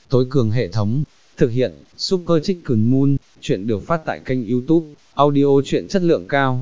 tối cường hệ thống, thực hiện, Super Chicken Moon, chuyện được phát tại kênh YouTube, audio truyện chất lượng cao,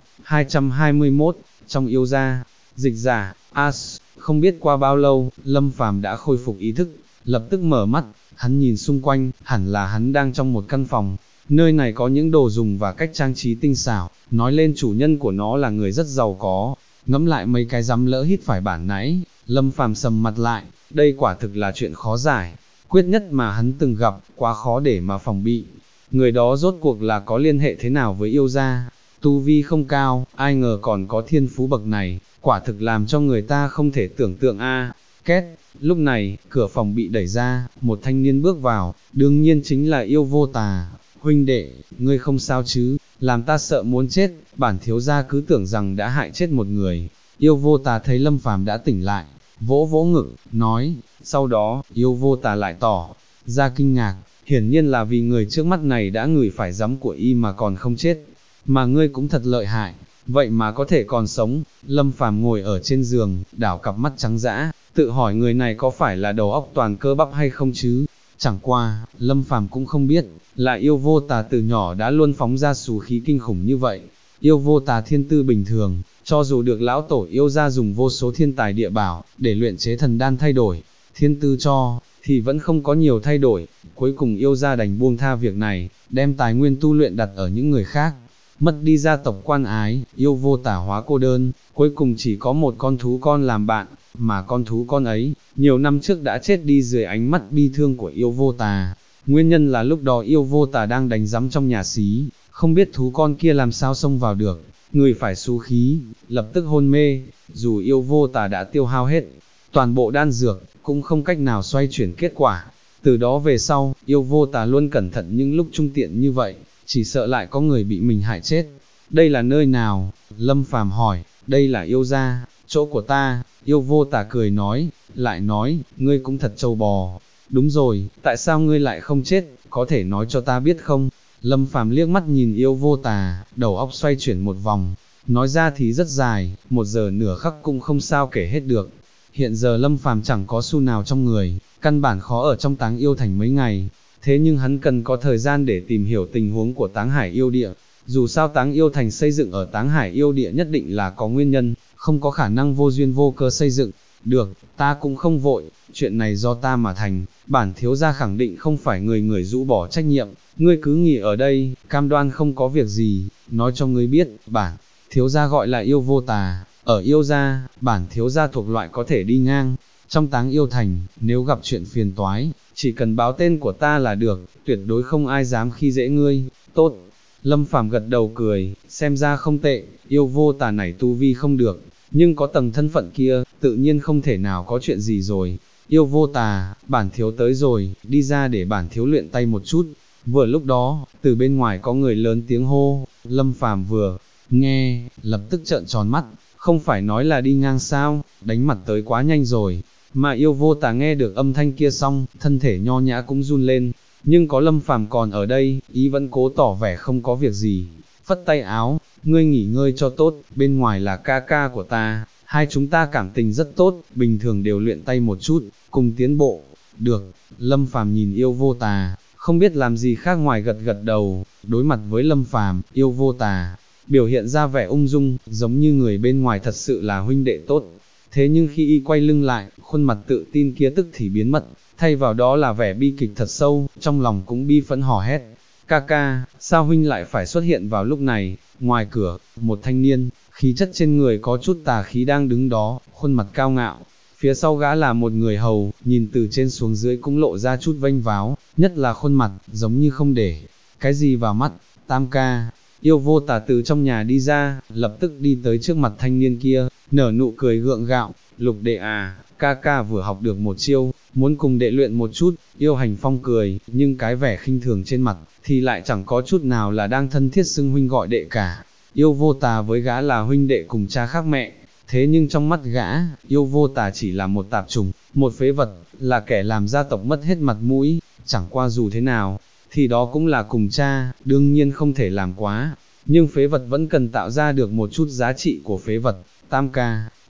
221, trong yêu gia, dịch giả, As, không biết qua bao lâu, Lâm Phàm đã khôi phục ý thức, lập tức mở mắt, hắn nhìn xung quanh, hẳn là hắn đang trong một căn phòng, nơi này có những đồ dùng và cách trang trí tinh xảo, nói lên chủ nhân của nó là người rất giàu có, ngẫm lại mấy cái dám lỡ hít phải bản nãy, Lâm Phàm sầm mặt lại, đây quả thực là chuyện khó giải, quyết nhất mà hắn từng gặp, quá khó để mà phòng bị. Người đó rốt cuộc là có liên hệ thế nào với yêu gia, tu vi không cao, ai ngờ còn có thiên phú bậc này, quả thực làm cho người ta không thể tưởng tượng a. Két, lúc này, cửa phòng bị đẩy ra, một thanh niên bước vào, đương nhiên chính là Yêu Vô Tà. Huynh đệ, ngươi không sao chứ, làm ta sợ muốn chết, bản thiếu gia cứ tưởng rằng đã hại chết một người. Yêu Vô Tà thấy Lâm Phàm đã tỉnh lại, vỗ vỗ ngực, nói, sau đó, Yêu Vô Tà lại tỏ ra kinh ngạc, hiển nhiên là vì người trước mắt này đã ngửi phải giấm của y mà còn không chết, mà ngươi cũng thật lợi hại, vậy mà có thể còn sống. Lâm Phàm ngồi ở trên giường, đảo cặp mắt trắng dã, tự hỏi người này có phải là đầu óc toàn cơ bắp hay không chứ. Chẳng qua, Lâm Phàm cũng không biết, là Yêu Vô Tà từ nhỏ đã luôn phóng ra xù khí kinh khủng như vậy. Yêu Vô Tà thiên tư bình thường, cho dù được lão tổ yêu gia dùng vô số thiên tài địa bảo, để luyện chế thần đan thay đổi, thiên tư cho, thì vẫn không có nhiều thay đổi, cuối cùng yêu gia đành buông tha việc này, đem tài nguyên tu luyện đặt ở những người khác. Mất đi gia tộc quan ái, Yêu Vô Tà hóa cô đơn, cuối cùng chỉ có một con thú con làm bạn, mà con thú con ấy, nhiều năm trước đã chết đi dưới ánh mắt bi thương của Yêu Vô Tà. Nguyên nhân là lúc đó Yêu Vô Tà đang đánh giấm trong nhà xí, không biết thú con kia làm sao xông vào được, người phải xú khí, lập tức hôn mê, dù Yêu Vô Tà đã tiêu hao hết toàn bộ đan dược, cũng không cách nào xoay chuyển kết quả. Từ đó về sau, Yêu Vô Tà luôn cẩn thận những lúc trung tiện như vậy, chỉ sợ lại có người bị mình hại chết. Đây là nơi nào? Lâm Phàm hỏi. Đây là yêu gia, chỗ của ta. Yêu Vô Tà cười nói, lại nói, ngươi cũng thật trâu bò. Đúng rồi, tại sao ngươi lại không chết, có thể nói cho ta biết không? Lâm Phàm liếc mắt nhìn Yêu Vô Tà, đầu óc xoay chuyển một vòng, nói ra thì rất dài, 1 giờ nửa khắc cũng không sao kể hết được. Hiện giờ Lâm Phàm chẳng có xu nào trong người, căn bản khó ở trong Táng Yêu Thành mấy ngày, thế nhưng hắn cần có thời gian để tìm hiểu tình huống của Táng Hải Yêu Địa. Dù sao Táng Yêu Thành xây dựng ở Táng Hải Yêu Địa nhất định là có nguyên nhân, không có khả năng vô duyên vô cớ xây dựng. Được, ta cũng không vội, chuyện này do ta mà thành, bản thiếu gia khẳng định không phải người rũ bỏ trách nhiệm, ngươi cứ nghỉ ở đây, cam đoan không có việc gì, nói cho ngươi biết, bản thiếu gia gọi là Yêu Vô Tà, ở yêu gia, bản thiếu gia thuộc loại có thể đi ngang, trong Táng Yêu Thành, nếu gặp chuyện phiền toái, chỉ cần báo tên của ta là được, tuyệt đối không ai dám khi dễ ngươi. Tốt. Lâm Phàm gật đầu cười, xem ra không tệ, Yêu Vô Tà này tu vi không được, nhưng có tầng thân phận kia, tự nhiên không thể nào có chuyện gì rồi. Yêu Vô Tà, bản thiếu tới rồi, đi ra để bản thiếu luyện tay một chút. Vừa lúc đó, từ bên ngoài có người lớn tiếng hô, Lâm Phàm vừa nghe, lập tức trợn tròn mắt, không phải nói là đi ngang sao, đánh mặt tới quá nhanh rồi. Mà Yêu Vô Tà nghe được âm thanh kia xong, thân thể nho nhã cũng run lên, nhưng có Lâm Phàm còn ở đây, ý vẫn cố tỏ vẻ không có việc gì, phất tay áo, ngươi nghỉ ngơi cho tốt, bên ngoài là ca ca của ta, hai chúng ta cảm tình rất tốt, bình thường đều luyện tay một chút, cùng tiến bộ. Được. Lâm Phàm nhìn Yêu Vô Tà, không biết làm gì khác ngoài gật gật đầu. Đối mặt với Lâm Phàm, Yêu Vô Tà biểu hiện ra vẻ ung dung, giống như người bên ngoài thật sự là huynh đệ tốt. Thế nhưng khi y quay lưng lại, khuôn mặt tự tin kia tức thì biến mất, thay vào đó là vẻ bi kịch thật sâu, trong lòng cũng bi phẫn hò hét. Ca ca, sao huynh lại phải xuất hiện vào lúc này? Ngoài cửa, một thanh niên, khí chất trên người có chút tà khí đang đứng đó, khuôn mặt cao ngạo. Phía sau gã là một người hầu, nhìn từ trên xuống dưới cũng lộ ra chút vênh váo, nhất là khuôn mặt, giống như không để cái gì vào mắt. Tam ca. Yêu Vô Tà từ trong nhà đi ra, lập tức đi tới trước mặt thanh niên kia, nở nụ cười gượng gạo. Lục đệ à, ca ca vừa học được một chiêu, muốn cùng đệ luyện một chút. Yêu Hành Phong cười, nhưng cái vẻ khinh thường trên mặt, thì lại chẳng có chút nào là đang thân thiết xưng huynh gọi đệ cả. Yêu Vô Tà với gã là huynh đệ cùng cha khác mẹ, thế nhưng trong mắt gã, Yêu Vô Tà chỉ là một tạp chủng, một phế vật, là kẻ làm gia tộc mất hết mặt mũi. Chẳng qua dù thế nào, thì đó cũng là cùng cha, đương nhiên không thể làm quá, nhưng phế vật vẫn cần tạo ra được một chút giá trị của phế vật. Tam ca,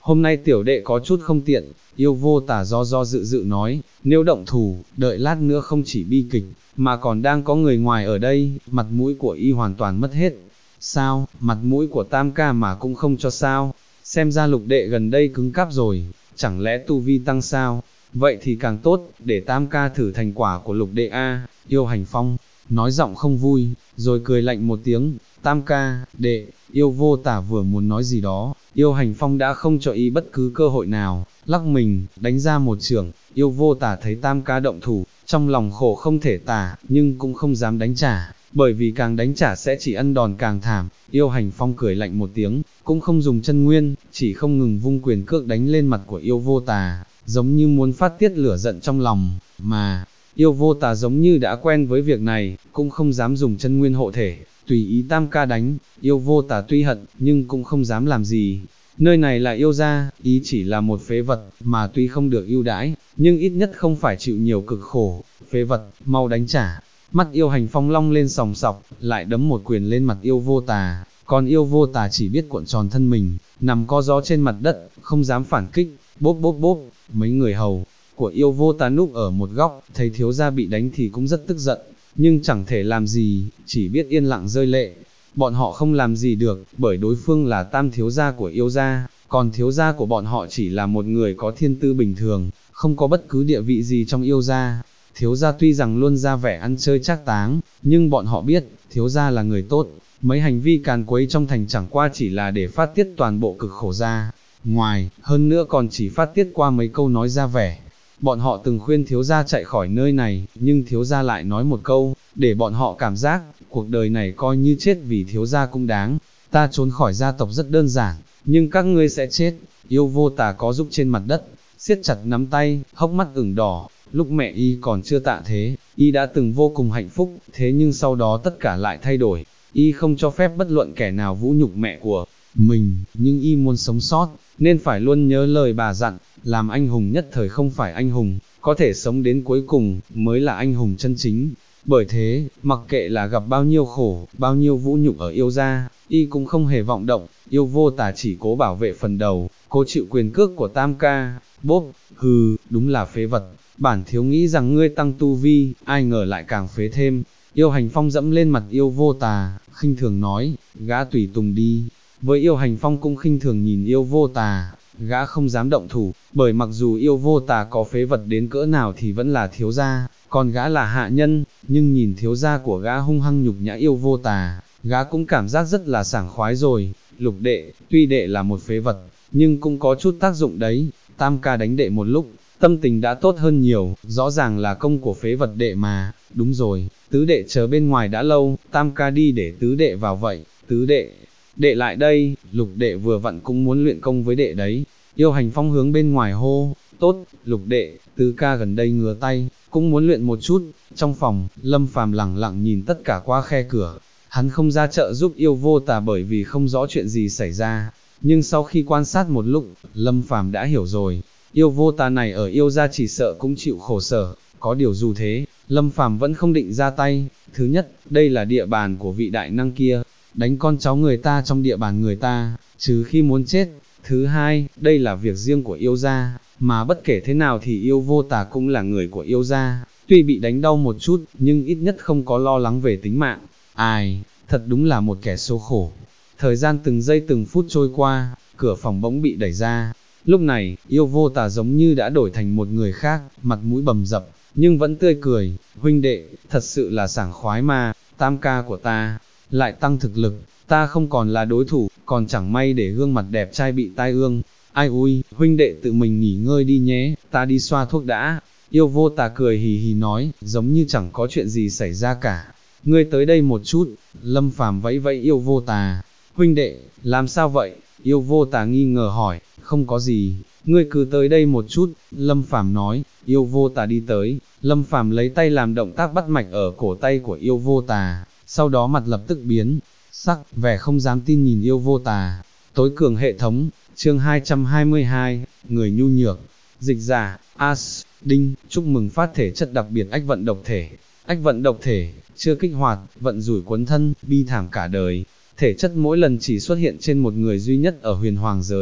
hôm nay tiểu đệ có chút không tiện, yêu vô tà do dự nói, nếu động thủ, đợi lát nữa không chỉ bi kịch, mà còn đang có người ngoài ở đây, mặt mũi của y hoàn toàn mất hết. Sao, mặt mũi của Tam ca mà cũng không cho sao, xem ra lục đệ gần đây cứng cáp rồi, chẳng lẽ tu vi tăng sao, vậy thì càng tốt, để Tam ca thử thành quả của lục đệ a. Yêu Hành Phong, nói giọng không vui, rồi cười lạnh một tiếng, Tam ca, đệ, yêu vô tả vừa muốn nói gì đó, Yêu Hành Phong đã không cho y bất cứ cơ hội nào, lắc mình, đánh ra một chưởng, yêu vô tả thấy Tam ca động thủ, trong lòng khổ không thể tả, nhưng cũng không dám đánh trả, bởi vì càng đánh trả sẽ chỉ ăn đòn càng thảm. Yêu Hành Phong cười lạnh một tiếng, cũng không dùng chân nguyên, chỉ không ngừng vung quyền cước đánh lên mặt của yêu vô tà, giống như muốn phát tiết lửa giận trong lòng, mà yêu vô tà giống như đã quen với việc này, cũng không dám dùng chân nguyên hộ thể, tùy ý Tam ca đánh. Yêu vô tà tuy hận, nhưng cũng không dám làm gì. Nơi này là yêu gia, ý chỉ là một phế vật, mà tuy không được ưu đãi, nhưng ít nhất không phải chịu nhiều cực khổ. Phế vật, mau đánh trả. Mắt Yêu Hành Phong long lên sòng sọc, lại đấm một quyền lên mặt yêu vô tà, còn yêu vô tà chỉ biết cuộn tròn thân mình, nằm co gió trên mặt đất, không dám phản kích. Bốp bốp bốp, mấy người hầu của yêu vô tà núp ở một góc, thấy thiếu gia bị đánh thì cũng rất tức giận, nhưng chẳng thể làm gì, chỉ biết yên lặng rơi lệ. Bọn họ không làm gì được, bởi đối phương là tam thiếu gia của yêu gia, còn thiếu gia của bọn họ chỉ là một người có thiên tư bình thường, không có bất cứ địa vị gì trong yêu gia. Thiếu gia tuy rằng luôn ra vẻ ăn chơi trác táng, nhưng bọn họ biết, thiếu gia là người tốt, mấy hành vi càn quấy trong thành chẳng qua chỉ là để phát tiết toàn bộ cực khổ ra ngoài, hơn nữa còn chỉ phát tiết qua mấy câu nói ra vẻ. Bọn họ từng khuyên thiếu gia chạy khỏi nơi này, nhưng thiếu gia lại nói một câu, để bọn họ cảm giác, cuộc đời này coi như chết vì thiếu gia cũng đáng. Ta trốn khỏi gia tộc rất đơn giản, nhưng các ngươi sẽ chết. Yêu vô tà có giúp trên mặt đất, siết chặt nắm tay, hốc mắt ửng đỏ. Lúc mẹ y còn chưa tạ thế, y đã từng vô cùng hạnh phúc, thế nhưng sau đó tất cả lại thay đổi. Y không cho phép bất luận kẻ nào vũ nhục mẹ của mình, nhưng y muốn sống sót, nên phải luôn nhớ lời bà dặn, làm anh hùng nhất thời không phải anh hùng, có thể sống đến cuối cùng, mới là anh hùng chân chính. Bởi thế, mặc kệ là gặp bao nhiêu khổ, bao nhiêu vũ nhục ở yêu gia, y cũng không hề vọng động. Yêu vô tà chỉ cố bảo vệ phần đầu, cố chịu quyền cước của Tam ca. Bốp, hừ, đúng là phế vật, bản thiếu nghĩ rằng ngươi tăng tu vi, ai ngờ lại càng phế thêm. Yêu Hành Phong dẫm lên mặt yêu vô tà, khinh thường nói, gã tùy tùng đi. Với Yêu Hành Phong cũng khinh thường nhìn yêu vô tà, gã không dám động thủ, bởi mặc dù yêu vô tà có phế vật đến cỡ nào thì vẫn là thiếu gia, còn gã là hạ nhân, nhưng nhìn thiếu gia của gã hung hăng nhục nhã yêu vô tà, gã cũng cảm giác rất là sảng khoái rồi. Lục đệ, tuy đệ là một phế vật, nhưng cũng có chút tác dụng đấy. Tam ca đánh đệ một lúc, tâm tình đã tốt hơn nhiều, rõ ràng là công của phế vật đệ mà. Đúng rồi, tứ đệ chờ bên ngoài đã lâu, Tam ca đi để tứ đệ vào vậy. Tứ đệ, đệ lại đây, lục đệ vừa vặn cũng muốn luyện công với đệ đấy. Yêu Hành Phong hướng bên ngoài hô, tốt, lục đệ, tứ ca gần đây ngứa tay, cũng muốn luyện một chút. Trong phòng, Lâm Phàm lẳng lặng nhìn tất cả qua khe cửa, hắn không ra chợ giúp yêu vô tà bởi vì không rõ chuyện gì xảy ra, nhưng sau khi quan sát một lúc, Lâm Phàm đã hiểu rồi, yêu vô tà này ở yêu gia chỉ sợ cũng chịu khổ sở. Có điều dù thế, Lâm Phàm vẫn không định ra tay. Thứ nhất, đây là địa bàn của vị đại năng kia, đánh con cháu người ta trong địa bàn người ta, trừ khi muốn chết. Thứ hai, đây là việc riêng của yêu gia, mà bất kể thế nào thì yêu vô tà cũng là người của yêu gia, tuy bị đánh đau một chút, nhưng ít nhất không có lo lắng về tính mạng. Ai, thật đúng là một kẻ số khổ. Thời gian từng giây từng phút trôi qua, cửa phòng bỗng bị đẩy ra. Lúc này, yêu vô tà giống như đã đổi thành một người khác, mặt mũi bầm dập, nhưng vẫn tươi cười. Huynh đệ, thật sự là sảng khoái mà, Tam ca của ta lại tăng thực lực, ta không còn là đối thủ, còn chẳng may để gương mặt đẹp trai bị tai ương. Ai ui, huynh đệ tự mình nghỉ ngơi đi nhé, ta đi xoa thuốc đã. Yêu vô tà cười hì hì nói, giống như chẳng có chuyện gì xảy ra cả. Ngươi tới đây một chút. Lâm Phàm vẫy vẫy yêu vô tà. Huynh đệ, làm sao vậy? Yêu vô tà nghi ngờ hỏi. Không có gì, ngươi cứ tới đây một chút. Lâm Phàm nói. Yêu vô tà đi tới, Lâm Phàm lấy tay làm động tác bắt mạch ở cổ tay của yêu vô tà, sau đó mặt lập tức biến sắc, vẻ không dám tin nhìn yêu vô tà. Tối cường hệ thống, chương 222, người nhu nhược. Dịch giả, As, Đinh, chúc mừng phát thể chất đặc biệt ách vận độc thể. Ách vận độc thể, chưa kích hoạt, vận rủi quấn thân, bi thảm cả đời. Thể chất mỗi lần chỉ xuất hiện trên một người duy nhất ở huyền hoàng giới.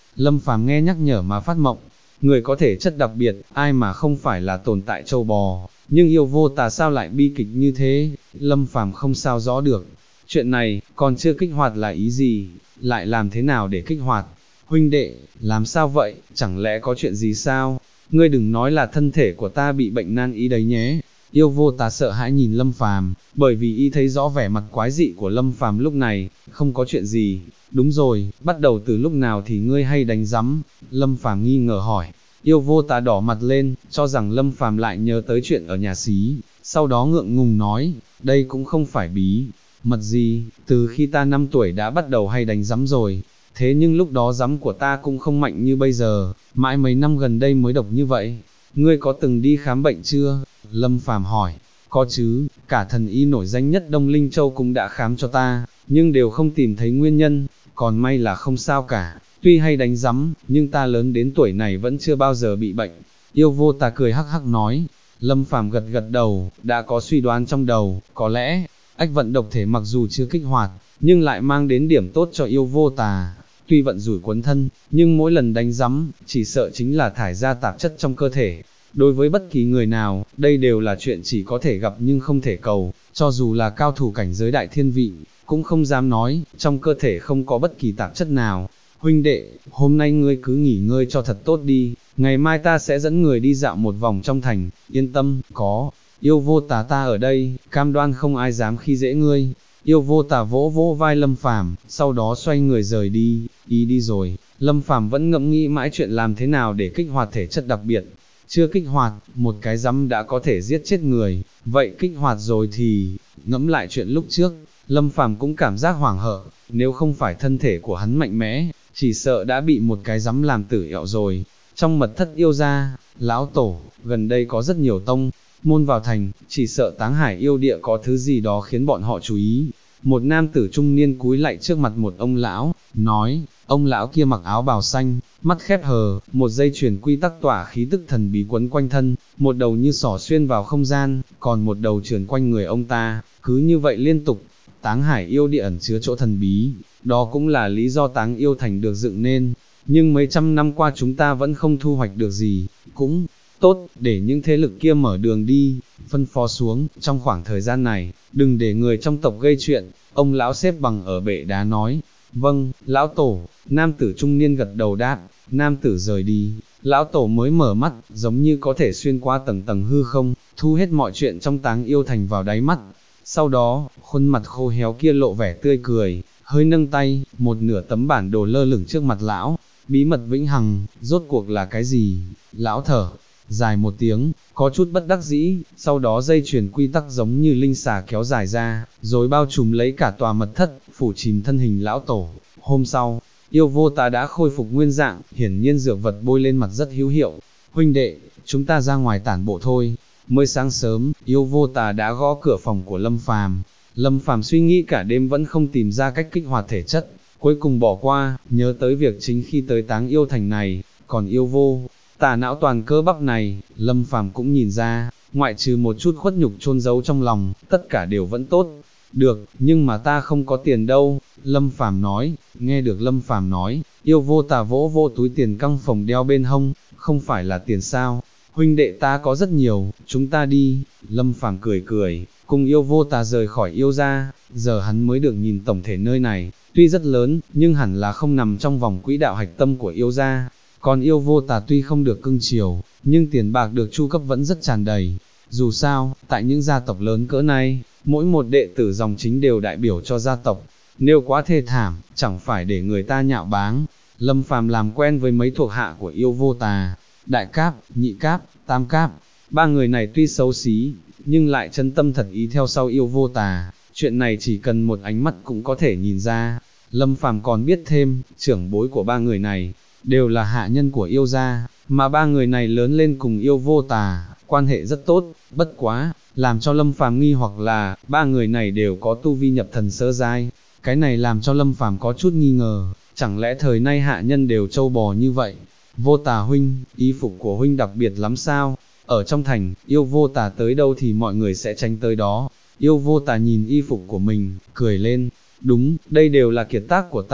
Lâm Phàm nghe nhắc nhở mà phát mộng, người có thể chất đặc biệt, ai mà không phải là tồn tại châu bò, nhưng yêu vô tà sao lại bi kịch như thế, Lâm Phàm không sao rõ được. Chuyện này, còn chưa kích hoạt là ý gì, lại làm thế nào để kích hoạt? Huynh đệ, làm sao vậy, chẳng lẽ có chuyện gì sao? Ngươi đừng nói là thân thể của ta bị bệnh nan y đấy nhé. Yêu vô tà sợ hãi nhìn Lâm Phàm, bởi vì y thấy rõ vẻ mặt quái dị của Lâm Phàm lúc này, không có chuyện gì. Đúng rồi, bắt đầu từ lúc nào thì ngươi hay đánh rắm? Lâm Phàm nghi ngờ hỏi. Yêu vô tà đỏ mặt lên, cho rằng Lâm Phàm lại nhớ tới chuyện ở nhà xí, sau đó ngượng ngùng nói, đây cũng không phải bí mật gì, từ khi ta 5 tuổi đã bắt đầu hay đánh rắm rồi, thế nhưng lúc đó rắm của ta cũng không mạnh như bây giờ, mãi mấy năm gần đây mới độc như vậy. Ngươi có từng đi khám bệnh chưa? Lâm Phàm hỏi. Có chứ, cả thần y nổi danh nhất Đông Linh Châu cũng đã khám cho ta, nhưng đều không tìm thấy nguyên nhân, còn may là không sao cả. Tuy hay đánh rắm, nhưng ta lớn đến tuổi này vẫn chưa bao giờ bị bệnh. Yêu vô tà cười hắc hắc nói. Lâm Phàm gật gật đầu, đã có suy đoán trong đầu, có lẽ, ách vận độc thể mặc dù chưa kích hoạt, nhưng lại mang đến điểm tốt cho yêu vô tà. Tuy vận rủi quấn thân, nhưng mỗi lần đánh rắm, chỉ sợ chính là thải ra tạp chất trong cơ thể. Đối với bất kỳ người nào, đây đều là chuyện chỉ có thể gặp nhưng không thể cầu, cho dù là cao thủ cảnh giới đại thiên vị, cũng không dám nói, trong cơ thể không có bất kỳ tạp chất nào. Huynh đệ, hôm nay ngươi cứ nghỉ ngơi cho thật tốt đi, ngày mai ta sẽ dẫn người đi dạo một vòng trong thành, yên tâm, có, yêu vô tà ta ở đây, cam đoan không ai dám khi dễ ngươi. Yêu vô tà vỗ vỗ vai Lâm Phàm, sau đó xoay người rời đi, đi rồi, Lâm Phàm vẫn ngẫm nghĩ mãi chuyện làm thế nào để kích hoạt thể chất đặc biệt. Chưa kích hoạt, một cái rắm đã có thể giết chết người, vậy kích hoạt rồi thì, ngẫm lại chuyện lúc trước, Lâm Phàm cũng cảm giác hoảng hợ, nếu không phải thân thể của hắn mạnh mẽ, chỉ sợ đã bị một cái rắm làm tử ẹo rồi. Trong mật thất yêu gia, lão tổ, gần đây có rất nhiều tông môn vào thành, chỉ sợ Táng Hải yêu địa có thứ gì đó khiến bọn họ chú ý. Một nam tử trung niên cúi lạy trước mặt một ông lão, nói, ông lão kia mặc áo bào xanh, mắt khép hờ, một dây chuyền quy tắc tỏa khí tức thần bí quấn quanh thân, một đầu như xỏ xuyên vào không gian, còn một đầu trườn quanh người ông ta, cứ như vậy liên tục. Táng Hải yêu địa ẩn chứa chỗ thần bí, đó cũng là lý do Táng yêu thành được dựng nên, nhưng mấy trăm năm qua chúng ta vẫn không thu hoạch được gì, cũng tốt, để những thế lực kia mở đường đi, phân phó xuống, trong khoảng thời gian này, đừng để người trong tộc gây chuyện, ông lão xếp bằng ở bệ đá nói, vâng, lão tổ, nam tử trung niên gật đầu đáp, nam tử rời đi, lão tổ mới mở mắt, giống như có thể xuyên qua tầng tầng hư không, thu hết mọi chuyện trong Táng yêu thành vào đáy mắt, sau đó, khuôn mặt khô héo kia lộ vẻ tươi cười, hơi nâng tay, một nửa tấm bản đồ lơ lửng trước mặt lão, bí mật vĩnh hằng, rốt cuộc là cái gì, lão thở dài một tiếng, có chút bất đắc dĩ, sau đó dây chuyền quy tắc giống như linh xà kéo dài ra, rồi bao trùm lấy cả tòa mật thất, phủ chìm thân hình lão tổ. Hôm sau, yêu vô tà đã khôi phục nguyên dạng, hiển nhiên dược vật bôi lên mặt rất hữu hiệu. Huynh đệ, chúng ta ra ngoài tản bộ thôi. Mới sáng sớm, yêu vô tà đã gõ cửa phòng của Lâm Phàm. Lâm Phàm suy nghĩ cả đêm vẫn không tìm ra cách kích hoạt thể chất, cuối cùng bỏ qua, nhớ tới việc chính khi tới Táng yêu thành này, còn yêu vô tà não toàn cơ bắp này, Lâm Phàm cũng nhìn ra, ngoại trừ một chút khuất nhục chôn giấu trong lòng, tất cả đều vẫn tốt. Được, nhưng mà ta không có tiền đâu, Lâm Phàm nói. Nghe được Lâm Phàm nói, yêu vô tà vỗ vô túi tiền căng phòng đeo bên hông, không phải là tiền sao, huynh đệ ta có rất nhiều, chúng ta đi. Lâm Phàm cười cười, cùng yêu vô tà rời khỏi yêu gia, giờ hắn mới được nhìn tổng thể nơi này, tuy rất lớn, nhưng hẳn là không nằm trong vòng quỹ đạo hạch tâm của yêu gia. Còn yêu vô tà tuy không được cưng chiều, nhưng tiền bạc được chu cấp vẫn rất tràn đầy. Dù sao, tại những gia tộc lớn cỡ này, mỗi một đệ tử dòng chính đều đại biểu cho gia tộc. Nếu quá thê thảm, chẳng phải để người ta nhạo báng. Lâm Phàm làm quen với mấy thuộc hạ của yêu vô tà, đại cáp, nhị cáp, tam cáp. Ba người này tuy xấu xí, nhưng lại chân tâm thật ý theo sau yêu vô tà. Chuyện này chỉ cần một ánh mắt cũng có thể nhìn ra. Lâm Phàm còn biết thêm, trưởng bối của ba người này đều là hạ nhân của yêu gia, mà ba người này lớn lên cùng yêu vô tà, quan hệ rất tốt, bất quá, làm cho Lâm Phàm nghi hoặc là, ba người này đều có tu vi nhập thần sơ giai, cái này làm cho Lâm Phàm có chút nghi ngờ, chẳng lẽ thời nay hạ nhân đều trâu bò như vậy. Vô tà huynh, y phục của huynh đặc biệt lắm sao, ở trong thành, yêu vô tà tới đâu thì mọi người sẽ tránh tới đó. Yêu vô tà nhìn y phục của mình, cười lên, đúng, đây đều là kiệt tác của ta,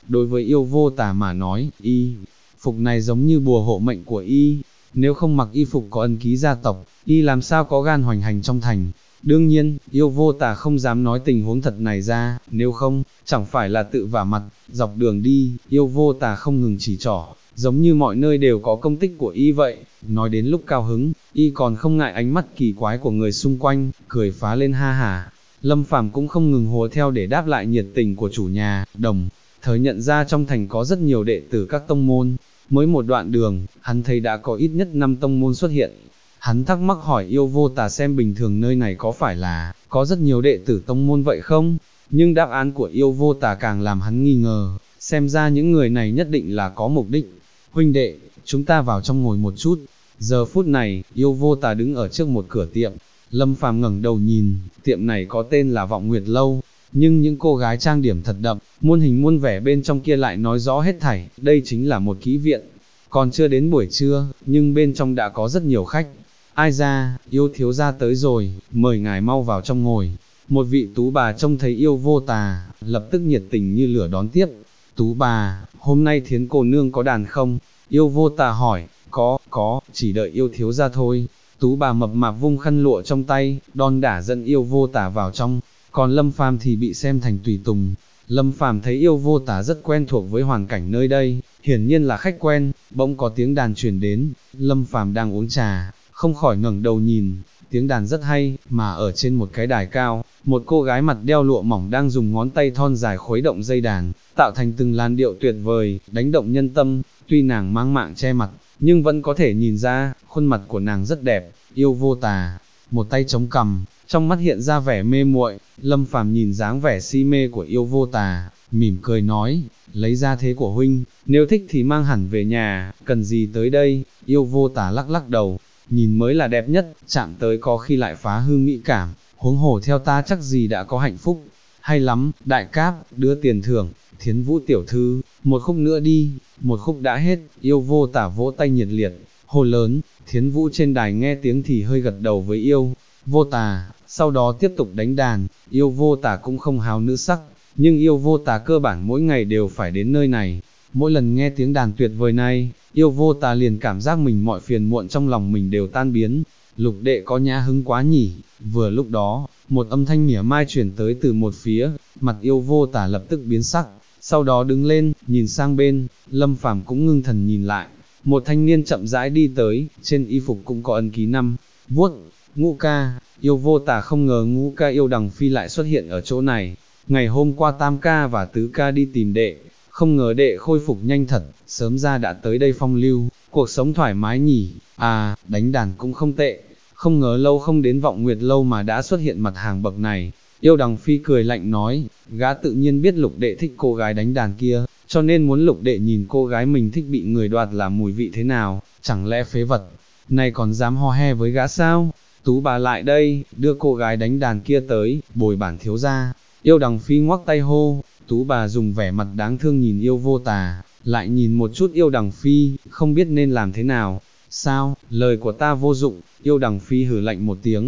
đối với yêu vô tà mà nói, y phục này giống như bùa hộ mệnh của y, nếu không mặc y phục có ân ký gia tộc, y làm sao có gan hoành hành trong thành. Đương nhiên, yêu vô tà không dám nói tình huống thật này ra, nếu không, chẳng phải là tự vả mặt. Dọc đường đi, yêu vô tà không ngừng chỉ trỏ, giống như mọi nơi đều có công tích của y vậy. Nói đến lúc cao hứng, y còn không ngại ánh mắt kỳ quái của người xung quanh, cười phá lên ha hả. Lâm Phàm cũng không ngừng hùa theo để đáp lại nhiệt tình của chủ nhà, đồng thời nhận ra trong thành có rất nhiều đệ tử các tông môn. Mới một đoạn đường, hắn thấy đã có ít nhất 5 tông môn xuất hiện. Hắn thắc mắc hỏi yêu vô tà xem bình thường nơi này có phải là có rất nhiều đệ tử tông môn vậy không? Nhưng đáp án của yêu vô tà càng làm hắn nghi ngờ, xem ra những người này nhất định là có mục đích. Huynh đệ, chúng ta vào trong ngồi một chút. Giờ phút này, yêu vô tà đứng ở trước một cửa tiệm. Lâm Phàm ngẩng đầu nhìn, tiệm này có tên là Vọng Nguyệt Lâu, nhưng những cô gái trang điểm thật đậm, muôn hình muôn vẻ bên trong kia lại nói rõ hết thảy, đây chính là một kỹ viện. Còn chưa đến buổi trưa, nhưng bên trong đã có rất nhiều khách. Ai ra, yêu thiếu gia tới rồi, mời ngài mau vào trong ngồi. Một vị tú bà trông thấy yêu vô tà, lập tức nhiệt tình như lửa đón tiếp. Tú bà, hôm nay Thiến cô nương có đàn không? Yêu vô tà hỏi, có, chỉ đợi yêu thiếu gia thôi. Tú bà mập mạp vung khăn lụa trong tay, đon đả dẫn yêu vô tà vào trong, còn Lâm Phàm thì bị xem thành tùy tùng. Lâm Phàm thấy yêu vô tà rất quen thuộc với hoàn cảnh nơi đây, hiển nhiên là khách quen, bỗng có tiếng đàn truyền đến, Lâm Phàm đang uống trà, không khỏi ngẩng đầu nhìn, tiếng đàn rất hay, mà ở trên một cái đài cao, một cô gái mặt đeo lụa mỏng đang dùng ngón tay thon dài khuấy động dây đàn, tạo thành từng làn điệu tuyệt vời, đánh động nhân tâm. Tuy nàng mang mạng che mặt, nhưng vẫn có thể nhìn ra, khuôn mặt của nàng rất đẹp. Yêu vô tà, một tay chống cằm, trong mắt hiện ra vẻ mê muội. Lâm Phàm nhìn dáng vẻ si mê của yêu vô tà, mỉm cười nói, lấy ra thế của huynh, nếu thích thì mang hẳn về nhà, cần gì tới đây. Yêu vô tà lắc lắc đầu, nhìn mới là đẹp nhất, chạm tới có khi lại phá hư mỹ cảm, huống hồ theo ta chắc gì đã có hạnh phúc. Hay lắm, đại cáp, đưa tiền thưởng. Thiến Vũ tiểu thư, một khúc nữa đi. Một khúc đã hết, yêu vô tà vỗ tay nhiệt liệt, hô lớn. Thiến Vũ trên đài nghe tiếng thì hơi gật đầu với yêu vô tà, sau đó tiếp tục đánh đàn. Yêu vô tà cũng không háo nữ sắc, nhưng yêu vô tà cơ bản mỗi ngày đều phải đến nơi này. Mỗi lần nghe tiếng đàn tuyệt vời này, yêu vô tà liền cảm giác mình mọi phiền muộn trong lòng mình đều tan biến. Lục đệ có nhã hứng quá nhỉ. Vừa lúc đó, một âm thanh mỉa mai truyền tới từ một phía, mặt yêu vô tà lập tức biến sắc, sau đó đứng lên, nhìn sang bên. Lâm Phàm cũng ngưng thần nhìn lại, một thanh niên chậm rãi đi tới, trên y phục cũng có ấn ký năm vuốt. Ngũ ca. Yêu vô tà không ngờ Ngũ ca Yêu Đằng Phi lại xuất hiện ở chỗ này. Ngày hôm qua Tam ca và Tứ ca đi tìm đệ, không ngờ đệ khôi phục nhanh thật, sớm ra đã tới đây phong lưu, cuộc sống thoải mái nhỉ. À, đánh đàn cũng không tệ, không ngờ lâu không đến Vọng Nguyệt Lâu mà đã xuất hiện mặt hàng bậc này. Yêu Đằng Phi cười lạnh nói, gã tự nhiên biết lục đệ thích cô gái đánh đàn kia, cho nên muốn lục đệ nhìn cô gái mình thích bị người đoạt là mùi vị thế nào, chẳng lẽ phế vật này còn dám ho he với gã sao? Tú bà lại đây, đưa cô gái đánh đàn kia tới, bồi bản thiếu gia. Yêu Đằng Phi ngoắc tay hô. Tú bà dùng vẻ mặt đáng thương nhìn yêu vô tà, lại nhìn một chút Yêu Đằng Phi, không biết nên làm thế nào. Sao, lời của ta vô dụng? Yêu Đằng Phi hử lạnh một tiếng,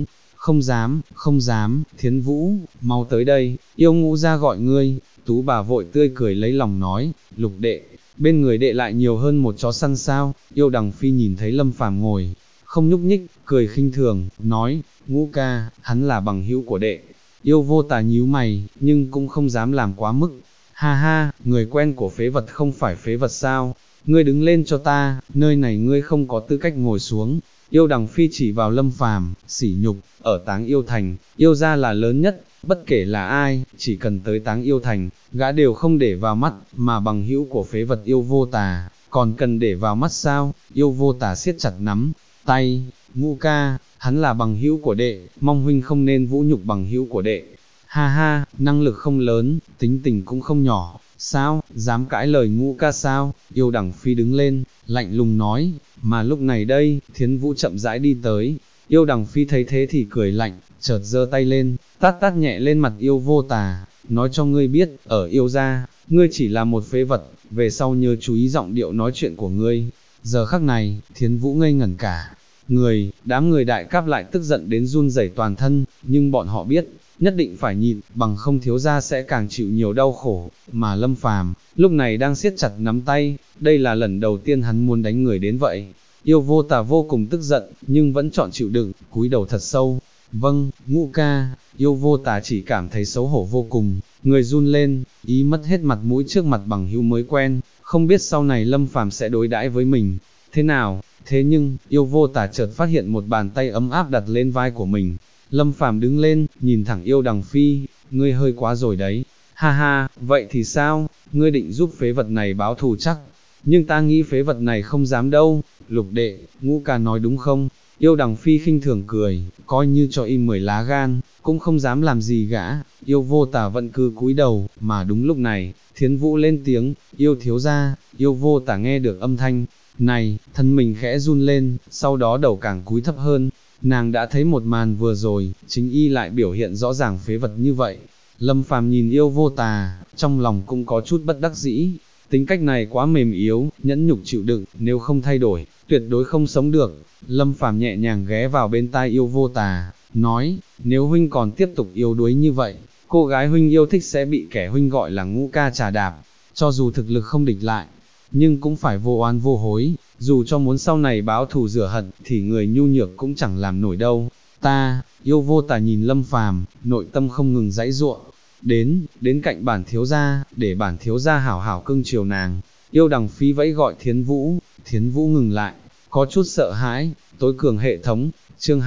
không dám. Thiến Vũ, mau tới đây, yêu Ngũ ra gọi ngươi. Tú bà vội tươi cười lấy lòng nói, lục đệ, bên người đệ lại nhiều hơn một chó săn sao? Yêu Đằng Phi nhìn thấy Lâm Phàm ngồi không nhúc nhích, cười khinh thường, nói, Ngũ ca, hắn là bằng hữu của đệ. Yêu vô tà nhíu mày, nhưng cũng không dám làm quá mức. Ha ha, người quen của phế vật không phải phế vật sao? Ngươi đứng lên cho ta, nơi này ngươi không có tư cách ngồi xuống. Yêu Đằng Phi chỉ vào Lâm Phàm, sỉ nhục, ở Táng Yêu Thành, yêu gia là lớn nhất, bất kể là ai, chỉ cần tới Táng Yêu Thành, gã đều không để vào mắt, mà bằng hữu của phế vật yêu vô tà, còn cần để vào mắt sao? Yêu vô tà siết chặt nắm tay, Ngũ ca, hắn là bằng hữu của đệ, mong huynh không nên vũ nhục bằng hữu của đệ. Ha ha, năng lực không lớn, tính tình cũng không nhỏ, sao, dám cãi lời Ngũ ca sao? Yêu Đằng Phi đứng lên, lạnh lùng nói. Mà lúc này đây, Thiến Vũ chậm rãi đi tới. Yêu Đằng Phi thấy thế thì cười lạnh, chợt giơ tay lên, tát nhẹ lên mặt yêu vô tà, nói cho ngươi biết, ở yêu gia, ngươi chỉ là một phế vật, về sau nhớ chú ý giọng điệu nói chuyện của ngươi. Giờ khắc này, Thiến Vũ ngây ngẩn cả người, đám người đại cáp lại tức giận đến run rẩy toàn thân, nhưng bọn họ biết, nhất định phải nhịn, bằng không thiếu gia sẽ càng chịu nhiều đau khổ, mà Lâm Phàm lúc này đang siết chặt nắm tay, đây là lần đầu tiên hắn muốn đánh người đến vậy. Yêu vô tà vô cùng tức giận, nhưng vẫn chọn chịu đựng, cúi đầu thật sâu. Vâng, Ngũ ca. Yêu vô tà chỉ cảm thấy xấu hổ vô cùng, người run lên, ý mất hết mặt mũi trước mặt bằng hữu mới quen, không biết sau này Lâm Phàm sẽ đối đãi với mình thế nào. Thế nhưng, yêu vô tà chợt phát hiện một bàn tay ấm áp đặt lên vai của mình. Lâm Phàm đứng lên, nhìn thẳng Yêu Đằng Phi, ngươi hơi quá rồi đấy. Ha ha, vậy thì sao, ngươi định giúp phế vật này báo thù chắc, nhưng ta nghĩ phế vật này không dám đâu. Lục đệ, Ngũ ca nói đúng không? Yêu Đằng Phi khinh thường cười, coi như cho y 10 lá gan, cũng không dám làm gì gã. Yêu vô tà vẫn cứ cúi đầu, mà đúng lúc này, Thiến Vũ lên tiếng, yêu thiếu gia. Yêu vô tà nghe được âm thanh này, thân mình khẽ run lên, sau đó đầu càng cúi thấp hơn. Nàng đã thấy một màn vừa rồi, chính y lại biểu hiện rõ ràng phế vật như vậy. Lâm Phàm nhìn yêu vô tà, trong lòng cũng có chút bất đắc dĩ. Tính cách này quá mềm yếu, nhẫn nhục chịu đựng, nếu không thay đổi, tuyệt đối không sống được. Lâm Phàm nhẹ nhàng ghé vào bên tai yêu vô tà, nói, nếu huynh còn tiếp tục yếu đuối như vậy, cô gái huynh yêu thích sẽ bị kẻ huynh gọi là Ngũ ca trà đạp, cho dù thực lực không địch lại, nhưng cũng phải vô oan vô hối, dù cho muốn sau này báo thù rửa hận, thì người nhu nhược cũng chẳng làm nổi đâu. Ta, yêu vô tà nhìn Lâm Phàm, nội tâm không ngừng giãy giụa. Đến cạnh bản thiếu gia, để bản thiếu gia hảo hảo cưng chiều nàng. Yêu Đằng Phi vẫy gọi Thiến Vũ, Thiến Vũ ngừng lại, có chút sợ hãi. Tối cường hệ thống, chương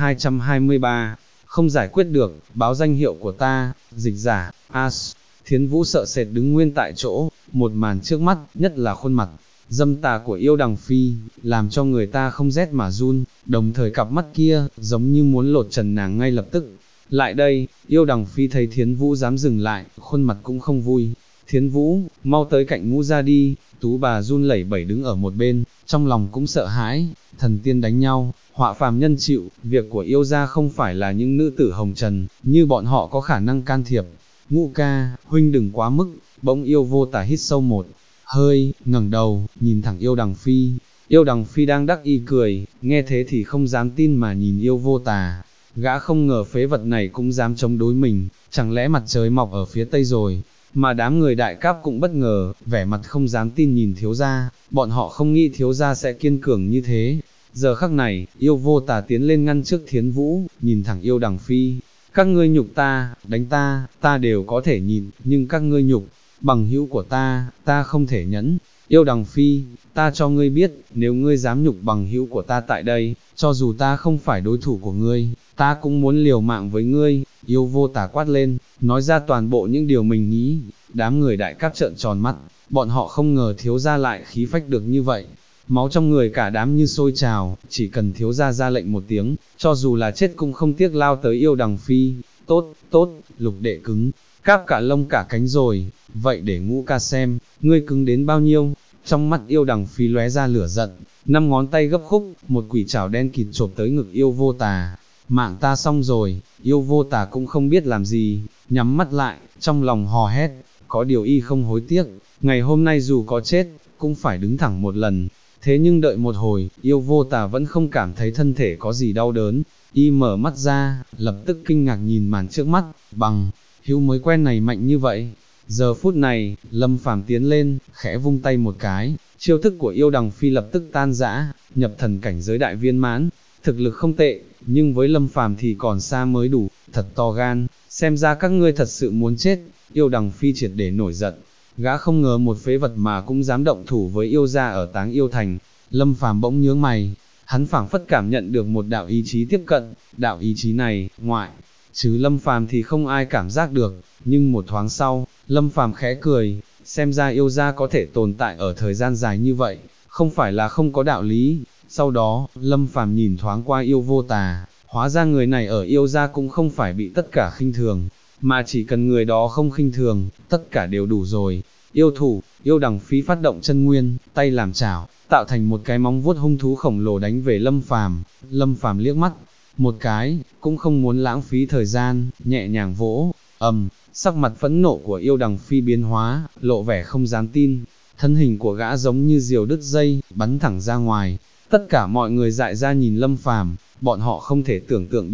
223, không giải quyết được, báo danh hiệu của ta. Dịch giả, As. Thiến Vũ sợ sệt đứng nguyên tại chỗ, một màn trước mắt, nhất là khuôn mặt dâm tà của Yêu Đằng Phi, làm cho người ta không rét mà run, đồng thời cặp mắt kia, giống như muốn lột trần nàng ngay lập tức. Lại đây, Yêu Đằng Phi thấy Thiến Vũ dám dừng lại, khuôn mặt cũng không vui. Thiến Vũ, mau tới cạnh Ngũ gia đi. Tú bà run lẩy bẩy đứng ở một bên, trong lòng cũng sợ hãi. Thần tiên đánh nhau, họa phàm nhân chịu, việc của Yêu gia không phải là những nữ tử hồng trần, như bọn họ có khả năng can thiệp. Ngũ ca, huynh đừng quá mức. Bỗng Yêu vô tà hít sâu một hơi, ngẩng đầu, nhìn thẳng Yêu Đằng Phi. Yêu Đằng Phi đang đắc ý cười, nghe thế thì không dám tin mà nhìn yêu vô tà. Gã không ngờ phế vật này cũng dám chống đối mình, chẳng lẽ mặt trời mọc ở phía tây rồi. Mà đám người đại cáp cũng bất ngờ, vẻ mặt không dám tin nhìn thiếu gia, bọn họ không nghĩ thiếu gia sẽ kiên cường như thế. Giờ khắc này, yêu vô tà tiến lên ngăn trước Thiến Vũ, nhìn thẳng Yêu Đằng Phi. Các ngươi nhục ta, đánh ta đều có thể nhìn, nhưng các ngươi nhục bằng hữu của ta không thể nhẫn. Yêu Đằng Phi, ta cho ngươi biết, nếu ngươi dám nhục bằng hữu của ta tại đây, cho dù ta không phải đối thủ của ngươi, ta cũng muốn liều mạng với ngươi. Yêu vô tà quát lên, nói ra toàn bộ những điều mình nghĩ. Đám người đại cáp trợn tròn mắt, bọn họ không ngờ thiếu gia lại khí phách được như vậy. Máu trong người cả đám như sôi trào, chỉ cần thiếu gia ra lệnh một tiếng, cho dù là chết cũng không tiếc lao tới Yêu Đằng Phi. Tốt, Lục đệ cứng cáp cả lông cả cánh rồi, vậy để Ngũ ca xem, ngươi cứng đến bao nhiêu. Trong mắt Yêu Đằng Phi lóe ra lửa giận, 5 ngón tay gấp khúc, một quỷ trảo đen kịt chộp tới ngực yêu vô tà. Mạng ta xong rồi. Yêu vô tà cũng không biết làm gì, nhắm mắt lại, trong lòng hò hét, có điều y không hối tiếc, ngày hôm nay dù có chết, cũng phải đứng thẳng một lần. Thế nhưng đợi một hồi, yêu vô tà vẫn không cảm thấy thân thể có gì đau đớn, y mở mắt ra, lập tức kinh ngạc nhìn màn trước mắt, bằng hữu mới quen này mạnh như vậy. Giờ phút này, Lâm Phàm tiến lên, khẽ vung tay một cái, chiêu thức của Yêu Đằng Phi lập tức tan rã, nhập thần cảnh giới đại viên mãn, thực lực không tệ, nhưng với Lâm Phàm thì còn xa mới đủ, thật to gan, xem ra các ngươi thật sự muốn chết. Yêu Đằng Phi triệt để nổi giận, gã không ngờ một phế vật mà cũng dám động thủ với yêu gia ở Táng Yêu Thành. Lâm Phàm bỗng nhướng mày, hắn phảng phất cảm nhận được một đạo ý chí tiếp cận, đạo ý chí này, ngoại trừ Lâm Phàm thì không ai cảm giác được, nhưng một thoáng sau, Lâm Phàm khẽ cười, xem ra yêu gia có thể tồn tại ở thời gian dài như vậy, không phải là không có đạo lý. Sau đó, Lâm Phàm nhìn thoáng qua yêu vô tà, hóa ra người này ở yêu gia cũng không phải bị tất cả khinh thường, mà chỉ cần người đó không khinh thường, tất cả đều đủ rồi. Yêu thủ, Yêu Đằng Phi phát động chân nguyên, tay làm chảo, tạo thành một cái móng vuốt hung thú khổng lồ đánh về Lâm Phàm. Lâm Phàm liếc mắt một cái, cũng không muốn lãng phí thời gian, nhẹ nhàng vỗ, sắc mặt phẫn nộ của Yêu Đằng Phi biến hóa, lộ vẻ không dám tin, thân hình của gã giống như diều đứt dây, bắn thẳng ra ngoài. Tất cả mọi người dại ra nhìn Lâm Phàm, bọn họ không thể tưởng tượng được,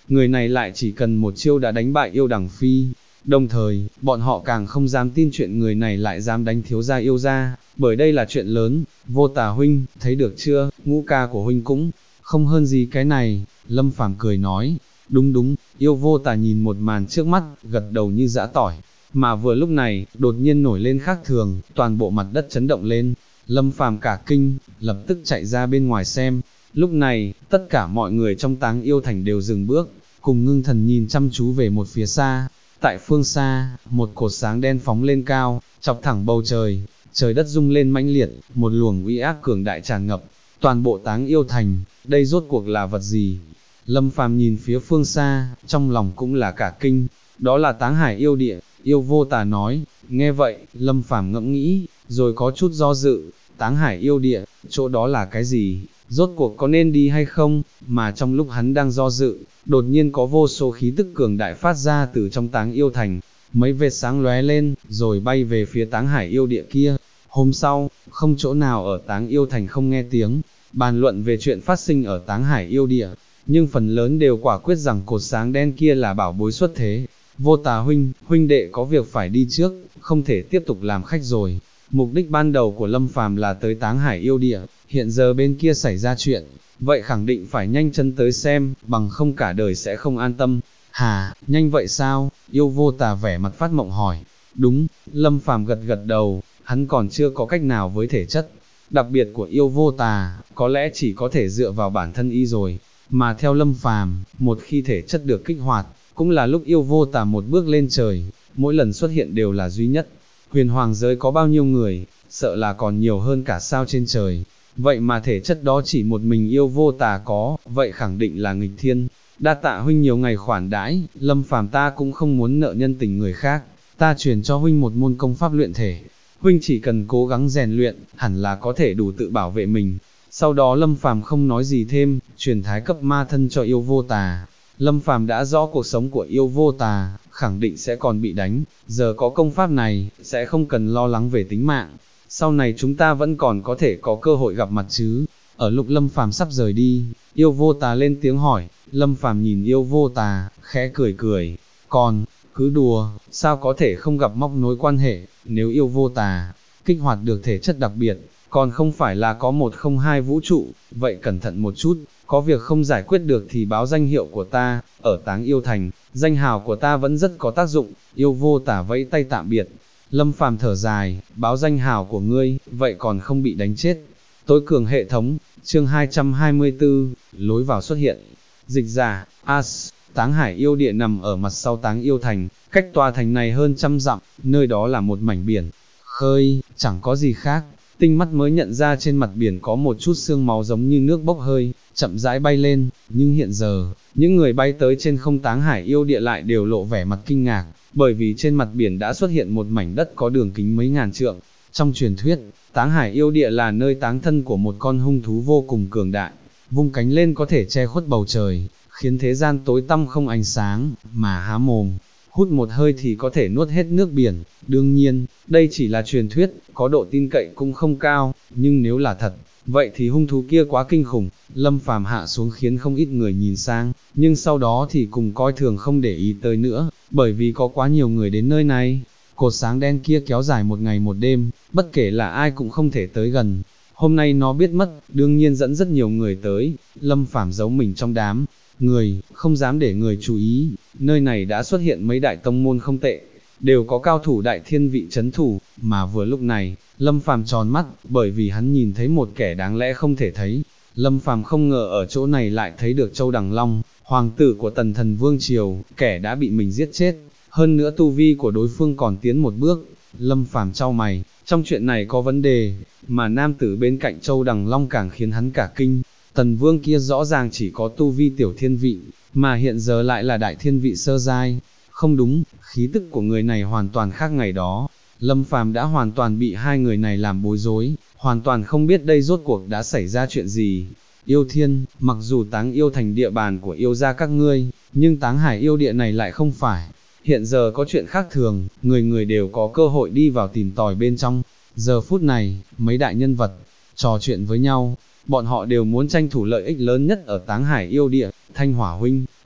người này lại chỉ cần một chiêu đã đánh bại yêu đằng phi. Đồng thời, bọn họ càng không dám tin chuyện người này lại dám đánh thiếu gia yêu gia, bởi đây là chuyện lớn. Vô Tà huynh, thấy được chưa, ngũ ca của huynh cũng không hơn gì cái này. Lâm Phàm cười nói, đúng đúng, yêu Vô Tà nhìn một màn trước mắt, gật đầu như giã tỏi. Mà vừa lúc này, đột nhiên nổi lên khác thường, toàn bộ mặt đất chấn động lên. Lâm Phàm cả kinh, lập tức chạy ra bên ngoài xem. Lúc này, tất cả mọi người trong Táng Yêu Thành đều dừng bước, cùng ngưng thần nhìn chăm chú về một phía xa. Tại phương xa, một cột sáng đen phóng lên cao, chọc thẳng bầu trời, trời đất rung lên mãnh liệt, một luồng uy áp cường đại tràn ngập, toàn bộ Táng Yêu Thành, đây rốt cuộc là vật gì? Lâm Phàm nhìn phía phương xa, trong lòng cũng là cả kinh, đó là Táng Hải yêu địa, yêu Vô Tà nói. Nghe vậy, Lâm Phàm ngẫm nghĩ, rồi có chút do dự, Táng Hải yêu địa, chỗ đó là cái gì? Rốt cuộc có nên đi hay không, mà trong lúc hắn đang do dự, đột nhiên có vô số khí tức cường đại phát ra từ trong Táng Yêu Thành, mấy vệt sáng lóe lên, rồi bay về phía Táng Hải yêu địa kia. Hôm sau, không chỗ nào ở Táng Yêu Thành không nghe tiếng, bàn luận về chuyện phát sinh ở Táng Hải yêu địa, nhưng phần lớn đều quả quyết rằng cột sáng đen kia là bảo bối xuất thế. Vô Tà huynh, huynh đệ có việc phải đi trước, không thể tiếp tục làm khách rồi. Mục đích ban đầu của Lâm Phàm là tới Táng Hải yêu địa, hiện giờ bên kia xảy ra chuyện, vậy khẳng định phải nhanh chân tới xem, bằng không cả đời sẽ không an tâm. Hà, nhanh vậy sao? Yêu Vô Tà vẻ mặt phát mộng hỏi. Đúng, Lâm Phàm gật gật đầu, hắn còn chưa có cách nào với thể chất. Đặc biệt của yêu Vô Tà, có lẽ chỉ có thể dựa vào bản thân y rồi, mà theo Lâm Phàm, một khi thể chất được kích hoạt, cũng là lúc yêu Vô Tà một bước lên trời, mỗi lần xuất hiện đều là duy nhất. Huyền hoàng giới có bao nhiêu người, sợ là còn nhiều hơn cả sao trên trời. Vậy mà thể chất đó chỉ một mình yêu Vô Tà có, vậy khẳng định là nghịch thiên. Đa tạ huynh nhiều ngày khoản đãi, Lâm Phàm ta cũng không muốn nợ nhân tình người khác, ta truyền cho huynh một môn công pháp luyện thể. Huynh chỉ cần cố gắng rèn luyện, hẳn là có thể đủ tự bảo vệ mình. Sau đó Lâm Phàm không nói gì thêm, truyền thái cấp ma thân cho yêu Vô Tà. Lâm Phàm đã rõ cuộc sống của yêu Vô Tà, khẳng định sẽ còn bị đánh, giờ có công pháp này, sẽ không cần lo lắng về tính mạng. Sau này chúng ta vẫn còn có thể có cơ hội gặp mặt chứ. Ở lúc Lâm Phàm sắp rời đi, yêu Vô Tà lên tiếng hỏi. Lâm Phàm nhìn yêu Vô Tà, khẽ cười cười. Còn, cứ đùa, sao có thể không gặp móc nối quan hệ, nếu yêu Vô Tà kích hoạt được thể chất đặc biệt, còn không phải là có 102 vũ trụ, vậy cẩn thận một chút, có việc không giải quyết được thì báo danh hiệu của ta, ở Táng Yêu Thành, danh hào của ta vẫn rất có tác dụng. Yêu Vô Tà vẫy tay tạm biệt. Lâm Phàm thở dài, báo danh hào của ngươi, vậy còn không bị đánh chết. Tối cường hệ thống, chương 224, lối vào xuất hiện. Dịch giả, As, Táng Hải yêu địa nằm ở mặt sau Táng Yêu Thành, cách tòa thành này hơn 100 dặm, nơi đó là một mảnh biển khơi, chẳng có gì khác. Tinh mắt mới nhận ra trên mặt biển có một chút sương máu giống như nước bốc hơi, chậm rãi bay lên, nhưng hiện giờ, những người bay tới trên không Táng Hải yêu địa lại đều lộ vẻ mặt kinh ngạc, bởi vì trên mặt biển đã xuất hiện một mảnh đất có đường kính mấy ngàn trượng. Trong truyền thuyết, Táng Hải yêu địa là nơi táng thân của một con hung thú vô cùng cường đại, vung cánh lên có thể che khuất bầu trời, khiến thế gian tối tăm không ánh sáng, mà há mồm, hút một hơi thì có thể nuốt hết nước biển. Đương nhiên, đây chỉ là truyền thuyết, có độ tin cậy cũng không cao, nhưng nếu là thật, vậy thì hung thú kia quá kinh khủng. Lâm Phàm hạ xuống khiến không ít người nhìn sang, nhưng sau đó thì cùng coi thường không để ý tới nữa, bởi vì có quá nhiều người đến nơi này. Cột sáng đen kia kéo dài một ngày một đêm, bất kể là ai cũng không thể tới gần. Hôm nay nó biết mất, đương nhiên dẫn rất nhiều người tới. Lâm Phàm giấu mình trong đám người, không dám để người chú ý. Nơi này đã xuất hiện mấy đại tông môn không tệ, đều có cao thủ đại thiên vị chấn thủ, mà vừa lúc này, Lâm Phàm tròn mắt, bởi vì hắn nhìn thấy một kẻ đáng lẽ không thể thấy. Lâm Phàm không ngờ ở chỗ này lại thấy được Châu Đằng Long, hoàng tử của Tần Thần Vương Triều, kẻ đã bị mình giết chết, hơn nữa tu vi của đối phương còn tiến một bước. Lâm Phàm chau mày, trong chuyện này có vấn đề, mà nam tử bên cạnh Châu Đằng Long càng khiến hắn cả kinh. Tần Vương kia rõ ràng chỉ có tu vi tiểu thiên vị, mà hiện giờ lại là đại thiên vị sơ giai. Không đúng, khí tức của người này hoàn toàn khác ngày đó. Lâm Phàm đã hoàn toàn bị hai người này làm bối rối, hoàn toàn không biết đây rốt cuộc đã xảy ra chuyện gì. Yêu Thiên, mặc dù Táng Yêu Thành địa bàn của yêu gia các ngươi, nhưng Táng Hải yêu địa này lại không phải. Hiện giờ có chuyện khác thường, người người đều có cơ hội đi vào tìm tòi bên trong. Giờ phút này, mấy đại nhân vật trò chuyện với nhau, bọn họ đều muốn tranh thủ lợi ích lớn nhất ở Táng Hải yêu địa. Thanh Hỏa huynh,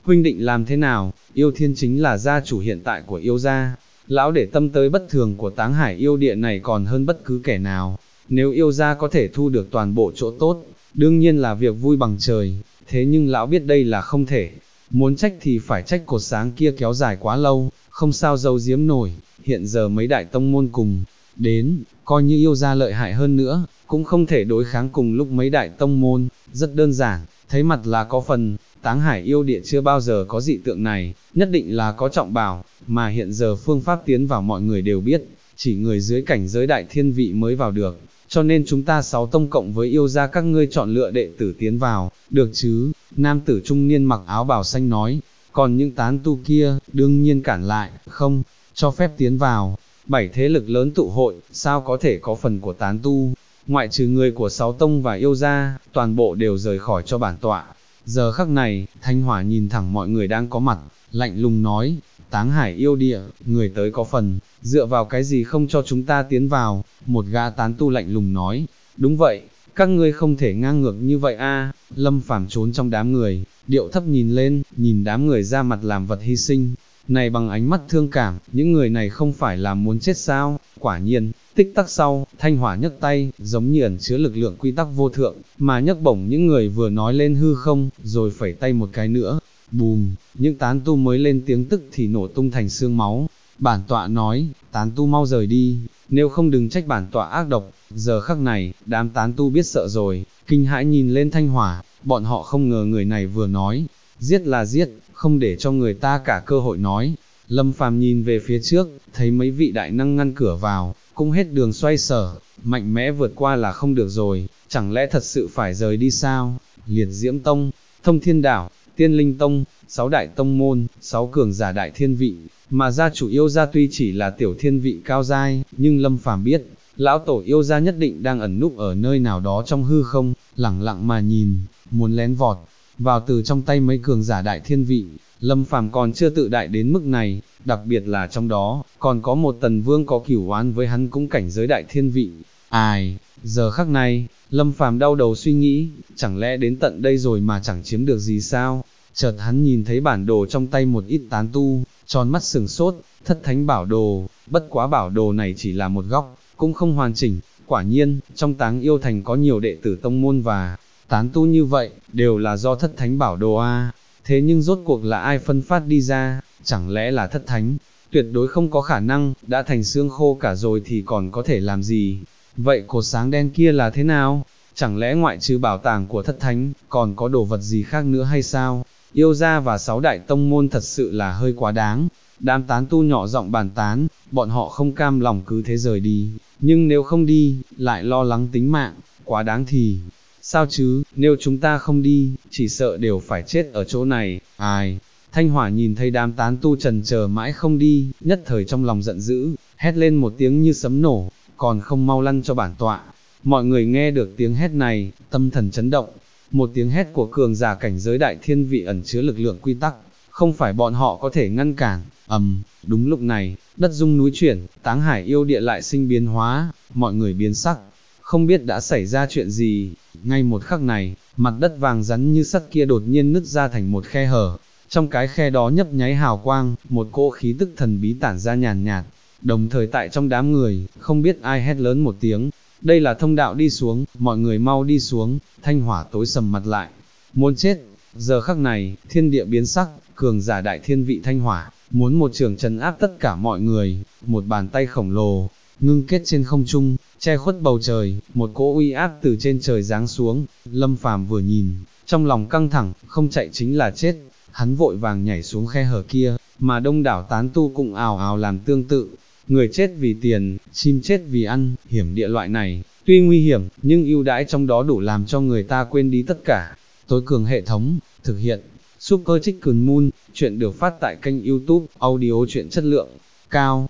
huynh định làm thế nào? Yêu Thiên chính là gia chủ hiện tại của yêu gia, lão để tâm tới bất thường của Táng Hải yêu địa này còn hơn bất cứ kẻ nào. Nếu yêu gia có thể thu được toàn bộ chỗ tốt, đương nhiên là việc vui bằng trời, thế nhưng lão biết đây là không thể. Muốn trách thì phải trách cột sáng kia kéo dài quá lâu, không sao giấu giếm nổi, hiện giờ mấy đại tông môn cùng đến, coi như yêu gia lợi hại hơn nữa, cũng không thể đối kháng cùng lúc mấy đại tông môn, rất đơn giản, thấy mặt là có phần. Táng Hải yêu địa chưa bao giờ có dị tượng này, nhất định là có trọng bảo, mà hiện giờ phương pháp tiến vào mọi người đều biết, chỉ người dưới cảnh giới đại thiên vị mới vào được, cho nên chúng ta 6 tông cộng với yêu gia các ngươi chọn lựa đệ tử tiến vào, được chứ? Nam tử trung niên mặc áo bào xanh nói, còn những tán tu kia, đương nhiên cản lại, không, cho phép tiến vào. 7 thế lực lớn tụ hội, sao có thể có phần của tán tu, ngoại trừ người của 6 tông và yêu gia, toàn bộ đều rời khỏi cho bản tọa. Giờ khắc này, Thanh Hỏa nhìn thẳng mọi người đang có mặt, lạnh lùng nói, Táng Hải yêu địa, người tới có phần, dựa vào cái gì không cho chúng ta tiến vào? Một gã tán tu lạnh lùng nói, đúng vậy, các ngươi không thể ngang ngược như vậy a. Lâm Phàm trốn trong đám người, điệu thấp nhìn lên, nhìn đám người ra mặt làm vật hy sinh, này bằng ánh mắt thương cảm, những người này không phải là muốn chết sao? Quả nhiên, tích tắc sau, Thanh Hỏa nhấc tay, giống như ẩn chứa lực lượng quy tắc vô thượng, mà nhấc bổng những người vừa nói lên hư không, rồi phẩy tay một cái nữa, bùm, những tán tu mới lên tiếng tức thì nổ tung thành xương máu. Bản tọa nói, tán tu mau rời đi, nếu không đừng trách bản tọa ác độc. Giờ khắc này, đám tán tu biết sợ rồi, kinh hãi nhìn lên Thanh Hỏa, bọn họ không ngờ người này vừa nói, giết là giết, không để cho người ta cả cơ hội nói. Lâm Phàm nhìn về phía trước, thấy mấy vị đại năng ngăn cửa vào, cũng hết đường xoay sở, mạnh mẽ vượt qua là không được rồi, chẳng lẽ thật sự phải rời đi sao? Liệt Diễm Tông, Thông Thiên Đảo, Tiên Linh Tông, 6 đại tông môn, 6 cường giả đại thiên vị, mà gia chủ yêu gia tuy chỉ là tiểu thiên vị cao giai, nhưng Lâm Phàm biết, lão tổ yêu gia nhất định đang ẩn núp ở nơi nào đó trong hư không, lẳng lặng mà nhìn, muốn lén vọt vào từ trong tay mấy cường giả đại thiên vị. Lâm Phàm còn chưa tự đại đến mức này, đặc biệt là trong đó, còn có một tần vương có cửu oán với hắn cũng cảnh giới đại thiên vị. Ai, giờ khắc này, Lâm Phàm đau đầu suy nghĩ, chẳng lẽ đến tận đây rồi mà chẳng chiếm được gì sao? Chợt hắn nhìn thấy bản đồ trong tay một ít tán tu, tròn mắt sừng sốt, thất thánh bảo đồ, bất quá bảo đồ này chỉ là một góc, cũng không hoàn chỉnh. Quả nhiên, trong Táng Yêu Thành có nhiều đệ tử tông môn và tán tu như vậy, đều là do thất thánh bảo đồ a. Thế nhưng rốt cuộc là ai phân phát đi ra, chẳng lẽ là thất thánh? Tuyệt đối không có khả năng, đã thành xương khô cả rồi thì còn có thể làm gì? Vậy cột sáng đen kia là thế nào? Chẳng lẽ ngoại trừ bảo tàng của thất thánh, còn có đồ vật gì khác nữa hay sao? Yêu gia và 6 đại tông môn thật sự là hơi quá đáng. Đám tán tu nhỏ giọng bàn tán, bọn họ không cam lòng cứ thế rời đi, nhưng nếu không đi, lại lo lắng tính mạng, quá đáng thì sao chứ, nếu chúng ta không đi, chỉ sợ đều phải chết ở chỗ này. Ai? Thanh Hỏa nhìn thấy đám tán tu trần chờ mãi không đi, nhất thời trong lòng giận dữ, hét lên một tiếng như sấm nổ, còn không mau lăn cho bản tọa. Mọi người nghe được tiếng hét này, tâm thần chấn động, một tiếng hét của cường giả cảnh giới đại thiên vị ẩn chứa lực lượng quy tắc, không phải bọn họ có thể ngăn cản. Đúng lúc này, đất rung núi chuyển, Táng Hải yêu địa lại sinh biến hóa, mọi người biến sắc, không biết đã xảy ra chuyện gì. Ngay một khắc này, mặt đất vàng rắn như sắt kia đột nhiên nứt ra thành một khe hở, trong cái khe đó nhấp nháy hào quang, một cỗ khí tức thần bí tản ra nhàn nhạt, đồng thời tại trong đám người, không biết ai hét lớn một tiếng, đây là thông đạo đi xuống, mọi người mau đi xuống. Thanh Hỏa tối sầm mặt lại, muốn chết. Giờ khắc này, thiên địa biến sắc, cường giả đại thiên vị Thanh Hỏa, muốn một trường trấn áp tất cả mọi người, một bàn tay khổng lồ, ngưng kết trên không trung, che khuất bầu trời, một cỗ uy áp từ trên trời giáng xuống. Lâm Phàm vừa nhìn, trong lòng căng thẳng, không chạy chính là chết, hắn vội vàng nhảy xuống khe hở kia, mà đông đảo tán tu cũng ào ào làm tương tự. Người chết vì tiền, chim chết vì ăn, hiểm địa loại này, tuy nguy hiểm, nhưng ưu đãi trong đó đủ làm cho người ta quên đi tất cả. Tối cường hệ thống, thực hiện, Super Chicken Moon, chuyện được phát tại kênh YouTube, audio chuyện chất lượng cao,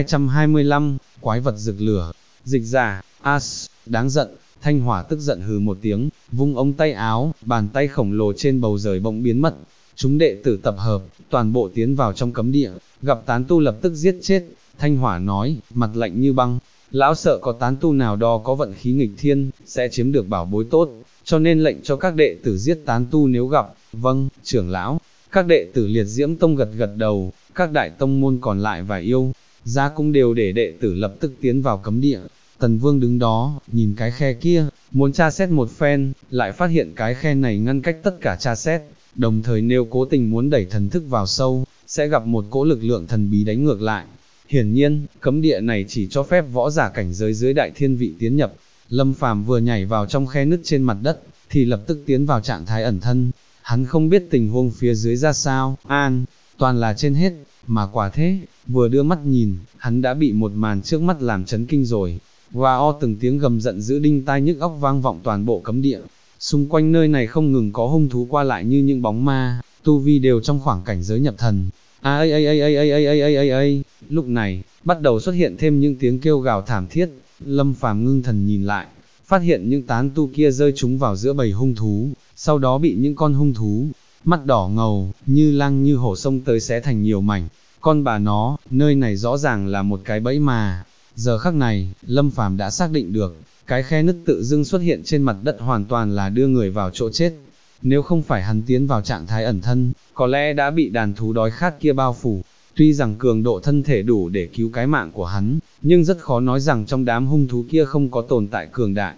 225, quái vật rực lửa, dịch giả, As, đáng giận. Thanh Hỏa tức giận hừ một tiếng, vung ống tay áo, bàn tay khổng lồ trên bầu trời bỗng biến mất. Chúng đệ tử tập hợp, toàn bộ tiến vào trong cấm địa, gặp tán tu lập tức giết chết. Thanh Hỏa nói, mặt lạnh như băng, lão sợ có tán tu nào đó có vận khí nghịch thiên, sẽ chiếm được bảo bối tốt, cho nên lệnh cho các đệ tử giết tán tu nếu gặp. Vâng, trưởng lão. Các đệ tử liệt diễm tông gật gật đầu, các đại tông môn còn lại và yêu gia cũng đều để đệ tử lập tức tiến vào cấm địa. Tần Vương đứng đó, nhìn cái khe kia, muốn tra xét một phen, lại phát hiện cái khe này ngăn cách tất cả tra xét, đồng thời nếu cố tình muốn đẩy thần thức vào sâu, sẽ gặp một cỗ lực lượng thần bí đánh ngược lại. Hiển nhiên, cấm địa này chỉ cho phép võ giả cảnh giới dưới đại thiên vị tiến nhập. Lâm Phàm vừa nhảy vào trong khe nứt trên mặt đất, thì lập tức tiến vào trạng thái ẩn thân. Hắn không biết tình huống phía dưới ra sao, toàn là trên hết, mà quả thế, vừa đưa mắt nhìn, hắn đã bị một màn trước mắt làm chấn kinh rồi. Từng tiếng gầm giận dữ đinh tai nhức óc vang vọng toàn bộ cấm địa. Xung quanh nơi này không ngừng có hung thú qua lại như những bóng ma, tu vi đều trong khoảng cảnh giới nhập thần. Lúc này, bắt đầu xuất hiện thêm những tiếng kêu gào thảm thiết. Lâm Phàm ngưng thần nhìn lại, phát hiện những tán tu kia rơi chúng vào giữa bầy hung thú, sau đó bị những con hung thú, mắt đỏ ngầu, như lang như hổ xông tới xé thành nhiều mảnh. Con bà nó, nơi này rõ ràng là một cái bẫy mà. Giờ khắc này, Lâm Phàm đã xác định được, cái khe nứt tự dưng xuất hiện trên mặt đất hoàn toàn là đưa người vào chỗ chết. Nếu không phải hắn tiến vào trạng thái ẩn thân, có lẽ đã bị đàn thú đói khát kia bao phủ. Tuy rằng cường độ thân thể đủ để cứu cái mạng của hắn, nhưng rất khó nói rằng trong đám hung thú kia không có tồn tại cường đại.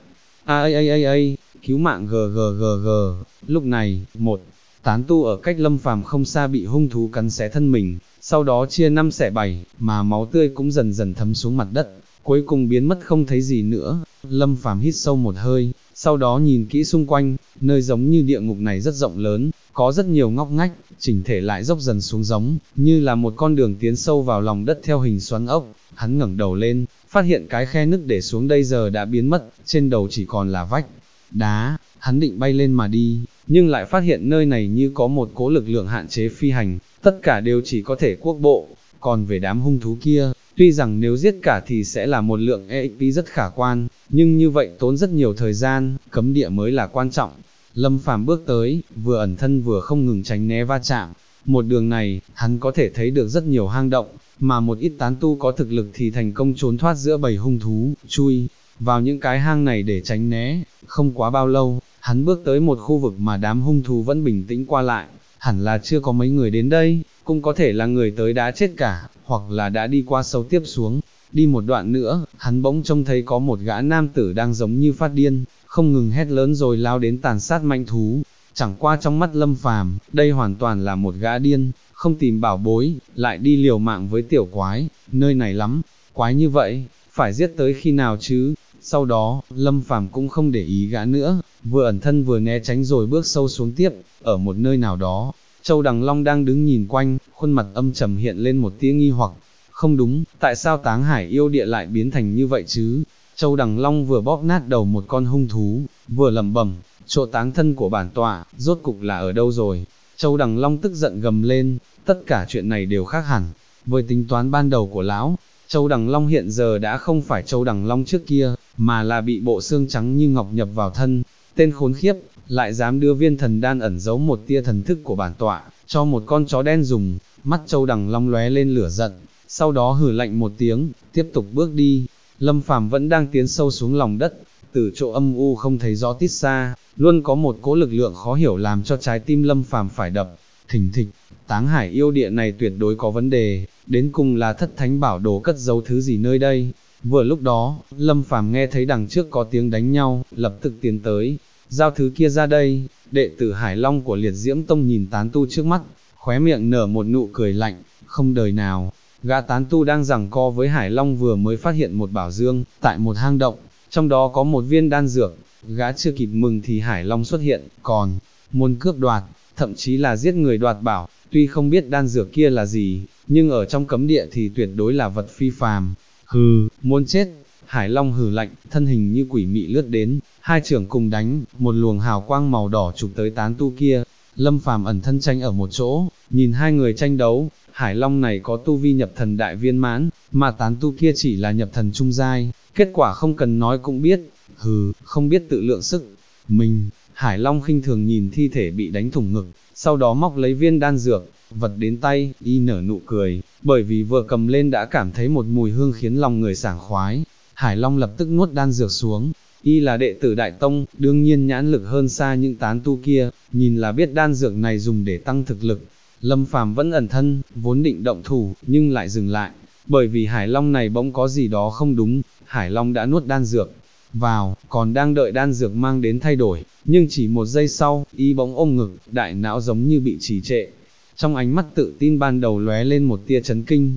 Cứu mạng gggg. Lúc này, một tán tu ở cách Lâm Phàm không xa bị hung thú cắn xé thân mình, sau đó chia 5 xẻ 7, mà máu tươi cũng dần dần thấm xuống mặt đất, cuối cùng biến mất không thấy gì nữa. Lâm Phàm hít sâu một hơi, sau đó nhìn kỹ xung quanh, nơi giống như địa ngục này rất rộng lớn, có rất nhiều ngóc ngách, chỉnh thể lại dốc dần xuống giống, như là một con đường tiến sâu vào lòng đất theo hình xoắn ốc. Hắn ngẩng đầu lên, phát hiện cái khe nứt để xuống đây giờ đã biến mất, trên đầu chỉ còn là vách đá. Hắn định bay lên mà đi, nhưng lại phát hiện nơi này như có một cỗ lực lượng hạn chế phi hành, tất cả đều chỉ có thể quốc bộ. Còn về đám hung thú kia, tuy rằng nếu giết cả thì sẽ là một lượng EXP rất khả quan, nhưng như vậy tốn rất nhiều thời gian, cấm địa mới là quan trọng. Lâm Phàm bước tới, vừa ẩn thân vừa không ngừng tránh né va chạm. Một đường này, hắn có thể thấy được rất nhiều hang động, mà một ít tán tu có thực lực thì thành công trốn thoát giữa bầy hung thú, chui vào những cái hang này để tránh né. Không quá bao lâu, hắn bước tới một khu vực mà đám hung thú vẫn bình tĩnh qua lại, hẳn là chưa có mấy người đến đây, cũng có thể là người tới đã chết cả, hoặc là đã đi qua sâu tiếp xuống. Đi một đoạn nữa, hắn bỗng trông thấy có một gã nam tử đang giống như phát điên, không ngừng hét lớn rồi lao đến tàn sát manh thú. Chẳng qua trong mắt Lâm Phàm, đây hoàn toàn là một gã điên, không tìm bảo bối, lại đi liều mạng với tiểu quái, nơi này lắm, quái như vậy, phải giết tới khi nào chứ? Sau đó, Lâm Phàm cũng không để ý gã nữa, vừa ẩn thân vừa né tránh rồi bước sâu xuống tiếp, ở một nơi nào đó, Châu Đằng Long đang đứng nhìn quanh, khuôn mặt âm trầm hiện lên một tia nghi hoặc. Không đúng, tại sao Táng Hải yêu địa lại biến thành như vậy chứ? Châu Đằng Long vừa bóp nát đầu một con hung thú, vừa lẩm bẩm, chỗ táng thân của bản tọa, rốt cục là ở đâu rồi? Châu Đằng Long tức giận gầm lên, tất cả chuyện này đều khác hẳn với tính toán ban đầu của lão. Châu Đằng Long hiện giờ đã không phải Châu Đằng Long trước kia, mà là bị bộ xương trắng như ngọc nhập vào thân. Tên khốn khiếp, lại dám đưa viên thần đan ẩn giấu một tia thần thức của bản tọa, cho một con chó đen dùng. Mắt Châu Đằng Long lóe lên lửa giận, sau đó hừ lạnh một tiếng, tiếp tục bước đi. Lâm Phàm vẫn đang tiến sâu xuống lòng đất, từ chỗ âm u không thấy rõ tít xa, luôn có một cỗ lực lượng khó hiểu làm cho trái tim Lâm Phàm phải đập thình thịch. Táng Hải yêu địa này tuyệt đối có vấn đề, đến cùng là thất thánh bảo đồ cất giấu thứ gì nơi đây. Vừa lúc đó, Lâm Phàm nghe thấy đằng trước có tiếng đánh nhau, lập tức tiến tới, giao thứ kia ra đây. Đệ tử Hải Long của Liệt Diễm Tông nhìn tán tu trước mắt, khóe miệng nở một nụ cười lạnh, không đời nào. Gã tán tu đang giằng co với Hải Long vừa mới phát hiện một bảo dương, tại một hang động, trong đó có một viên đan dược. Gã chưa kịp mừng thì Hải Long xuất hiện, còn muốn cướp đoạt, thậm chí là giết người đoạt bảo. Tuy không biết đan dược kia là gì, nhưng ở trong cấm địa thì tuyệt đối là vật phi phàm. Hừ, muốn chết. Hải Long hừ lạnh, thân hình như quỷ mị lướt đến, hai trưởng cùng đánh, một luồng hào quang màu đỏ chụp tới tán tu kia. Lâm Phàm ẩn thân tranh ở một chỗ, nhìn hai người tranh đấu. Hải Long này có tu vi nhập thần đại viên mãn, mà tán tu kia chỉ là nhập thần trung giai, kết quả không cần nói cũng biết. Hừ, không biết tự lượng sức mình. Hải Long khinh thường nhìn thi thể bị đánh thủng ngực, sau đó móc lấy viên đan dược, vật đến tay, y nở nụ cười, bởi vì vừa cầm lên đã cảm thấy một mùi hương khiến lòng người sảng khoái. Hải Long lập tức nuốt đan dược xuống, y là đệ tử Đại Tông, đương nhiên nhãn lực hơn xa những tán tu kia, nhìn là biết đan dược này dùng để tăng thực lực. Lâm Phàm vẫn ẩn thân, vốn định động thủ, nhưng lại dừng lại, bởi vì Hải Long này bỗng có gì đó không đúng, Hải Long đã nuốt đan dược vào, còn đang đợi đan dược mang đến thay đổi, nhưng chỉ một giây sau, y bỗng ôm ngực, đại não giống như bị trì trệ. Trong ánh mắt tự tin ban đầu lóe lên một tia chấn kinh.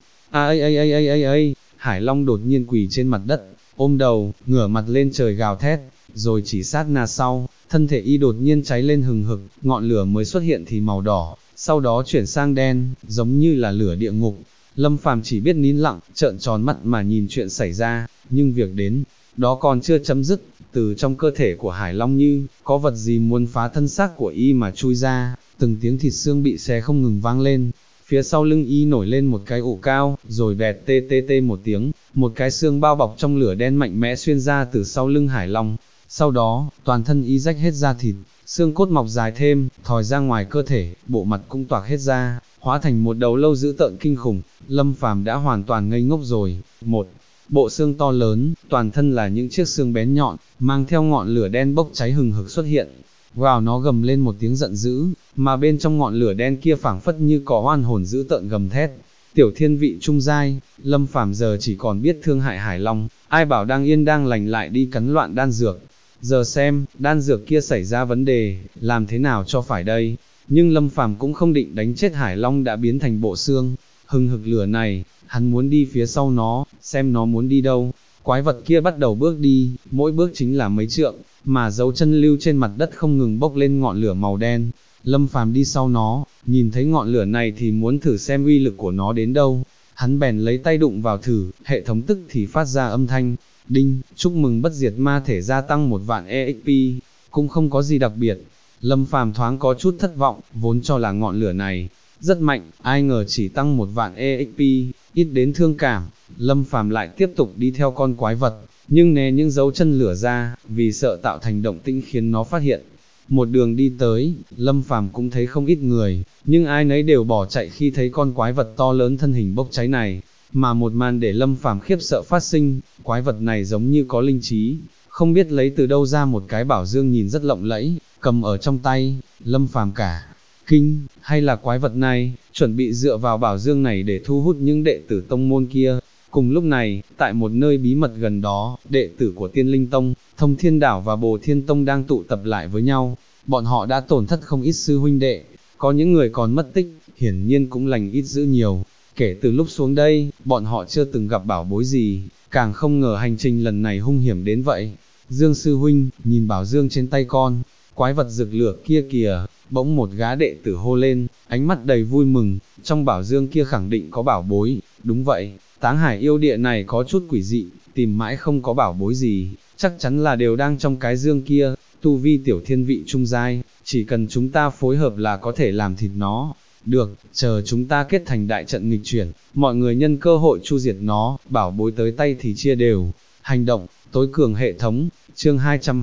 Hải Long đột nhiên quỳ trên mặt đất, ôm đầu, ngửa mặt lên trời gào thét, rồi chỉ sát na sau, thân thể y đột nhiên cháy lên hừng hực, ngọn lửa mới xuất hiện thì màu đỏ, sau đó chuyển sang đen, giống như là lửa địa ngục. Lâm Phàm chỉ biết nín lặng, trợn tròn mắt mà nhìn chuyện xảy ra, nhưng việc đến đó còn chưa chấm dứt, từ trong cơ thể của Hải Long như có vật gì muốn phá thân xác của y mà chui ra, từng tiếng thịt xương bị xé không ngừng vang lên. Phía sau lưng y nổi lên một cái ụ cao, rồi bẹt tê tê tê một tiếng, một cái xương bao bọc trong lửa đen mạnh mẽ xuyên ra từ sau lưng Hải Long. Sau đó, toàn thân y rách hết da thịt, xương cốt mọc dài thêm, thòi ra ngoài cơ thể, bộ mặt cũng toạc hết ra, hóa thành một đầu lâu dữ tợn kinh khủng. Lâm Phàm đã hoàn toàn ngây ngốc rồi. Một bộ xương to lớn, toàn thân là những chiếc xương bén nhọn, mang theo ngọn lửa đen bốc cháy hừng hực xuất hiện. Wow, nó gầm lên một tiếng giận dữ, mà bên trong ngọn lửa đen kia phảng phất như có oan hồn dữ tợn gầm thét. Tiểu thiên vị trung giai, Lâm Phàm giờ chỉ còn biết thương hại Hải Long, ai bảo đang yên đang lành lại đi cắn loạn đan dược. Giờ xem, đan dược kia xảy ra vấn đề, làm thế nào cho phải đây? Nhưng Lâm Phàm cũng không định đánh chết Hải Long đã biến thành bộ xương. Hừng hực lửa này, hắn muốn đi phía sau nó, xem nó muốn đi đâu. Quái vật kia bắt đầu bước đi, mỗi bước chính là mấy trượng, mà dấu chân lưu trên mặt đất không ngừng bốc lên ngọn lửa màu đen. Lâm Phàm đi sau nó, nhìn thấy ngọn lửa này thì muốn thử xem uy lực của nó đến đâu. Hắn bèn lấy tay đụng vào thử, hệ thống tức thì phát ra âm thanh, đinh, chúc mừng bất diệt ma thể gia tăng 1.000 EXP, cũng không có gì đặc biệt. Lâm Phàm thoáng có chút thất vọng, vốn cho là ngọn lửa này rất mạnh, ai ngờ chỉ tăng 1.000 EXP, ít đến thương cảm. Lâm Phàm lại tiếp tục đi theo con quái vật, nhưng né những dấu chân lửa ra, vì sợ tạo thành động tĩnh khiến nó phát hiện. Một đường đi tới, Lâm Phàm cũng thấy không ít người, nhưng ai nấy đều bỏ chạy khi thấy con quái vật to lớn thân hình bốc cháy này. Mà một màn để Lâm Phàm khiếp sợ phát sinh, quái vật này giống như có linh trí, không biết lấy từ đâu ra một cái bảo dương nhìn rất lộng lẫy, cầm ở trong tay. Lâm Phàm cả kinh, hay là quái vật này chuẩn bị dựa vào bảo dương này để thu hút những đệ tử tông môn kia. Cùng lúc này, tại một nơi bí mật gần đó, đệ tử của Tiên Linh Tông, Thông Thiên Đảo và Bồ Thiên Tông đang tụ tập lại với nhau. Bọn họ đã tổn thất không ít sư huynh đệ, có những người còn mất tích, hiển nhiên cũng lành ít dữ nhiều. Kể từ lúc xuống đây, bọn họ chưa từng gặp bảo bối gì, càng không ngờ hành trình lần này hung hiểm đến vậy. Dương sư huynh, nhìn bảo dương trên tay con, quái vật rực lửa kia kìa. Bỗng một gã đệ tử hô lên, ánh mắt đầy vui mừng, trong bảo dương kia khẳng định có bảo bối. Đúng vậy, Táng Hải yêu địa này có chút quỷ dị, tìm mãi không có bảo bối gì, chắc chắn là đều đang trong cái dương kia. Tu vi tiểu thiên vị trung giai, chỉ cần chúng ta phối hợp là có thể làm thịt nó. Được, chờ chúng ta kết thành đại trận nghịch chuyển, mọi người nhân cơ hội chu diệt nó, bảo bối tới tay thì chia đều. Hành động, tối cường hệ thống, chương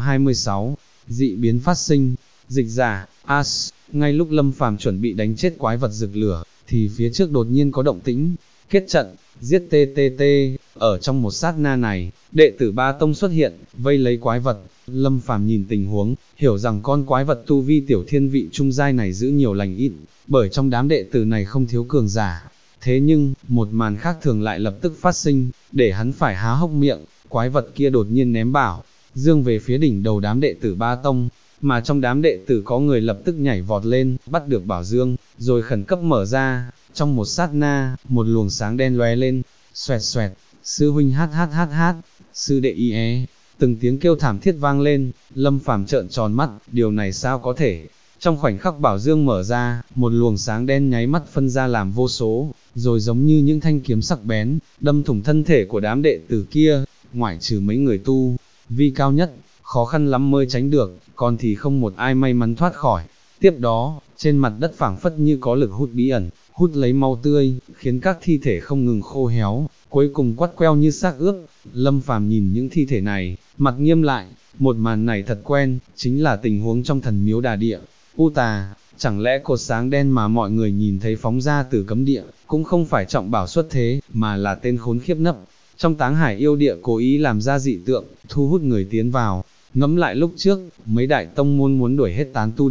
226, dị biến phát sinh. Dịch giả, As, ngay lúc Lâm Phàm chuẩn bị đánh chết quái vật rực lửa, thì phía trước đột nhiên có động tĩnh, kết trận, giết TTT. Ở trong một sát na này, đệ tử Ba Tông xuất hiện, vây lấy quái vật. Lâm Phàm nhìn tình huống, hiểu rằng con quái vật tu vi tiểu thiên vị trung giai này giữ nhiều lành ít, bởi trong đám đệ tử này không thiếu cường giả. Thế nhưng, một màn khác thường lại lập tức phát sinh, để hắn phải há hốc miệng. Quái vật kia đột nhiên ném bảo dương về phía đỉnh đầu đám đệ tử Ba Tông, mà trong đám đệ tử có người lập tức nhảy vọt lên, bắt được bảo dương, rồi khẩn cấp mở ra. Trong một sát na, một luồng sáng đen lóe lên, xoẹt xoẹt, sư huynh hát, sư đệ y. Từng tiếng kêu thảm thiết vang lên. Lâm Phàm trợn tròn mắt, điều này sao có thể? Trong khoảnh khắc bảo dương mở ra, một luồng sáng đen nháy mắt phân ra làm vô số, rồi giống như những thanh kiếm sắc bén, đâm thủng thân thể của đám đệ tử kia. Ngoại trừ mấy người tu vi cao nhất, khó khăn lắm mới tránh được, còn thì không một ai may mắn thoát khỏi. Tiếp đó, trên mặt đất phảng phất như có lực hút bí ẩn, hút lấy máu tươi, khiến các thi thể không ngừng khô héo, cuối cùng quắt queo như xác ướp. Lâm Phàm nhìn những thi thể này, mặt nghiêm lại, một màn này thật quen, chính là tình huống trong Thần Miếu Đà Địa. U tà, chẳng lẽ cột sáng đen mà mọi người nhìn thấy phóng ra từ cấm địa, cũng không phải trọng bảo xuất thế, mà là tên khốn khiếp nấp trong Táng Hải yêu địa cố ý làm ra dị tượng, thu hút người tiến vào. Ngẫm lại lúc trước, mấy đại tông môn muốn đuổi hết tán tu đi,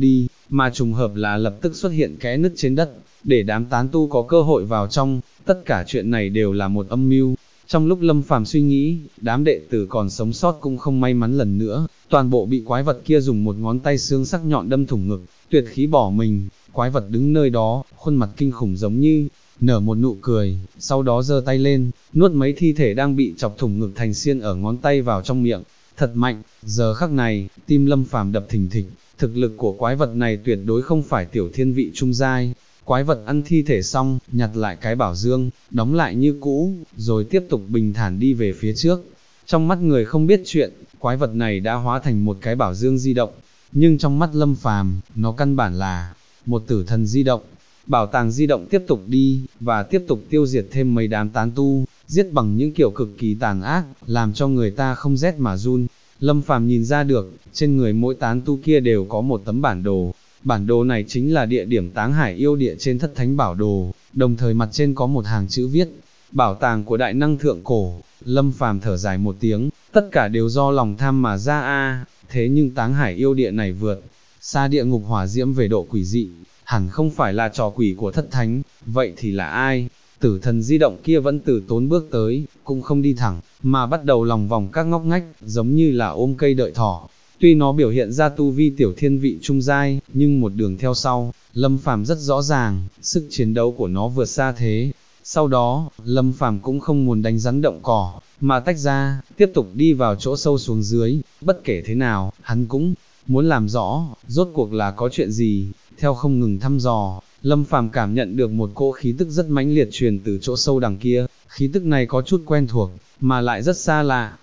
mà trùng hợp là lập tức xuất hiện kẽ nứt trên đất, để đám tán tu có cơ hội vào trong, tất cả chuyện này đều là một âm mưu. Trong lúc Lâm Phàm suy nghĩ, đám đệ tử còn sống sót cũng không may mắn lần nữa, toàn bộ bị quái vật kia dùng một ngón tay xương sắc nhọn đâm thủng ngực, tuyệt khí bỏ mình. Quái vật đứng nơi đó, khuôn mặt kinh khủng giống như nở một nụ cười, sau đó giơ tay lên, nuốt mấy thi thể đang bị chọc thủng ngực thành xiên ở ngón tay vào trong miệng, thật mạnh. Giờ khắc này, tim Lâm Phàm đập thình thịch, thực lực của quái vật này tuyệt đối không phải tiểu thiên vị trung giai. Quái vật ăn thi thể xong, nhặt lại cái bảo dương, đóng lại như cũ, rồi tiếp tục bình thản đi về phía trước. Trong mắt người không biết chuyện, quái vật này đã hóa thành một cái bảo dương di động, nhưng trong mắt Lâm Phàm, nó căn bản là một tử thần di động. Bảo tàng di động tiếp tục đi, và tiếp tục tiêu diệt thêm mấy đám tán tu, giết bằng những kiểu cực kỳ tàn ác, làm cho người ta không rét mà run. Lâm Phàm nhìn ra được, trên người mỗi tán tu kia đều có một tấm bản đồ. Bản đồ này chính là địa điểm Táng Hải yêu địa trên thất thánh bảo đồ, đồng thời mặt trên có một hàng chữ viết, bảo tàng của đại năng thượng cổ. Lâm Phàm thở dài một tiếng, tất cả đều do lòng tham mà ra a. Thế nhưng Táng Hải yêu địa này vượt xa địa ngục hỏa diễm về độ quỷ dị, hẳn không phải là trò quỷ của thất thánh, vậy thì là ai? Tử thần di động kia vẫn từ tốn bước tới, cũng không đi thẳng, mà bắt đầu lòng vòng các ngóc ngách, giống như là ôm cây đợi thỏ. Tuy nó biểu hiện ra tu vi tiểu thiên vị trung giai, nhưng một đường theo sau, Lâm Phàm rất rõ ràng, sức chiến đấu của nó vượt xa thế. Sau đó, Lâm Phàm cũng không muốn đánh rắn động cỏ, mà tách ra, tiếp tục đi vào chỗ sâu xuống dưới. Bất kể thế nào, hắn cũng muốn làm rõ, rốt cuộc là có chuyện gì. Theo không ngừng thăm dò, Lâm Phàm cảm nhận được một cỗ khí tức rất mãnh liệt truyền từ chỗ sâu đằng kia. Khí tức này có chút quen thuộc, mà lại rất xa lạ.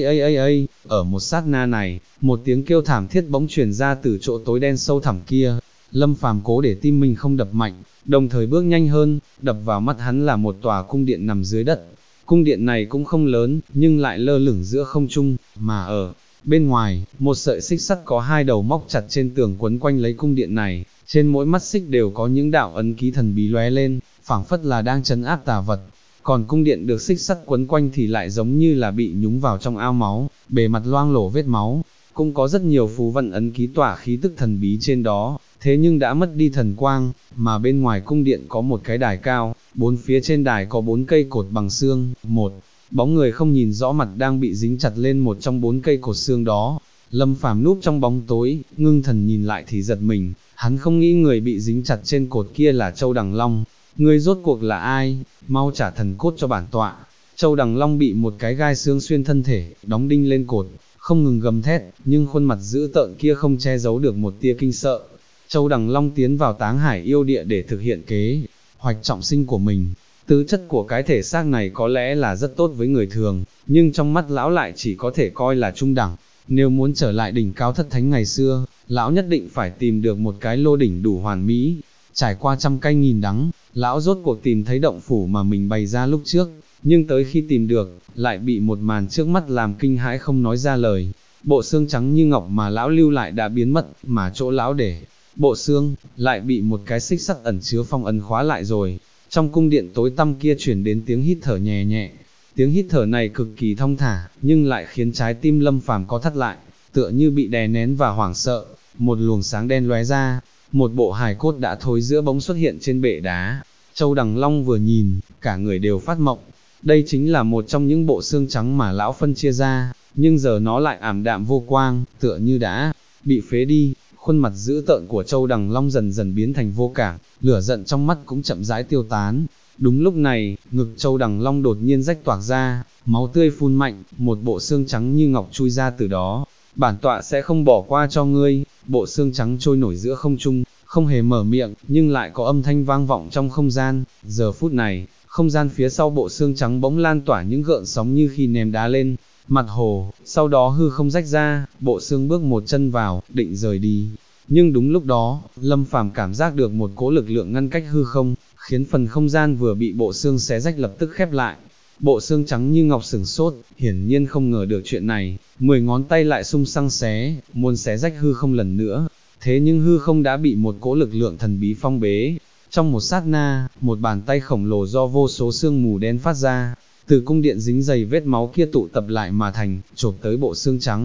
Ở một sát na này, một tiếng kêu thảm thiết bỗng truyền ra từ chỗ tối đen sâu thẳm kia. Lâm Phàm cố để tim mình không đập mạnh, đồng thời bước nhanh hơn. Đập vào mắt hắn là một tòa cung điện nằm dưới đất. Cung điện này cũng không lớn, nhưng lại lơ lửng giữa không trung, mà ở bên ngoài, một sợi xích sắt có hai đầu móc chặt trên tường quấn quanh lấy cung điện này. Trên mỗi mắt xích đều có những đạo ấn ký thần bí lóe lên, phảng phất là đang trấn áp tà vật. Còn cung điện được xích sắt quấn quanh thì lại giống như là bị nhúng vào trong ao máu, bề mặt loang lổ vết máu, cũng có rất nhiều phù văn ấn ký tỏa khí tức thần bí trên đó, thế nhưng đã mất đi thần quang. Mà bên ngoài cung điện có một cái đài cao, bốn phía trên đài có 4 cây cột bằng xương, một bóng người không nhìn rõ mặt đang bị dính chặt lên một trong 4 cây cột xương đó. Lâm Phàm núp trong bóng tối, ngưng thần nhìn lại thì giật mình, hắn không nghĩ người bị dính chặt trên cột kia là Châu Đằng Long. Ngươi rốt cuộc là ai? Mau trả thần cốt cho bản tọa. Châu Đằng Long bị một cái gai xương xuyên thân thể, đóng đinh lên cột, không ngừng gầm thét, nhưng khuôn mặt dữ tợn kia không che giấu được một tia kinh sợ. Châu Đằng Long tiến vào Táng Hải yêu địa để thực hiện kế hoạch trọng sinh của mình. Tứ chất của cái thể xác này có lẽ là rất tốt với người thường, nhưng trong mắt lão lại chỉ có thể coi là trung đẳng. Nếu muốn trở lại đỉnh cao thất thánh ngày xưa, lão nhất định phải tìm được một cái lô đỉnh đủ hoàn mỹ. Trải qua trăm cay nghìn đắng, lão rốt cuộc tìm thấy động phủ mà mình bày ra lúc trước, nhưng tới khi tìm được, lại bị một màn trước mắt làm kinh hãi không nói ra lời. Bộ xương trắng như ngọc mà lão lưu lại đã biến mất, mà chỗ lão để bộ xương, lại bị một cái xích sắt ẩn chứa phong ấn khóa lại rồi. Trong cung điện tối tăm kia chuyển đến tiếng hít thở nhẹ nhẹ. Tiếng hít thở này cực kỳ thong thả, nhưng lại khiến trái tim Lâm Phàm có thắt lại, tựa như bị đè nén và hoảng sợ. Một luồng sáng đen lóe ra, một bộ hài cốt đã thối giữa bóng xuất hiện trên bệ đá. Châu Đằng Long vừa nhìn, cả người đều phát mộng. Đây chính là một trong những bộ xương trắng mà lão phân chia ra, nhưng giờ nó lại ảm đạm vô quang, tựa như đã bị phế đi. Khuôn mặt dữ tợn của Châu Đằng Long dần dần biến thành vô cảm, lửa giận trong mắt cũng chậm rãi tiêu tán. Đúng lúc này, ngực Châu Đằng Long đột nhiên rách toạc ra, máu tươi phun mạnh, một bộ xương trắng như ngọc chui ra từ đó. Bản tọa sẽ không bỏ qua cho ngươi. Bộ xương trắng trôi nổi giữa không trung, không hề mở miệng, nhưng lại có âm thanh vang vọng trong không gian. Giờ phút này, không gian phía sau bộ xương trắng bỗng lan tỏa những gợn sóng như khi ném đá lên mặt hồ, sau đó hư không rách ra, bộ xương bước một chân vào, định rời đi. Nhưng đúng lúc đó, Lâm Phàm cảm giác được một cỗ lực lượng ngăn cách hư không, khiến phần không gian vừa bị bộ xương xé rách lập tức khép lại. Bộ xương trắng như ngọc sửng sốt, hiển nhiên không ngờ được chuyện này, 10 ngón tay lại sung săng xé, muốn xé rách hư không lần nữa. Thế nhưng hư không đã bị một cỗ lực lượng thần bí phong bế. Trong một sát na, một bàn tay khổng lồ do vô số sương mù đen phát ra, từ cung điện dính dày vết máu kia tụ tập lại mà thành, chộp tới bộ xương trắng.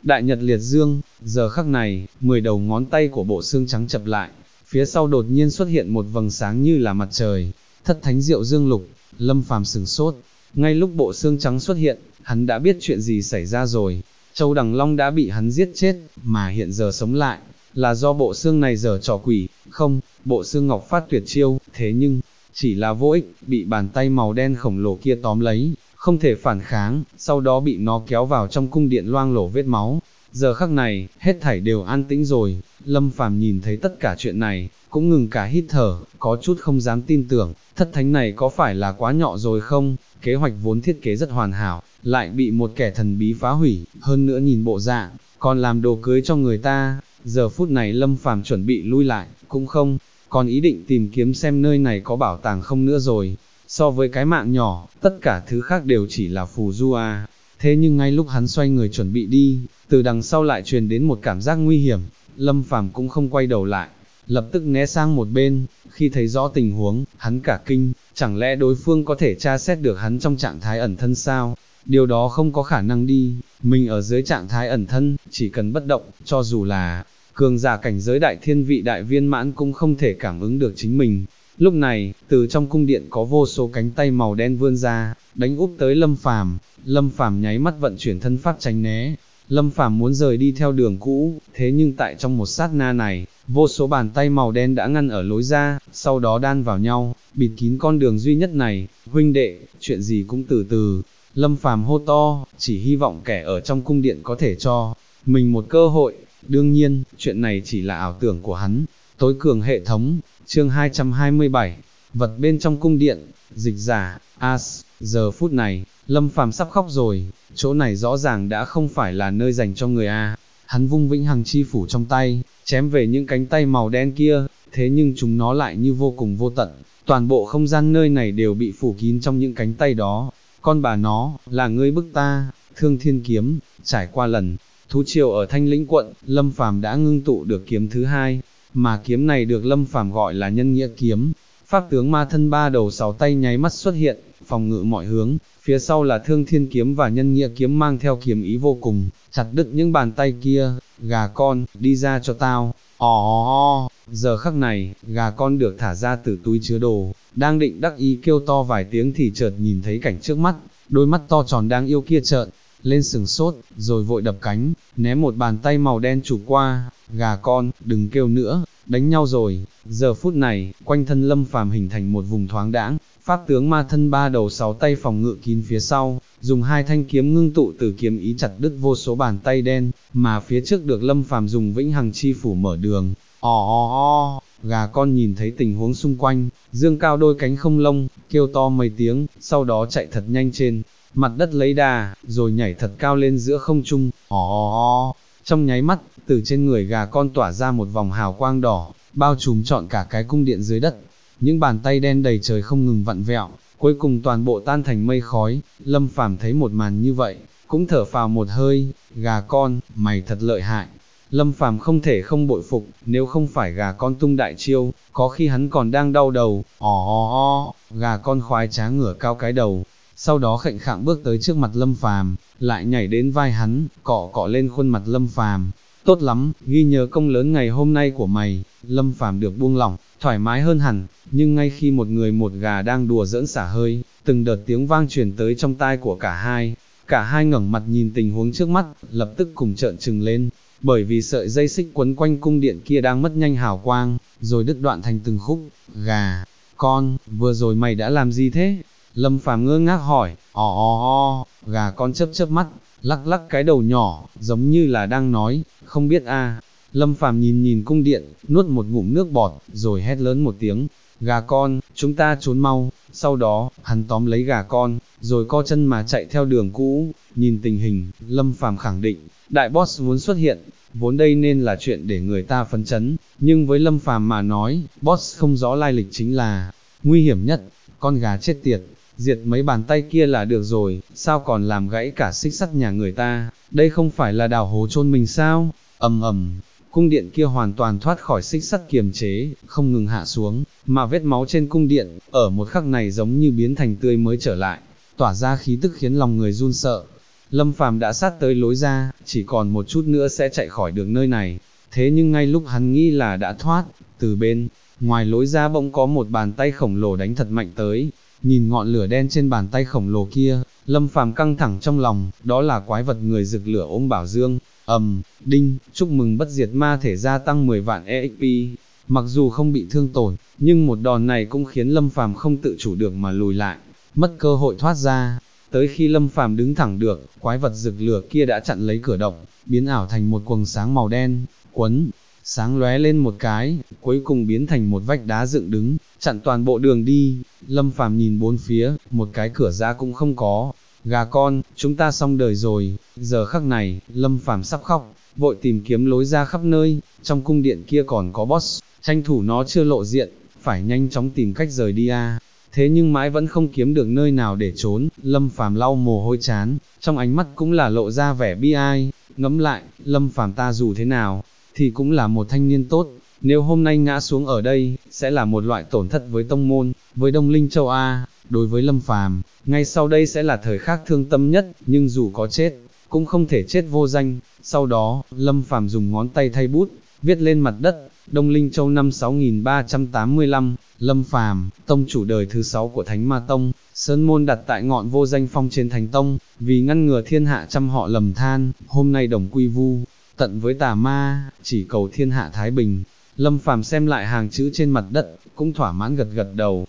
đại nhật liệt dương, giờ khắc này, 10 đầu ngón tay của bộ xương trắng chập lại, phía sau đột nhiên xuất hiện một vầng sáng như là mặt trời, thất thánh diệu dương lục, Lâm Phàm sửng sốt, ngay lúc bộ xương trắng xuất hiện, hắn đã biết chuyện gì xảy ra rồi, Châu Đằng Long đã bị hắn giết chết, mà hiện giờ sống lại, là do bộ xương này giở trò quỷ, không, bộ xương ngọc phát tuyệt chiêu, thế nhưng, chỉ là vô ích, bị bàn tay màu đen khổng lồ kia tóm lấy, không thể phản kháng, sau đó bị nó kéo vào trong cung điện loang lổ vết máu. Giờ khắc này, hết thảy đều an tĩnh rồi, Lâm Phàm nhìn thấy tất cả chuyện này, cũng ngừng cả hít thở, có chút không dám tin tưởng, thất thánh này có phải là quá nhọ rồi không, kế hoạch vốn thiết kế rất hoàn hảo, lại bị một kẻ thần bí phá hủy, hơn nữa nhìn bộ dạng, còn làm đồ cưới cho người ta, giờ phút này Lâm Phàm chuẩn bị lui lại, cũng không, còn ý định tìm kiếm xem nơi này có bảo tàng không nữa rồi, so với cái mạng nhỏ, tất cả thứ khác đều chỉ là phù du à. Thế nhưng ngay lúc hắn xoay người chuẩn bị đi, từ đằng sau lại truyền đến một cảm giác nguy hiểm, Lâm Phàm cũng không quay đầu lại, lập tức né sang một bên, khi thấy rõ tình huống, hắn cả kinh, chẳng lẽ đối phương có thể tra xét được hắn trong trạng thái ẩn thân sao? Điều đó không có khả năng đi, mình ở dưới trạng thái ẩn thân, chỉ cần bất động, cho dù là cường giả cảnh giới đại thiên vị đại viên mãn cũng không thể cảm ứng được chính mình. Lúc này, từ trong cung điện có vô số cánh tay màu đen vươn ra, đánh úp tới Lâm Phàm. Lâm Phàm nháy mắt vận chuyển thân pháp tránh né. Lâm Phàm muốn rời đi theo đường cũ, thế nhưng tại trong một sát na này, vô số bàn tay màu đen đã ngăn ở lối ra, sau đó đan vào nhau, bịt kín con đường duy nhất này. Huynh đệ, chuyện gì cũng từ từ. Lâm Phàm hô to, chỉ hy vọng kẻ ở trong cung điện có thể cho mình một cơ hội. Đương nhiên, chuyện này chỉ là ảo tưởng của hắn. Tối cường hệ thống, chương 227, vật bên trong cung điện, dịch giả, As, giờ phút này, Lâm Phàm sắp khóc rồi, chỗ này rõ ràng đã không phải là nơi dành cho người A. Hắn vung vĩnh hằng chi phủ trong tay, chém về những cánh tay màu đen kia, thế nhưng chúng nó lại như vô cùng vô tận, toàn bộ không gian nơi này đều bị phủ kín trong những cánh tay đó. Con bà nó, là ngươi bức ta, Thương Thiên Kiếm, trải qua lần thú triều ở Thanh Lĩnh quận, Lâm Phàm đã ngưng tụ được kiếm thứ hai, mà kiếm này được Lâm Phàm gọi là nhân nghĩa kiếm. Pháp tướng ma thân ba đầu sáu tay nháy mắt xuất hiện, phòng ngự mọi hướng, phía sau là Thương Thiên Kiếm và nhân nghĩa kiếm mang theo kiếm ý vô cùng, chặt đứt những bàn tay kia. Gà con, đi ra cho tao. Giờ khắc này, gà con được thả ra từ túi chứa đồ, đang định đắc ý kêu to vài tiếng thì chợt nhìn thấy cảnh trước mắt, đôi mắt to tròn đáng yêu kia trợn lên sừng sốt, rồi vội đập cánh, ném một bàn tay màu đen chụp qua. Gà con, đừng kêu nữa, đánh nhau rồi. Giờ phút này, quanh thân Lâm Phàm hình thành một vùng thoáng đãng, pháp tướng ma thân ba đầu sáu tay phòng ngự kín phía sau, dùng hai thanh kiếm ngưng tụ từ kiếm ý chặt đứt vô số bàn tay đen, mà phía trước được Lâm Phàm dùng vĩnh hằng chi phủ mở đường. Gà con nhìn thấy tình huống xung quanh, dương cao đôi cánh không lông, kêu to mấy tiếng, sau đó chạy thật nhanh trên mặt đất lấy đà, rồi nhảy thật cao lên giữa không trung. Trong nháy mắt, từ trên người gà con tỏa ra một vòng hào quang đỏ, bao trùm trọn cả cái cung điện dưới đất. Những bàn tay đen đầy trời không ngừng vặn vẹo, cuối cùng toàn bộ tan thành mây khói. Lâm Phàm thấy một màn như vậy, cũng thở phào một hơi. Gà con, mày thật lợi hại. Lâm Phàm không thể không bội phục, nếu không phải gà con tung đại chiêu, có khi hắn còn đang đau đầu. Gà con khoái trá ngửa cao cái đầu, sau đó khệnh khạng bước tới trước mặt Lâm Phàm, lại nhảy đến vai hắn, cọ cọ lên khuôn mặt Lâm Phàm. Tốt lắm, ghi nhớ công lớn ngày hôm nay của mày. Lâm Phàm được buông lỏng, thoải mái hơn hẳn, nhưng ngay khi một người một gà đang đùa giỡn xả hơi, từng đợt tiếng vang truyền tới trong tai của cả hai ngẩng mặt nhìn tình huống trước mắt, lập tức cùng trợn trừng lên, bởi vì sợi dây xích quấn quanh cung điện kia đang mất nhanh hào quang, rồi đứt đoạn thành từng khúc. Gà con, vừa rồi mày đã làm gì thế? Lâm Phàm ngơ ngác hỏi. Gà con chớp chớp mắt, lắc lắc cái đầu nhỏ, giống như là đang nói, không biết a. Lâm Phàm nhìn nhìn cung điện, nuốt một ngụm nước bọt, rồi hét lớn một tiếng, gà con, chúng ta trốn mau. Sau đó, hắn tóm lấy gà con, rồi co chân mà chạy theo đường cũ. Nhìn tình hình, Lâm Phàm khẳng định, đại boss muốn xuất hiện, vốn đây nên là chuyện để người ta phấn chấn, nhưng với Lâm Phàm mà nói, boss không rõ lai lịch chính là nguy hiểm nhất. Con gà chết tiệt, diệt mấy bàn tay kia là được rồi, sao còn làm gãy cả xích sắt nhà người ta, đây không phải là đào hố chôn mình sao? Cung điện kia hoàn toàn thoát khỏi xích sắt kiềm chế, không ngừng hạ xuống, mà vết máu trên cung điện, ở một khắc này giống như biến thành tươi mới trở lại, tỏa ra khí tức khiến lòng người run sợ. Lâm Phàm đã sát tới lối ra, chỉ còn một chút nữa sẽ chạy khỏi được nơi này. Thế nhưng ngay lúc hắn nghĩ là đã thoát, từ bên ngoài lối ra bỗng có một bàn tay khổng lồ đánh thật mạnh tới. Nhìn ngọn lửa đen trên bàn tay khổng lồ kia, Lâm Phàm căng thẳng trong lòng, đó là quái vật người rực lửa ôm bảo dương. Đinh, chúc mừng bất diệt ma thể gia tăng 10 vạn EXP. Mặc dù không bị thương tổn, nhưng một đòn này cũng khiến Lâm Phàm không tự chủ được mà lùi lại, mất cơ hội thoát ra. Tới khi Lâm Phàm đứng thẳng được, quái vật rực lửa kia đã chặn lấy cửa động, biến ảo thành một quầng sáng màu đen, quấn sáng lóe lên một cái, cuối cùng biến thành một vách đá dựng đứng, chặn toàn bộ đường đi. Lâm Phàm nhìn bốn phía, một cái cửa ra cũng không có. Gà con, chúng ta xong đời rồi. Giờ khắc này, Lâm Phàm sắp khóc, vội tìm kiếm lối ra khắp nơi. Trong cung điện kia còn có boss, tranh thủ nó chưa lộ diện, phải nhanh chóng tìm cách rời đi a. Thế nhưng mãi vẫn không kiếm được nơi nào để trốn. Lâm Phàm lau mồ hôi chán, trong ánh mắt cũng là lộ ra vẻ bi ai. Ngẫm lại, Lâm Phàm ta dù thế nào thì cũng là một thanh niên tốt, nếu hôm nay ngã xuống ở đây, sẽ là một loại tổn thất với tông môn, với Đông Linh Châu A. Đối với Lâm Phàm, ngay sau đây sẽ là thời khắc thương tâm nhất, nhưng dù có chết, cũng không thể chết vô danh. Sau đó, Lâm Phàm dùng ngón tay thay bút, viết lên mặt đất, Đông Linh Châu năm 6385, Lâm Phàm, tông chủ đời thứ 6 của Thánh Ma Tông, sơn môn đặt tại ngọn vô danh phong trên Thánh Tông, vì ngăn ngừa thiên hạ trăm họ lầm than, hôm nay đồng quy vu tận với tà ma, chỉ cầu thiên hạ thái bình. Lâm Phàm xem lại hàng chữ trên mặt đất, cũng thỏa mãn gật gật đầu.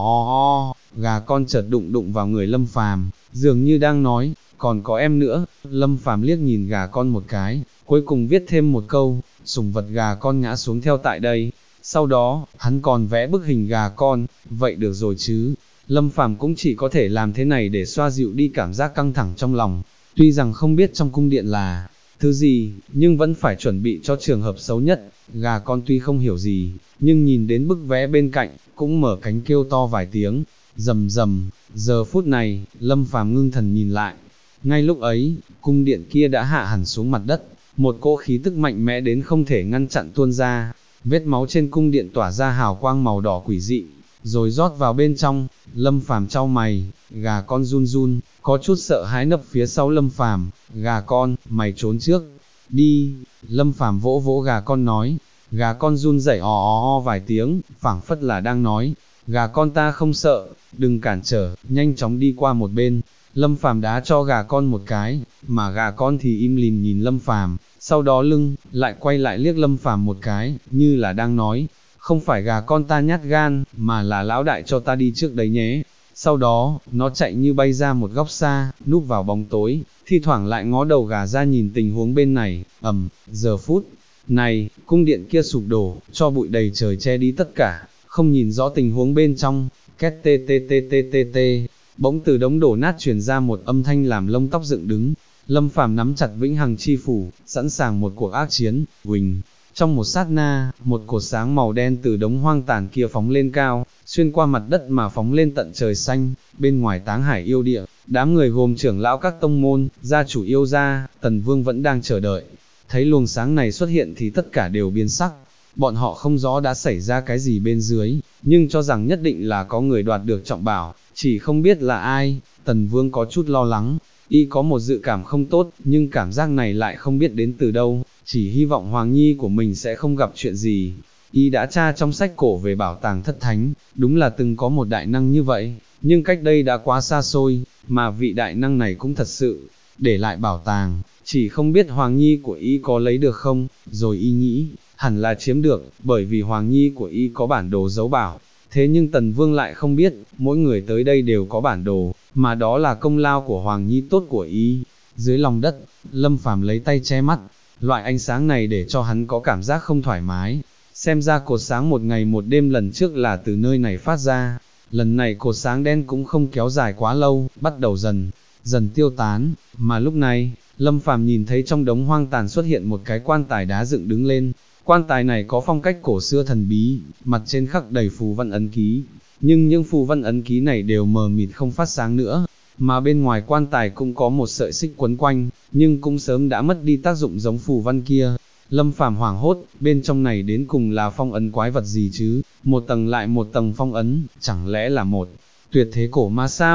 Gà con chợt đụng vào người Lâm Phàm, dường như đang nói, còn có em nữa. Lâm Phàm liếc nhìn gà con một cái, cuối cùng viết thêm một câu, sủng vật gà con ngã xuống theo tại đây. Sau đó, hắn còn vẽ bức hình gà con, vậy được rồi chứ. Lâm Phàm cũng chỉ có thể làm thế này để xoa dịu đi cảm giác căng thẳng trong lòng. Tuy rằng không biết trong cung điện là thứ gì, nhưng vẫn phải chuẩn bị cho trường hợp xấu nhất. Gà con tuy không hiểu gì, nhưng nhìn đến bức vẽ bên cạnh, cũng mở cánh kêu to vài tiếng, rầm rầm. Giờ phút này, Lâm Phàm ngưng thần nhìn lại. Ngay lúc ấy, cung điện kia đã hạ hẳn xuống mặt đất, một cỗ khí tức mạnh mẽ đến không thể ngăn chặn tuôn ra. Vết máu trên cung điện tỏa ra hào quang màu đỏ quỷ dị, rồi rót vào bên trong. Lâm Phàm chau mày, gà con run run, có chút sợ hãi nấp phía sau Lâm Phàm. Gà con, mày trốn trước đi. Lâm Phàm vỗ vỗ gà con nói. Gà con run rẩy vài tiếng, phảng phất là đang nói, gà con ta không sợ, đừng cản trở, nhanh chóng đi qua một bên. Lâm Phàm đá cho gà con một cái, mà gà con thì im lìm nhìn Lâm Phàm, sau đó lưng lại quay lại liếc Lâm Phàm một cái, như là đang nói, không phải gà con ta nhát gan, mà là lão đại cho ta đi trước đấy nhé. Sau đó, nó chạy như bay ra một góc xa, núp vào bóng tối, thi thoảng lại ngó đầu gà ra nhìn tình huống bên này. Giờ phút này, cung điện kia sụp đổ, cho bụi đầy trời che đi tất cả, không nhìn rõ tình huống bên trong. Két tê tê tê tê tê tê, bỗng từ đống đổ nát truyền ra một âm thanh làm lông tóc dựng đứng. Lâm Phàm nắm chặt vĩnh hằng chi phủ, sẵn sàng một cuộc ác chiến. Huỳnh, trong một sát na, một cột sáng màu đen từ đống hoang tàn kia phóng lên cao, xuyên qua mặt đất mà phóng lên tận trời xanh. Bên ngoài Táng Hải yêu địa, đám người gồm trưởng lão các tông môn, gia chủ yêu gia, Tần Vương vẫn đang chờ đợi. Thấy luồng sáng này xuất hiện thì tất cả đều biến sắc. Bọn họ không rõ đã xảy ra cái gì bên dưới, nhưng cho rằng nhất định là có người đoạt được trọng bảo, chỉ không biết là ai. Tần Vương có chút lo lắng, y có một dự cảm không tốt, nhưng cảm giác này lại không biết đến từ đâu, chỉ hy vọng Hoàng Nhi của mình sẽ không gặp chuyện gì. Y đã tra trong sách cổ về bảo tàng thất thánh, đúng là từng có một đại năng như vậy, nhưng cách đây đã quá xa xôi, mà vị đại năng này cũng thật sự để lại bảo tàng, chỉ không biết Hoàng Nhi của y có lấy được không. Rồi y nghĩ, hẳn là chiếm được, bởi vì Hoàng Nhi của y có bản đồ giấu bảo. Thế nhưng Tần Vương lại không biết, mỗi người tới đây đều có bản đồ, mà đó là công lao của Hoàng Nhi tốt của y. Dưới lòng đất, Lâm Phàm lấy tay che mắt, loại ánh sáng này để cho hắn có cảm giác không thoải mái. Xem ra cột sáng một ngày một đêm lần trước là từ nơi này phát ra. Lần này cột sáng đen cũng không kéo dài quá lâu, bắt đầu dần tiêu tán, mà lúc này, Lâm Phàm nhìn thấy trong đống hoang tàn xuất hiện một cái quan tài đá dựng đứng lên. Quan tài này có phong cách cổ xưa thần bí, mặt trên khắc đầy phù văn ấn ký, nhưng những phù văn ấn ký này đều mờ mịt không phát sáng nữa, mà bên ngoài quan tài cũng có một sợi xích quấn quanh, nhưng cũng sớm đã mất đi tác dụng giống phù văn kia. Lâm Phàm hoảng hốt, bên trong này đến cùng là phong ấn quái vật gì chứ, một tầng lại một tầng phong ấn, chẳng lẽ là một tuyệt thế cổ ma sao?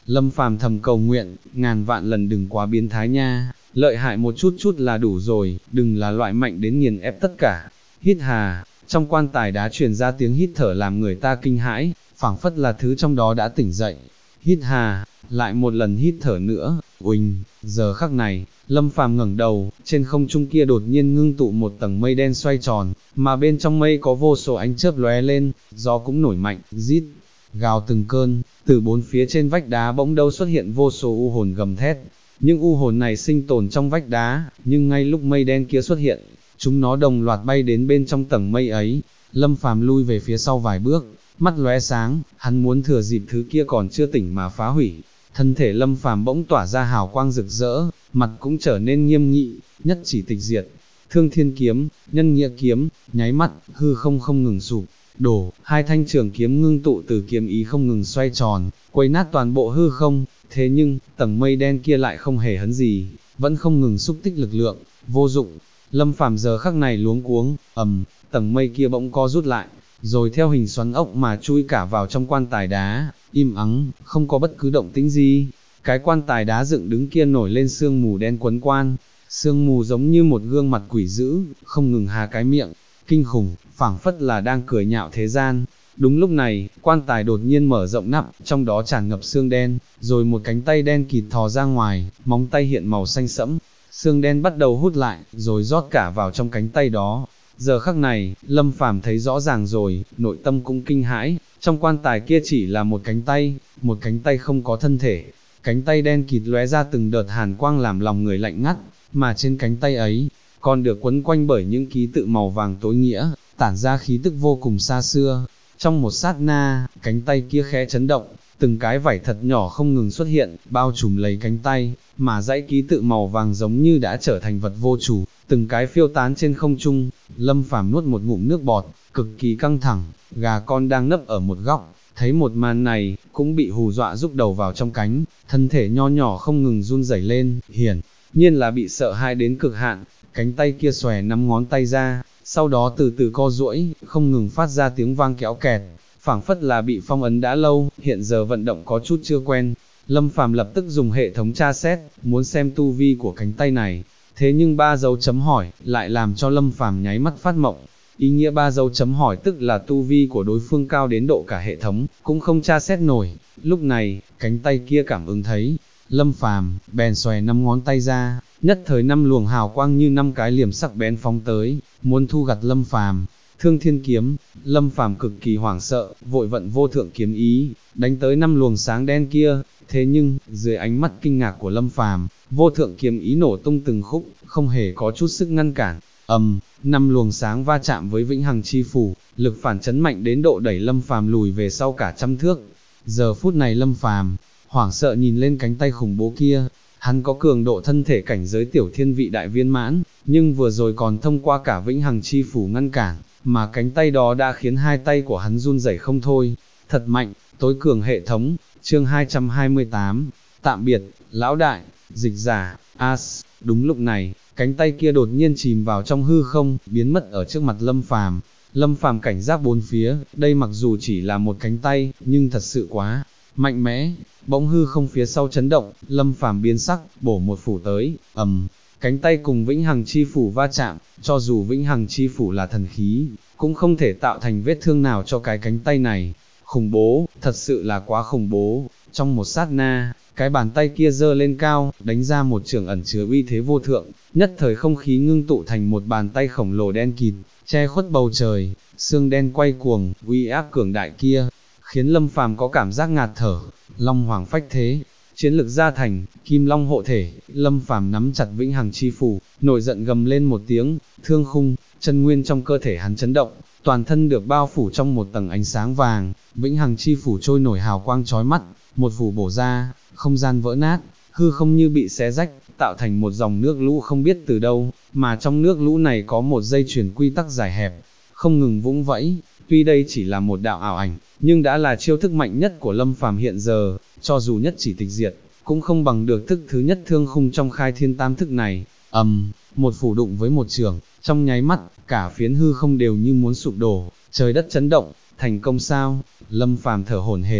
Lâm Phàm thầm cầu nguyện, ngàn vạn lần đừng quá biến thái nha, lợi hại một chút chút là đủ rồi, đừng là loại mạnh đến nghiền ép tất cả. Hít hà, trong quan tài đá truyền ra tiếng hít thở làm người ta kinh hãi, phảng phất là thứ trong đó đã tỉnh dậy. Hít hà, lại một lần hít thở nữa, uỳnh, giờ khắc này, Lâm Phàm ngẩng đầu, trên không trung kia đột nhiên ngưng tụ một tầng mây đen xoay tròn, mà bên trong mây có vô số ánh chớp lóe lên, gió cũng nổi mạnh, rít, gào từng cơn, từ bốn phía trên vách đá bỗng đâu xuất hiện vô số u hồn gầm thét. Những u hồn này sinh tồn trong vách đá, nhưng ngay lúc mây đen kia xuất hiện, chúng nó đồng loạt bay đến bên trong tầng mây ấy. Lâm Phàm lui về phía sau vài bước, mắt lóe sáng, hắn muốn thừa dịp thứ kia còn chưa tỉnh mà phá hủy. Thân thể Lâm Phàm bỗng tỏa ra hào quang rực rỡ, mặt cũng trở nên nghiêm nghị, nhất chỉ tịch diệt. Thương Thiên kiếm, Nhân Nghĩa kiếm, nháy mắt, hư không không ngừng sụp đổ, hai thanh trường kiếm ngưng tụ từ kiếm ý không ngừng xoay tròn, quấy nát toàn bộ hư không. Thế nhưng, tầng mây đen kia lại không hề hấn gì, vẫn không ngừng xúc tích lực lượng, vô dụng. Lâm Phàm giờ khắc này luống cuống, tầng mây kia bỗng co rút lại, rồi theo hình xoắn ốc mà chui cả vào trong quan tài đá, im ắng, không có bất cứ động tĩnh gì. Cái quan tài đá dựng đứng kia nổi lên sương mù đen quấn quan, sương mù giống như một gương mặt quỷ dữ, không ngừng há cái miệng, kinh khủng, phảng phất là đang cười nhạo thế gian. Đúng lúc này, quan tài đột nhiên mở rộng nắp, trong đó tràn ngập xương đen, rồi một cánh tay đen kịt thò ra ngoài, móng tay hiện màu xanh sẫm, xương đen bắt đầu hút lại, rồi rót cả vào trong cánh tay đó. Giờ khắc này, Lâm Phàm thấy rõ ràng rồi, nội tâm cũng kinh hãi, trong quan tài kia chỉ là một cánh tay không có thân thể. Cánh tay đen kịt lóe ra từng đợt hàn quang làm lòng người lạnh ngắt, mà trên cánh tay ấy, còn được quấn quanh bởi những ký tự màu vàng tối nghĩa, tản ra khí tức vô cùng xa xưa. Trong một sát na, cánh tay kia khẽ chấn động, từng cái vảy thật nhỏ không ngừng xuất hiện, bao trùm lấy cánh tay, mà dãy ký tự màu vàng giống như đã trở thành vật vô chủ, từng cái phiêu tán trên không trung. Lâm Phàm nuốt một ngụm nước bọt, cực kỳ căng thẳng, gà con đang nấp ở một góc, thấy một màn này, cũng bị hù dọa rúc đầu vào trong cánh, thân thể nho nhỏ không ngừng run rẩy lên, hiển nhiên là bị sợ hãi đến cực hạn. Cánh tay kia xòe 5 ngón tay ra, sau đó từ từ co duỗi, không ngừng phát ra tiếng vang kéo kẹt, phảng phất là bị phong ấn đã lâu, hiện giờ vận động có chút chưa quen. Lâm Phàm lập tức dùng hệ thống tra xét, muốn xem tu vi của cánh tay này, thế nhưng 3 dấu chấm hỏi, lại làm cho Lâm Phàm nháy mắt phát mộng. Ý nghĩa 3 dấu chấm hỏi tức là tu vi của đối phương cao đến độ cả hệ thống, cũng không tra xét nổi. Lúc này, cánh tay kia cảm ứng thấy, Lâm Phàm bèn xòe 5 ngón tay ra, nhất thời 5 luồng hào quang như 5 cái liềm sắc bén phóng tới, muốn thu gặt Lâm Phàm. Thương Thiên kiếm, Lâm Phàm cực kỳ hoảng sợ, vội vận vô thượng kiếm ý, đánh tới 5 luồng sáng đen kia. Thế nhưng, dưới ánh mắt kinh ngạc của Lâm Phàm, vô thượng kiếm ý nổ tung từng khúc, không hề có chút sức ngăn cản. 5 luồng sáng va chạm với vĩnh hằng chi phủ, lực phản chấn mạnh đến độ đẩy Lâm Phàm lùi về sau cả trăm thước. Giờ phút này Lâm Phàm hoảng sợ nhìn lên cánh tay khủng bố kia, hắn có cường độ thân thể cảnh giới tiểu thiên vị đại viên mãn, nhưng vừa rồi còn thông qua cả vĩnh hằng chi phủ ngăn cản, mà cánh tay đó đã khiến hai tay của hắn run rẩy không thôi. Thật mạnh, tối cường hệ thống. Chương 228, tạm biệt, lão đại. Dịch giả, As. Đúng lúc này, cánh tay kia đột nhiên chìm vào trong hư không, biến mất ở trước mặt Lâm Phàm. Lâm Phàm cảnh giác bốn phía, đây mặc dù chỉ là một cánh tay, nhưng thật sự quá mạnh mẽ. Bỗng hư không phía sau chấn động, Lâm Phàm biến sắc, bổ một phủ tới, cánh tay cùng vĩnh hằng chi phủ va chạm, cho dù vĩnh hằng chi phủ là thần khí, cũng không thể tạo thành vết thương nào cho cái cánh tay này. Khủng bố, thật sự là quá khủng bố. Trong một sát na, cái bàn tay kia giơ lên cao, đánh ra một chưởng ẩn chứa uy thế vô thượng, nhất thời không khí ngưng tụ thành một bàn tay khổng lồ đen kịt, che khuất bầu trời, xương đen quay cuồng, uy áp cường đại kia, khiến Lâm Phàm có cảm giác ngạt thở. Long hoàng phách thế, chiến lực gia thành, kim long hộ thể. Lâm Phàm nắm chặt vĩnh hằng chi phủ, nổi giận gầm lên một tiếng, thương khung, chân nguyên trong cơ thể hắn chấn động, toàn thân được bao phủ trong một tầng ánh sáng vàng, vĩnh hằng chi phủ trôi nổi hào quang chói mắt, một phủ bổ ra, không gian vỡ nát, hư không như bị xé rách, tạo thành một dòng nước lũ không biết từ đâu, mà trong nước lũ này có một dây chuyền quy tắc dài hẹp, không ngừng vũng vẫy. Tuy đây chỉ là một đạo ảo ảnh, nhưng đã là chiêu thức mạnh nhất của Lâm Phàm hiện giờ, cho dù nhất chỉ tịch diệt, cũng không bằng được thức thứ nhất thương khung trong khai thiên tam thức này. Một phủ đụng với một trường, trong nháy mắt, cả phiến hư không đều như muốn sụp đổ, trời đất chấn động. Thành công sao? Lâm Phàm thở hổn hển,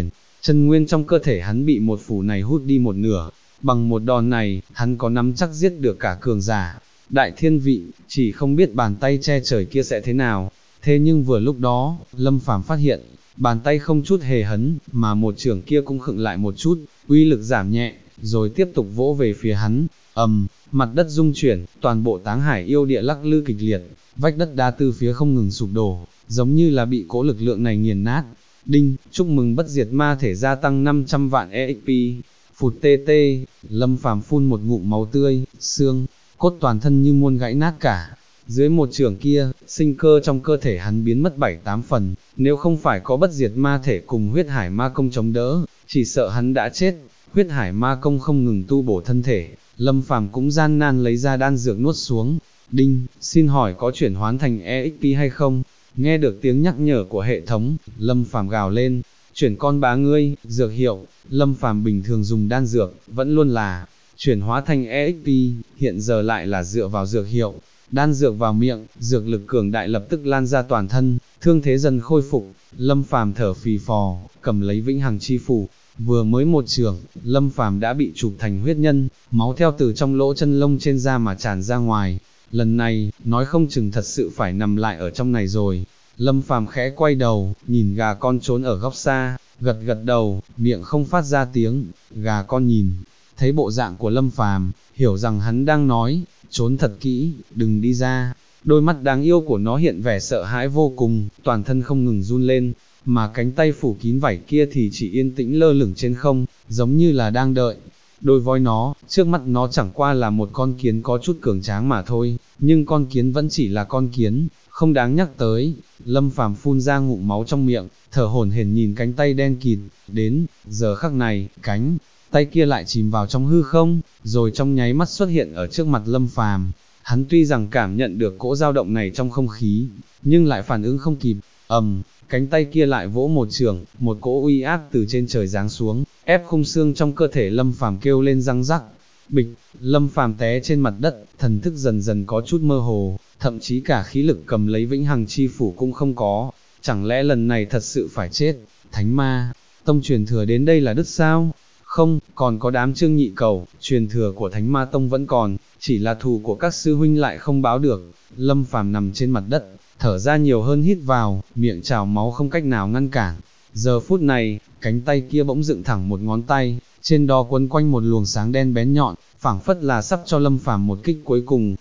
chân nguyên trong cơ thể hắn bị một phủ này hút đi một nửa, bằng một đòn này, hắn có nắm chắc giết được cả cường giả, đại thiên vị, chỉ không biết bàn tay che trời kia sẽ thế nào. Thế nhưng vừa lúc đó, Lâm Phàm phát hiện, bàn tay không chút hề hấn, mà một chưởng kia cũng khựng lại một chút, uy lực giảm nhẹ, rồi tiếp tục vỗ về phía hắn, mặt đất rung chuyển, toàn bộ Táng Hải yêu địa lắc lư kịch liệt, vách đất đá từ phía không ngừng sụp đổ, giống như là bị cỗ lực lượng này nghiền nát. Đinh, chúc mừng bất diệt ma thể gia tăng 500 vạn EXP, phụt TT, Lâm Phàm phun một ngụm máu tươi, xương, cốt toàn thân như muôn gãy nát cả. Dưới một chưởng kia, sinh cơ trong cơ thể hắn biến mất 7-8 phần, nếu không phải có bất diệt ma thể cùng huyết hải ma công chống đỡ, chỉ sợ hắn đã chết. Huyết hải ma công không ngừng tu bổ thân thể, Lâm Phàm cũng gian nan lấy ra đan dược nuốt xuống. Đinh, xin hỏi có chuyển hoán thành EXP hay không? Nghe được tiếng nhắc nhở của hệ thống, Lâm Phàm gào lên, chuyển con bá ngươi, dược hiệu, Lâm Phàm bình thường dùng đan dược, vẫn luôn là chuyển hóa thành EXP, hiện giờ lại là dựa vào dược hiệu. Đan dược vào miệng, dược lực cường đại lập tức lan ra toàn thân, thương thế dần khôi phục, Lâm Phàm thở phì phò, cầm lấy vĩnh hằng chi phủ, vừa mới một chưởng, Lâm Phàm đã bị chụp thành huyết nhân, máu theo từ trong lỗ chân lông trên da mà tràn ra ngoài. Lần này, nói không chừng thật sự phải nằm lại ở trong này rồi. Lâm Phàm khẽ quay đầu, nhìn gà con trốn ở góc xa, gật gật đầu, miệng không phát ra tiếng. Gà con nhìn, thấy bộ dạng của Lâm Phàm, hiểu rằng hắn đang nói, trốn thật kỹ, đừng đi ra. Đôi mắt đáng yêu của nó hiện vẻ sợ hãi vô cùng, toàn thân không ngừng run lên, mà cánh tay phủ kín vảy kia thì chỉ yên tĩnh lơ lửng trên không, giống như là đang đợi. Đối với nó, trước mắt nó chẳng qua là một con kiến có chút cường tráng mà thôi, nhưng con kiến vẫn chỉ là con kiến, không đáng nhắc tới. Lâm Phàm phun ra ngụm máu trong miệng, thở hổn hển nhìn cánh tay đen kịt, đến giờ khắc này, cánh tay kia lại chìm vào trong hư không, rồi trong nháy mắt xuất hiện ở trước mặt Lâm Phàm. Hắn tuy rằng cảm nhận được cỗ dao động này trong không khí, nhưng lại phản ứng không kịp, cánh tay kia lại vỗ một chưởng, một cỗ uy áp từ trên trời giáng xuống, ép khung xương trong cơ thể Lâm Phàm kêu lên răng rắc. Bịch, Lâm Phàm té trên mặt đất, thần thức dần dần có chút mơ hồ, thậm chí cả khí lực cầm lấy vĩnh hằng chi phủ cũng không có. Chẳng lẽ lần này thật sự phải chết? Thánh ma tông truyền thừa đến đây là đứt sao? Không, còn có đám Trương Nhị Cầu, truyền thừa của Thánh Ma Tông vẫn còn, chỉ là thù của các sư huynh lại không báo được. Lâm Phàm nằm trên mặt đất, thở ra nhiều hơn hít vào, miệng trào máu không cách nào ngăn cản. Giờ phút này, cánh tay kia bỗng dựng thẳng một ngón tay, trên đó quấn quanh một luồng sáng đen bén nhọn, phảng phất là sắp cho Lâm Phàm một kích cuối cùng.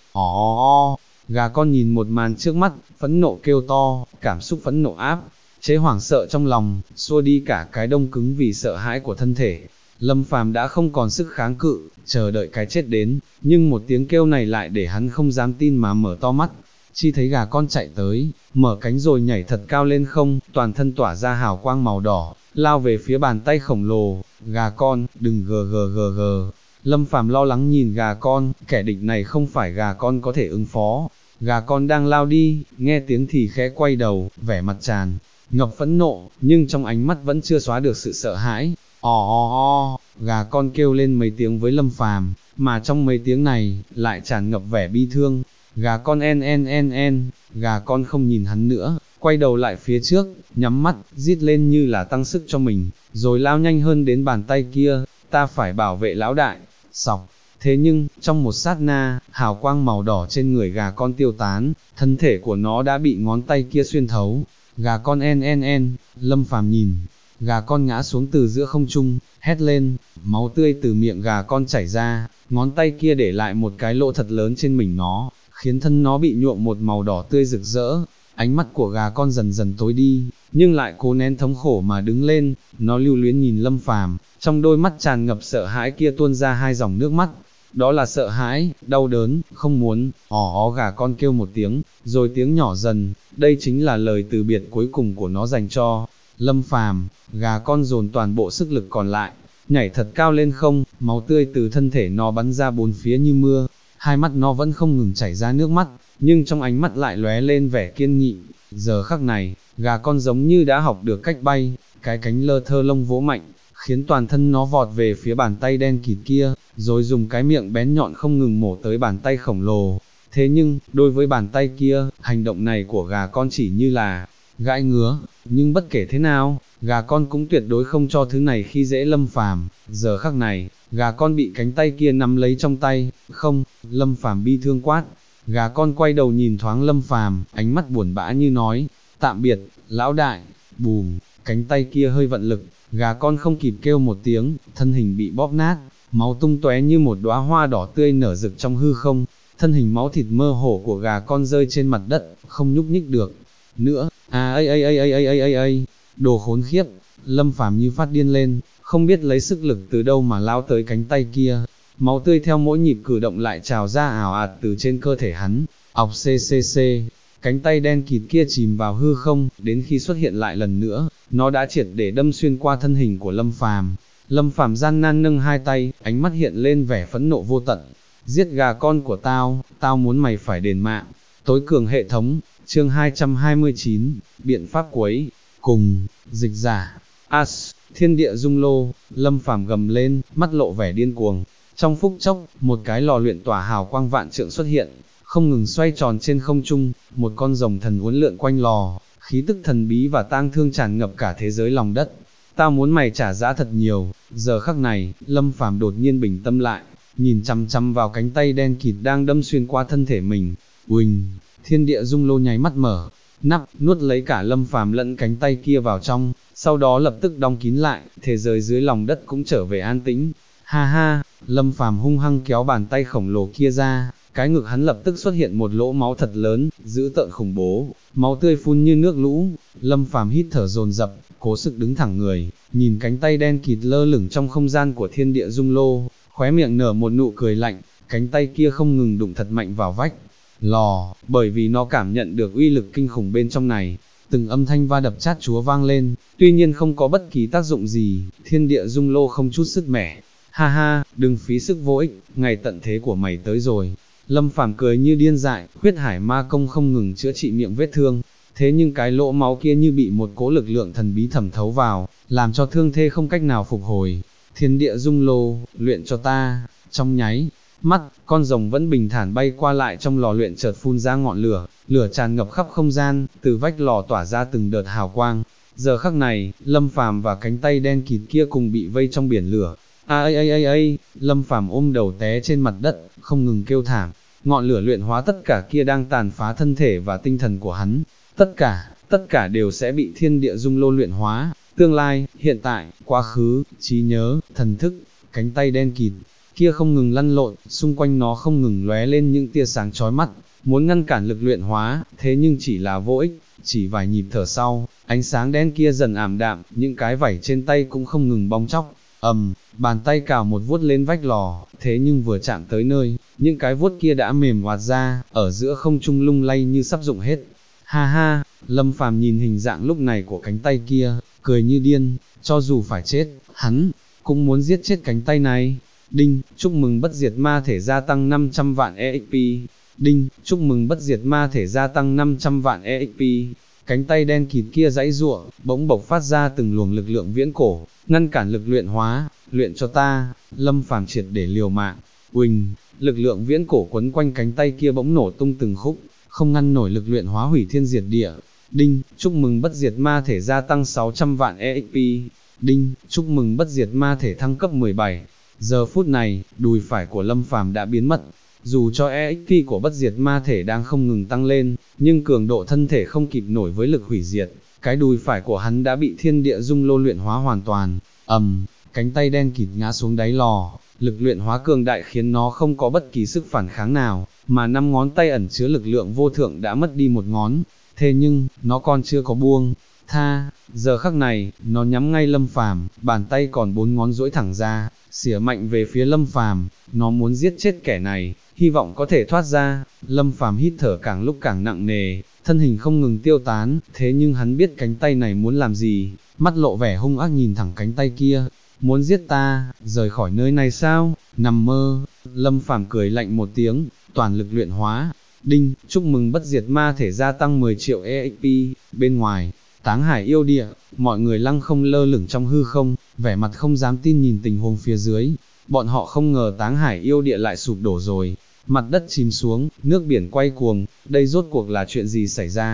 Gà con nhìn một màn trước mắt, phẫn nộ kêu to, cảm xúc phẫn nộ áp chế hoảng sợ trong lòng, xua đi cả cái đông cứng vì sợ hãi của thân thể. Lâm Phàm đã không còn sức kháng cự, chờ đợi cái chết đến, nhưng một tiếng kêu này lại để hắn không dám tin mà mở to mắt. Chi thấy gà con chạy tới, mở cánh rồi nhảy thật cao lên không, toàn thân tỏa ra hào quang màu đỏ, lao về phía bàn tay khổng lồ. Gà con, đừng gg. Lâm Phàm lo lắng nhìn gà con, kẻ địch này không phải gà con có thể ứng phó. Gà con đang lao đi, nghe tiếng thì khẽ quay đầu, vẻ mặt tràn ngập phẫn nộ, nhưng trong ánh mắt vẫn chưa xóa được sự sợ hãi. Gà con kêu lên mấy tiếng với Lâm Phàm, mà trong mấy tiếng này, lại tràn ngập vẻ bi thương. Gà con gà con không nhìn hắn nữa, quay đầu lại phía trước, nhắm mắt, rít lên như là tăng sức cho mình, rồi lao nhanh hơn đến bàn tay kia. Ta phải bảo vệ lão đại. Sọc. Thế nhưng, trong một sát na, hào quang màu đỏ trên người gà con tiêu tán, thân thể của nó đã bị ngón tay kia xuyên thấu. Gà con Lâm Phàm nhìn, gà con ngã xuống từ giữa không trung, hét lên, máu tươi từ miệng gà con chảy ra, ngón tay kia để lại một cái lỗ thật lớn trên mình nó, khiến thân nó bị nhuộm một màu đỏ tươi rực rỡ. Ánh mắt của gà con dần dần tối đi, nhưng lại cố nén thống khổ mà đứng lên, nó lưu luyến nhìn Lâm Phàm, trong đôi mắt tràn ngập sợ hãi kia tuôn ra hai dòng nước mắt. Đó là sợ hãi, đau đớn, không muốn. Gà con kêu một tiếng, rồi tiếng nhỏ dần, đây chính là lời từ biệt cuối cùng của nó dành cho Lâm Phàm. Gà con dồn toàn bộ sức lực còn lại, nhảy thật cao lên không, máu tươi từ thân thể nó bắn ra bốn phía như mưa, hai mắt nó vẫn không ngừng chảy ra nước mắt, nhưng trong ánh mắt lại lóe lên vẻ kiên nghị. Giờ khắc này, gà con giống như đã học được cách bay, cái cánh lơ thơ lông vỗ mạnh, khiến toàn thân nó vọt về phía bàn tay đen kịt kia, rồi dùng cái miệng bén nhọn không ngừng mổ tới bàn tay khổng lồ. Thế nhưng, đối với bàn tay kia, hành động này của gà con chỉ như là gãi ngứa, nhưng bất kể thế nào, gà con cũng tuyệt đối không cho thứ này khi dễ Lâm Phàm. Giờ khắc này, gà con bị cánh tay kia nắm lấy trong tay, không, Lâm Phàm bi thương quát. Gà con quay đầu nhìn thoáng Lâm Phàm, ánh mắt buồn bã như nói, tạm biệt, lão đại. Bùm, cánh tay kia hơi vận lực, gà con không kịp kêu một tiếng, thân hình bị bóp nát, máu tung tóe như một đóa hoa đỏ tươi nở rực trong hư không, thân hình máu thịt mơ hồ của gà con rơi trên mặt đất, không nhúc nhích được nữa. Đồ khốn khiếp, Lâm Phàm như phát điên lên, không biết lấy sức lực từ đâu mà lao tới cánh tay kia, máu tươi theo mỗi nhịp cử động lại trào ra ảo ạt từ trên cơ thể hắn, ọc cc. Cánh tay đen kịt kia chìm vào hư không, đến khi xuất hiện lại lần nữa, nó đã triệt để đâm xuyên qua thân hình của Lâm Phàm. Lâm Phàm gian nan nâng hai tay, ánh mắt hiện lên vẻ phẫn nộ vô tận. Giết gà con của tao, tao muốn mày phải đền mạng. Tối cường hệ thống, chương 229, biện pháp quấy, cùng, dịch giả, thiên địa dung lô, Lâm Phàm gầm lên, mắt lộ vẻ điên cuồng. Trong phút chốc, một cái lò luyện tỏa hào quang vạn trượng xuất hiện, không ngừng xoay tròn trên không trung, một con rồng thần uốn lượn quanh lò, khí tức thần bí và tang thương tràn ngập cả thế giới lòng đất. Tao muốn mày trả giá thật nhiều. Giờ khắc này, Lâm Phàm đột nhiên bình tâm lại, nhìn chăm chăm vào cánh tay đen kịt đang đâm xuyên qua thân thể mình. Uỳnh, thiên địa dung lô nháy mắt mở, nắp, nuốt lấy cả Lâm Phàm lẫn cánh tay kia vào trong, sau đó lập tức đóng kín lại, thế giới dưới lòng đất cũng trở về an tĩnh. Ha ha, Lâm Phàm hung hăng kéo bàn tay khổng lồ kia ra, cái ngực hắn lập tức xuất hiện một lỗ máu thật lớn, dữ tợn khủng bố, máu tươi phun như nước lũ. Lâm Phàm hít thở dồn dập, cố sức đứng thẳng người, nhìn cánh tay đen kịt lơ lửng trong không gian của thiên địa dung lô, khóe miệng nở một nụ cười lạnh, cánh tay kia không ngừng đụng thật mạnh vào vách lò, bởi vì nó cảm nhận được uy lực kinh khủng bên trong này. Từng âm thanh va đập chát chúa vang lên, tuy nhiên không có bất kỳ tác dụng gì, thiên địa dung lô không chút sức mẻ. Ha ha, đừng phí sức vô ích, ngày tận thế của mày tới rồi. Lâm Phàm cười như điên dại, huyết hải ma công không ngừng chữa trị miệng vết thương, thế nhưng cái lỗ máu kia như bị một cỗ lực lượng thần bí thẩm thấu vào, làm cho thương thế không cách nào phục hồi. Thiên địa dung lô, luyện cho ta. Trong nháy mắt, con rồng vẫn bình thản bay qua lại trong lò luyện chợt phun ra ngọn lửa, lửa tràn ngập khắp không gian, từ vách lò tỏa ra từng đợt hào quang. Giờ khắc này, Lâm Phàm và cánh tay đen kịt kia cùng bị vây trong biển lửa. Lâm Phàm ôm đầu té trên mặt đất, không ngừng kêu thảm. Ngọn lửa luyện hóa tất cả kia đang tàn phá thân thể và tinh thần của hắn. Tất cả đều sẽ bị thiên địa dung lô luyện hóa. Tương lai, hiện tại, quá khứ, trí nhớ, thần thức, cánh tay đen kịt kia không ngừng lăn lộn, xung quanh nó không ngừng lóe lên những tia sáng chói mắt, muốn ngăn cản lực luyện hóa, thế nhưng chỉ là vô ích. Chỉ vài nhịp thở sau, ánh sáng đen kia dần ảm đạm, những cái vảy trên tay cũng không ngừng bong tróc. Bàn tay cào một vuốt lên vách lò, thế nhưng vừa chạm tới nơi, những cái vuốt kia đã mềm oạt ra, ở giữa không trung lung lay như sắp rụng hết. Ha ha, Lâm Phàm nhìn hình dạng lúc này của cánh tay kia, cười như điên, cho dù phải chết, hắn cũng muốn giết chết cánh tay này. Đinh, chúc mừng bất diệt ma thể gia tăng 500 vạn EXP. Đinh, chúc mừng bất diệt ma thể gia tăng 500 vạn EXP. Cánh tay đen kịt kia giãy giụa, bỗng bộc phát ra từng luồng lực lượng viễn cổ, ngăn cản lực luyện hóa. Luyện cho ta. Lâm Phàm triệt để liều mạng. Uỳnh, lực lượng viễn cổ quấn quanh cánh tay kia bỗng nổ tung từng khúc, không ngăn nổi lực luyện hóa hủy thiên diệt địa. Đinh, chúc mừng bất diệt ma thể gia tăng 600 vạn EXP. Đinh, chúc mừng bất diệt ma thể thăng cấp 17. Giờ phút này, đùi phải của Lâm Phàm đã biến mất. Dù cho EXP của bất diệt ma thể đang không ngừng tăng lên, nhưng cường độ thân thể không kịp nổi với lực hủy diệt, cái đùi phải của hắn đã bị thiên địa dung lô luyện hóa hoàn toàn. Cánh tay đen kịt ngã xuống đáy lò, lực luyện hóa cường đại khiến nó không có bất kỳ sức phản kháng nào, mà 5 ngón tay ẩn chứa lực lượng vô thượng đã mất đi một ngón, thế nhưng, nó còn chưa có buông tha. Giờ khắc này, nó nhắm ngay Lâm Phàm, bàn tay còn 4 ngón duỗi thẳng ra, xỉa mạnh về phía Lâm Phàm, nó muốn giết chết kẻ này, hy vọng có thể thoát ra. Lâm Phàm hít thở càng lúc càng nặng nề, thân hình không ngừng tiêu tán, thế nhưng hắn biết cánh tay này muốn làm gì, mắt lộ vẻ hung ác nhìn thẳng cánh tay kia. Muốn giết ta, rời khỏi nơi này sao? Nằm mơ. Lâm Phàm cười lạnh một tiếng, toàn lực luyện hóa. Đinh, chúc mừng bất diệt ma thể gia tăng 10 triệu EXP. Bên ngoài Táng Hải yêu địa, mọi người lăng không lơ lửng trong hư không, vẻ mặt không dám tin nhìn tình huống phía dưới. Bọn họ không ngờ Táng Hải yêu địa lại sụp đổ rồi, mặt đất chìm xuống, nước biển quay cuồng, đây rốt cuộc là chuyện gì xảy ra?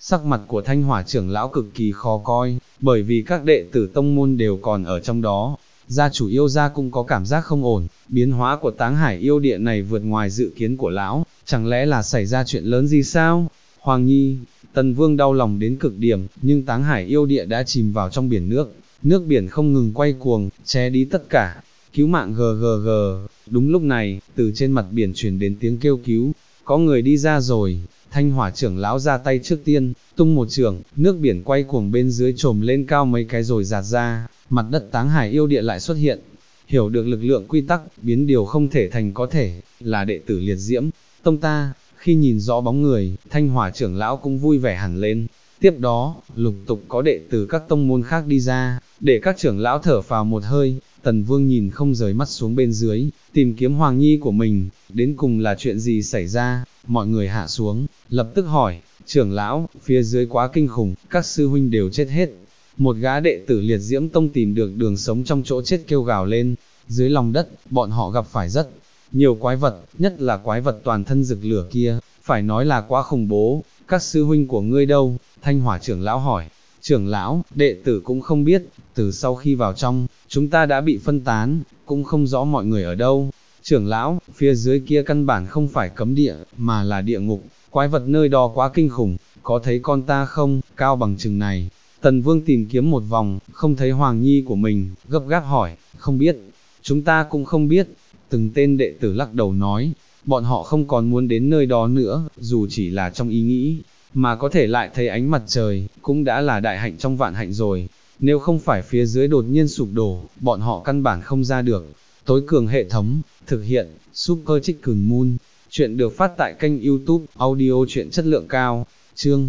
sắc mặt của Thanh Hỏa trưởng lão cực kỳ khó coi, bởi vì các đệ tử tông môn đều còn ở trong đó. Gia chủ yêu gia cũng có cảm giác không ổn, biến hóa của Táng Hải yêu địa này vượt ngoài dự kiến của lão, chẳng lẽ là xảy ra chuyện lớn gì sao? Hoàng Nhi, Tần Vương đau lòng đến cực điểm, nhưng Táng Hải yêu địa đã chìm vào trong biển nước, nước biển không ngừng quay cuồng, che đi tất cả. Cứu mạng gggg. Đúng lúc này, từ trên mặt biển truyền đến tiếng kêu cứu, có người đi ra rồi. Thanh Hỏa trưởng lão ra tay trước tiên, tung một chưởng, nước biển quay cuồng bên dưới trồm lên cao mấy cái rồi giạt ra, mặt đất Táng Hải yêu địa lại xuất hiện. Hiểu được lực lượng quy tắc, biến điều không thể thành có thể, là đệ tử liệt diễm tông ta. Khi nhìn rõ bóng người, Thanh Hỏa trưởng lão cũng vui vẻ hẳn lên. Tiếp đó, lục tục có đệ tử các tông môn khác đi ra, để các trưởng lão thở phào một hơi. Tần Vương nhìn không rời mắt xuống bên dưới, tìm kiếm Hoàng Nhi của mình, đến cùng là chuyện gì xảy ra. Mọi người hạ xuống, lập tức hỏi, trưởng lão, phía dưới quá kinh khủng, các sư huynh đều chết hết. Một gã đệ tử liệt diễm tông tìm được đường sống trong chỗ chết kêu gào lên. Dưới lòng đất, bọn họ gặp phải rất nhiều quái vật, nhất là quái vật toàn thân rực lửa kia, phải nói là quá khủng bố. Các sư huynh của ngươi đâu? Thanh Hỏa trưởng lão hỏi. Trưởng lão, đệ tử cũng không biết, từ sau khi vào trong, chúng ta đã bị phân tán, cũng không rõ mọi người ở đâu. Trưởng lão, phía dưới kia căn bản không phải cấm địa, mà là địa ngục, quái vật nơi đó quá kinh khủng, có thấy con ta không, cao bằng chừng này. Tần Vương tìm kiếm một vòng, không thấy Hoàng Nhi của mình, gấp gáp hỏi, không biết, chúng ta cũng không biết. Từng tên đệ tử lắc đầu nói, bọn họ không còn muốn đến nơi đó nữa, dù chỉ là trong ý nghĩ, mà có thể lại thấy ánh mặt trời, cũng đã là đại hạnh trong vạn hạnh rồi. Nếu không phải phía dưới đột nhiên sụp đổ, bọn họ căn bản không ra được. Tối cường hệ thống, thực hiện, Super Chicken Moon. Chuyện được phát tại kênh YouTube, audio truyện chất lượng cao. Chương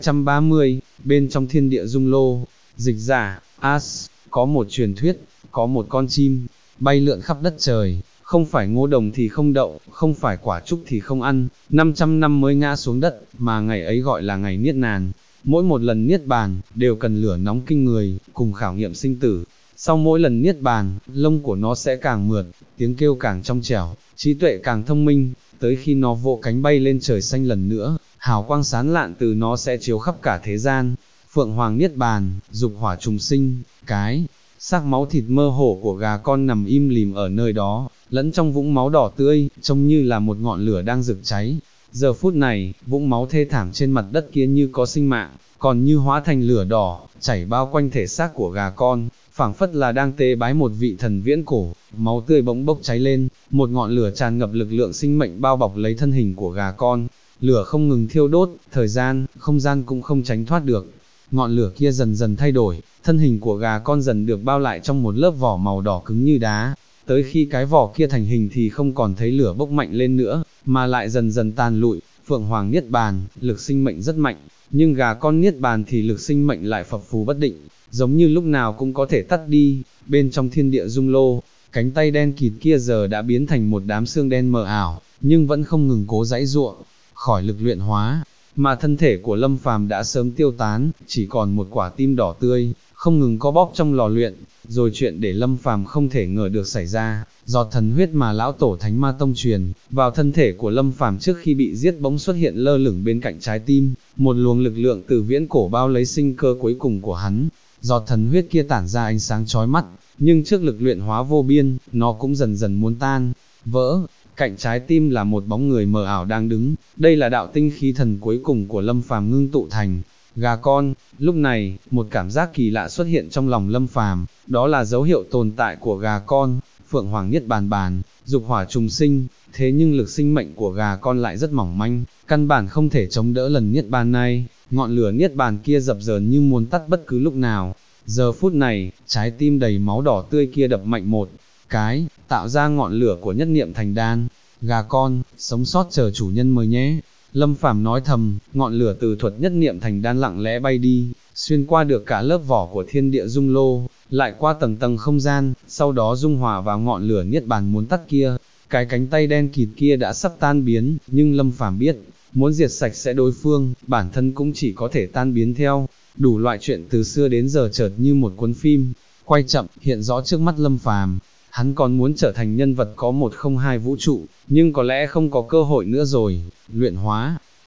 230, bên trong thiên địa dung lô. Dịch giả, As, có một truyền thuyết, có một con chim, bay lượn khắp đất trời, không phải ngô đồng thì không đậu, không phải quả trúc thì không ăn, 500 năm mới ngã xuống đất, mà ngày ấy gọi là ngày niết bàn. Mỗi một lần niết bàn, đều cần lửa nóng kinh người, cùng khảo nghiệm sinh tử. Sau mỗi lần niết bàn, lông của nó sẽ càng mượt, tiếng kêu càng trong trẻo, trí tuệ càng thông minh, tới khi nó vỗ cánh bay lên trời xanh lần nữa, hào quang sáng lạn từ nó sẽ chiếu khắp cả thế gian. Phượng Hoàng niết bàn, dục hỏa trùng sinh, cái xác máu thịt mơ hồ của gà con nằm im lìm ở nơi đó, lẫn trong vũng máu đỏ tươi, trông như là một ngọn lửa đang rực cháy. Giờ phút này, vũng máu thê thảm trên mặt đất kia như có sinh mạng, còn như hóa thành lửa đỏ, chảy bao quanh thể xác của gà con, phảng phất là đang tế bái một vị thần viễn cổ. Máu tươi bỗng bốc cháy lên, một ngọn lửa tràn ngập lực lượng sinh mệnh bao bọc lấy thân hình của gà con. Lửa không ngừng thiêu đốt, thời gian, không gian cũng không tránh thoát được. Ngọn lửa kia dần dần thay đổi, thân hình của gà con dần được bao lại trong một lớp vỏ màu đỏ cứng như đá. Tới khi cái vỏ kia thành hình thì không còn thấy lửa bốc mạnh lên nữa, mà lại dần dần tàn lụi. Phượng Hoàng niết bàn, lực sinh mệnh rất mạnh, nhưng gà con niết bàn thì lực sinh mệnh lại phập phù bất định, giống như lúc nào cũng có thể tắt đi. Bên trong thiên địa dung lô, cánh tay đen kịt kia giờ đã biến thành một đám xương đen mờ ảo, nhưng vẫn không ngừng cố giãy giụa khỏi lực luyện hóa, mà thân thể của Lâm Phàm đã sớm tiêu tán, chỉ còn một quả tim đỏ tươi, không ngừng co bóp trong lò luyện. Rồi chuyện để Lâm Phàm không thể ngờ được xảy ra, giọt thần huyết mà lão tổ Thánh Ma Tông truyền vào thân thể của Lâm Phàm trước khi bị giết bỗng xuất hiện lơ lửng bên cạnh trái tim, một luồng lực lượng từ viễn cổ bao lấy sinh cơ cuối cùng của hắn. Giọt thần huyết kia tản ra ánh sáng chói mắt, nhưng trước lực luyện hóa vô biên, nó cũng dần dần muốn tan vỡ. Cạnh trái tim là một bóng người mờ ảo đang đứng, đây là đạo tinh khí thần cuối cùng của Lâm Phàm ngưng tụ thành. Gà con. Lúc này, một cảm giác kỳ lạ xuất hiện trong lòng Lâm Phàm, đó là dấu hiệu tồn tại của gà con. Phượng Hoàng niết bàn, dục hỏa trùng sinh, thế nhưng lực sinh mệnh của gà con lại rất mỏng manh, căn bản không thể chống đỡ lần niết bàn này. Ngọn lửa niết bàn kia dập dờn như muốn tắt bất cứ lúc nào. Giờ phút này, trái tim đầy máu đỏ tươi kia đập mạnh một cái, tạo ra ngọn lửa của nhất niệm thành đan. Gà con, sống sót chờ chủ nhân mời nhé. Lâm Phàm nói thầm, ngọn lửa từ thuật nhất niệm thành đan lặng lẽ bay đi, xuyên qua được cả lớp vỏ của thiên địa dung lô, lại qua tầng tầng không gian, sau đó dung hòa vào ngọn lửa niết bàn muốn tắt kia. Cái cánh tay đen kịt kia đã sắp tan biến, nhưng Lâm Phàm biết, muốn diệt sạch sẽ đối phương, bản thân cũng chỉ có thể tan biến theo. Đủ loại chuyện từ xưa đến giờ chợt như một cuốn phim quay chậm hiện rõ trước mắt Lâm Phàm. Hắn còn muốn trở thành nhân vật có 102 vũ trụ, nhưng có lẽ không có cơ hội nữa rồi. Luyện hóa.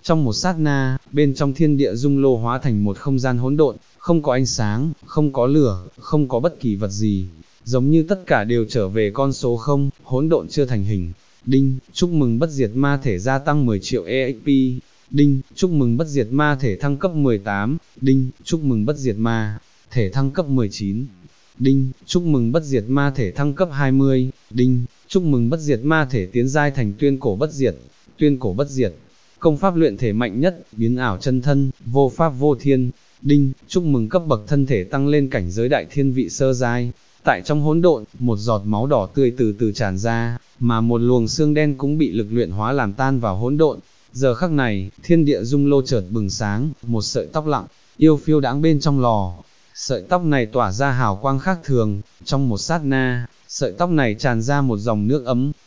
Trong một sát na, bên trong thiên địa dung lô hóa thành một không gian hỗn độn, không có ánh sáng, không có lửa, không có bất kỳ vật gì, giống như tất cả đều trở về con số 0, hỗn độn chưa thành hình. Đinh, chúc mừng bất diệt ma thể gia tăng 10 triệu EXP. Đinh, chúc mừng bất diệt ma thể thăng cấp 18. Đinh, chúc mừng bất diệt ma thể thăng cấp 19. Đinh, chúc mừng bất diệt ma thể thăng cấp 20. Đinh, chúc mừng bất diệt ma thể tiến giai thành tuyên cổ bất diệt. Tuyên cổ bất diệt, công pháp luyện thể mạnh nhất, biến ảo chân thân, vô pháp vô thiên. Đinh, chúc mừng cấp bậc thân thể tăng lên cảnh giới đại thiên vị sơ giai. Tại trong hỗn độn, một giọt máu đỏ tươi từ từ tràn ra, mà một luồng xương đen cũng bị lực luyện hóa làm tan vào hỗn độn. Giờ khắc này, thiên địa dung lô chợt bừng sáng, một sợi tóc lặng, yêu phiêu đãng bên trong lò. Sợi tóc này tỏa ra hào quang khác thường, trong một sát na, sợi tóc này tràn ra một dòng nước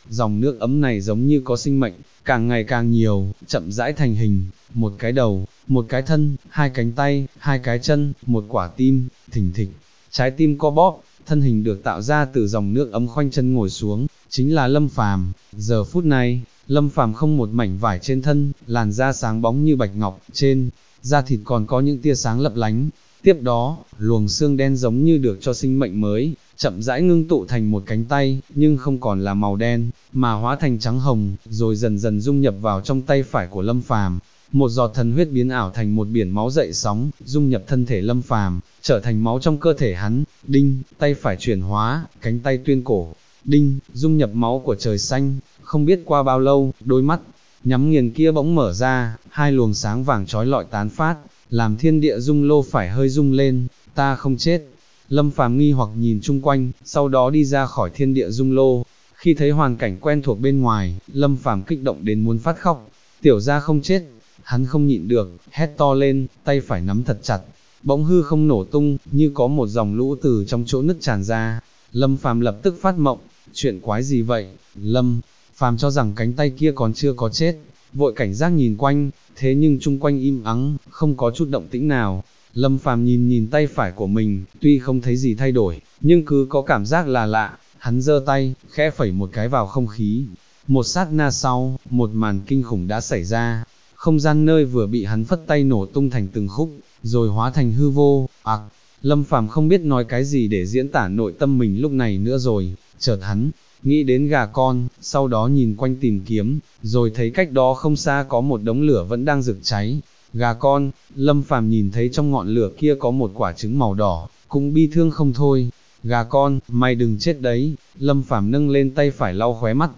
ấm này giống như có sinh mệnh, càng ngày càng nhiều, chậm rãi thành hình, một cái đầu, một cái thân, hai cánh tay, hai cái chân, một quả tim, thình thịch, trái tim co bóp, thân hình được tạo ra từ dòng nước ấm khoanh chân ngồi xuống, chính là Lâm Phàm. Giờ phút này, Lâm Phàm không một mảnh vải trên thân, làn da sáng bóng như bạch ngọc, trên da thịt còn có những tia sáng lấp lánh. Tiếp đó, luồng xương đen giống như được cho sinh mệnh mới, chậm rãi ngưng tụ thành một cánh tay, nhưng không còn là màu đen, mà hóa thành trắng hồng, rồi dần dần dung nhập vào trong tay phải của Lâm Phàm. Một giọt thần huyết biến ảo thành một biển máu dậy sóng, dung nhập thân thể Lâm Phàm, trở thành máu trong cơ thể hắn. Đinh, tay phải chuyển hóa, cánh tay tuyên cổ. Đinh, dung nhập máu của trời xanh. Không biết qua bao lâu, đôi mắt nhắm nghiền kia bỗng mở ra, hai luồng sáng vàng chói lọi tán phát, làm thiên địa dung lô phải hơi rung lên. Ta không chết. Lâm Phàm nghi hoặc nhìn chung quanh, sau đó đi ra khỏi thiên địa dung lô. Khi thấy hoàn cảnh quen thuộc bên ngoài, Lâm Phàm kích động đến muốn phát khóc. Tiểu gia không chết. Hắn không nhịn được, hét to lên, tay phải nắm thật chặt. Bỗng hư không nổ tung, như có một dòng lũ từ trong chỗ nứt tràn ra. Lâm Phàm lập tức phát mộng, chuyện quái gì vậy? Lâm Phàm cho rằng cánh tay kia còn chưa có chết, vội cảnh giác nhìn quanh, thế nhưng chung quanh im ắng, không có chút động tĩnh nào. Lâm Phàm nhìn tay phải của mình, tuy không thấy gì thay đổi, nhưng cứ có cảm giác là lạ. Hắn giơ tay, khẽ phẩy một cái vào không khí. Một sát na sau, một màn kinh khủng đã xảy ra. Không gian nơi vừa bị hắn phất tay nổ tung thành từng khúc, rồi hóa thành hư vô. Lâm Phàm không biết nói cái gì để diễn tả nội tâm mình lúc này nữa rồi. Chợt hắn nghĩ đến gà con, sau đó nhìn quanh tìm kiếm, rồi thấy cách đó không xa có một đống lửa vẫn đang rực cháy. Gà con, Lâm Phàm nhìn thấy trong ngọn lửa kia có một quả trứng màu đỏ, cũng bi thương không thôi. Gà con, mày đừng chết đấy. Lâm Phàm nâng lên tay phải lau khóe mắt,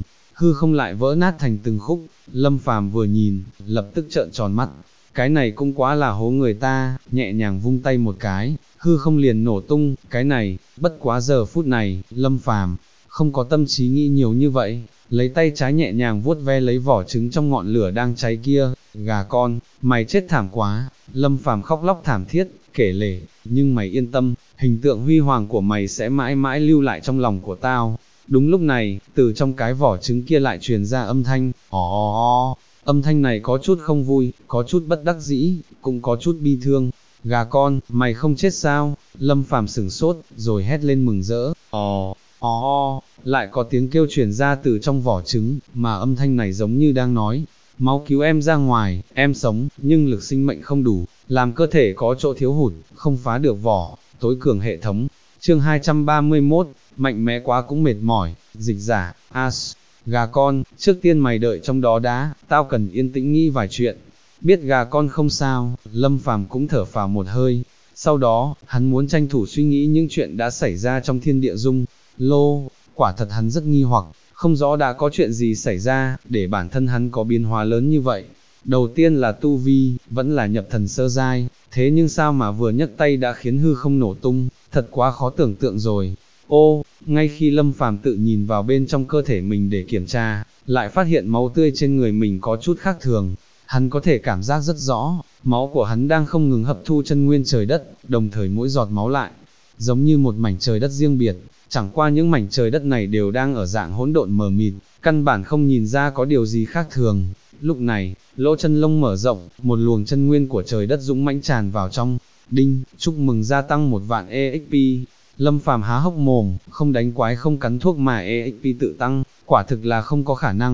hư không lại vỡ nát thành từng khúc. Lâm Phàm vừa nhìn, lập tức trợn tròn mắt. Cái này cũng quá là hố người ta, nhẹ nhàng vung tay một cái, hư không liền nổ tung. Cái này, bất quá giờ phút này, Lâm Phàm không có tâm trí nghĩ nhiều như vậy, lấy tay trái nhẹ nhàng vuốt ve lấy vỏ trứng trong ngọn lửa đang cháy kia. Gà con, mày chết thảm quá. Lâm Phàm khóc lóc thảm thiết, kể lể, nhưng mày yên tâm, hình tượng huy hoàng của mày sẽ mãi mãi lưu lại trong lòng của tao. Đúng lúc này, từ trong cái vỏ trứng kia lại truyền ra âm thanh, ò. Âm thanh này có chút không vui, có chút bất đắc dĩ, cũng có chút bi thương. Gà con, mày không chết sao? Lâm Phàm sửng sốt, rồi hét lên mừng rỡ, lại có tiếng kêu truyền ra từ trong vỏ trứng, mà âm thanh này giống như đang nói, máu cứu em ra ngoài, em sống, nhưng lực sinh mệnh không đủ, làm cơ thể có chỗ thiếu hụt, không phá được vỏ, tối cường hệ thống. Chương 231, mạnh mẽ quá cũng mệt mỏi. Dịch giả, As. Gà con, trước tiên mày đợi trong đó đã, tao cần yên tĩnh nghĩ vài chuyện. Biết gà con không sao, Lâm Phàm cũng thở phào một hơi. Sau đó, hắn muốn tranh thủ suy nghĩ những chuyện đã xảy ra trong thiên địa dung lô. Quả thật hắn rất nghi hoặc, không rõ đã có chuyện gì xảy ra, để bản thân hắn có biến hóa lớn như vậy. Đầu tiên là tu vi, vẫn là nhập thần sơ giai, thế nhưng sao mà vừa nhấc tay đã khiến hư không nổ tung, thật quá khó tưởng tượng rồi. Ô, ngay khi Lâm Phàm tự nhìn vào bên trong cơ thể mình để kiểm tra, lại phát hiện máu tươi trên người mình có chút khác thường. Hắn có thể cảm giác rất rõ, máu của hắn đang không ngừng hấp thu chân nguyên trời đất, đồng thời mỗi giọt máu lại, giống như một mảnh trời đất riêng biệt, chẳng qua những mảnh trời đất này đều đang ở dạng hỗn độn mờ mịt, căn bản không nhìn ra có điều gì khác thường. Lúc này, lỗ chân lông mở rộng, một luồng chân nguyên của trời đất dũng mãnh tràn vào trong. Đinh, chúc mừng gia tăng 1.000 EXP. Lâm Phàm há hốc mồm, không đánh quái không cắn thuốc mà EXP tự tăng, quả thực là không có khả năng.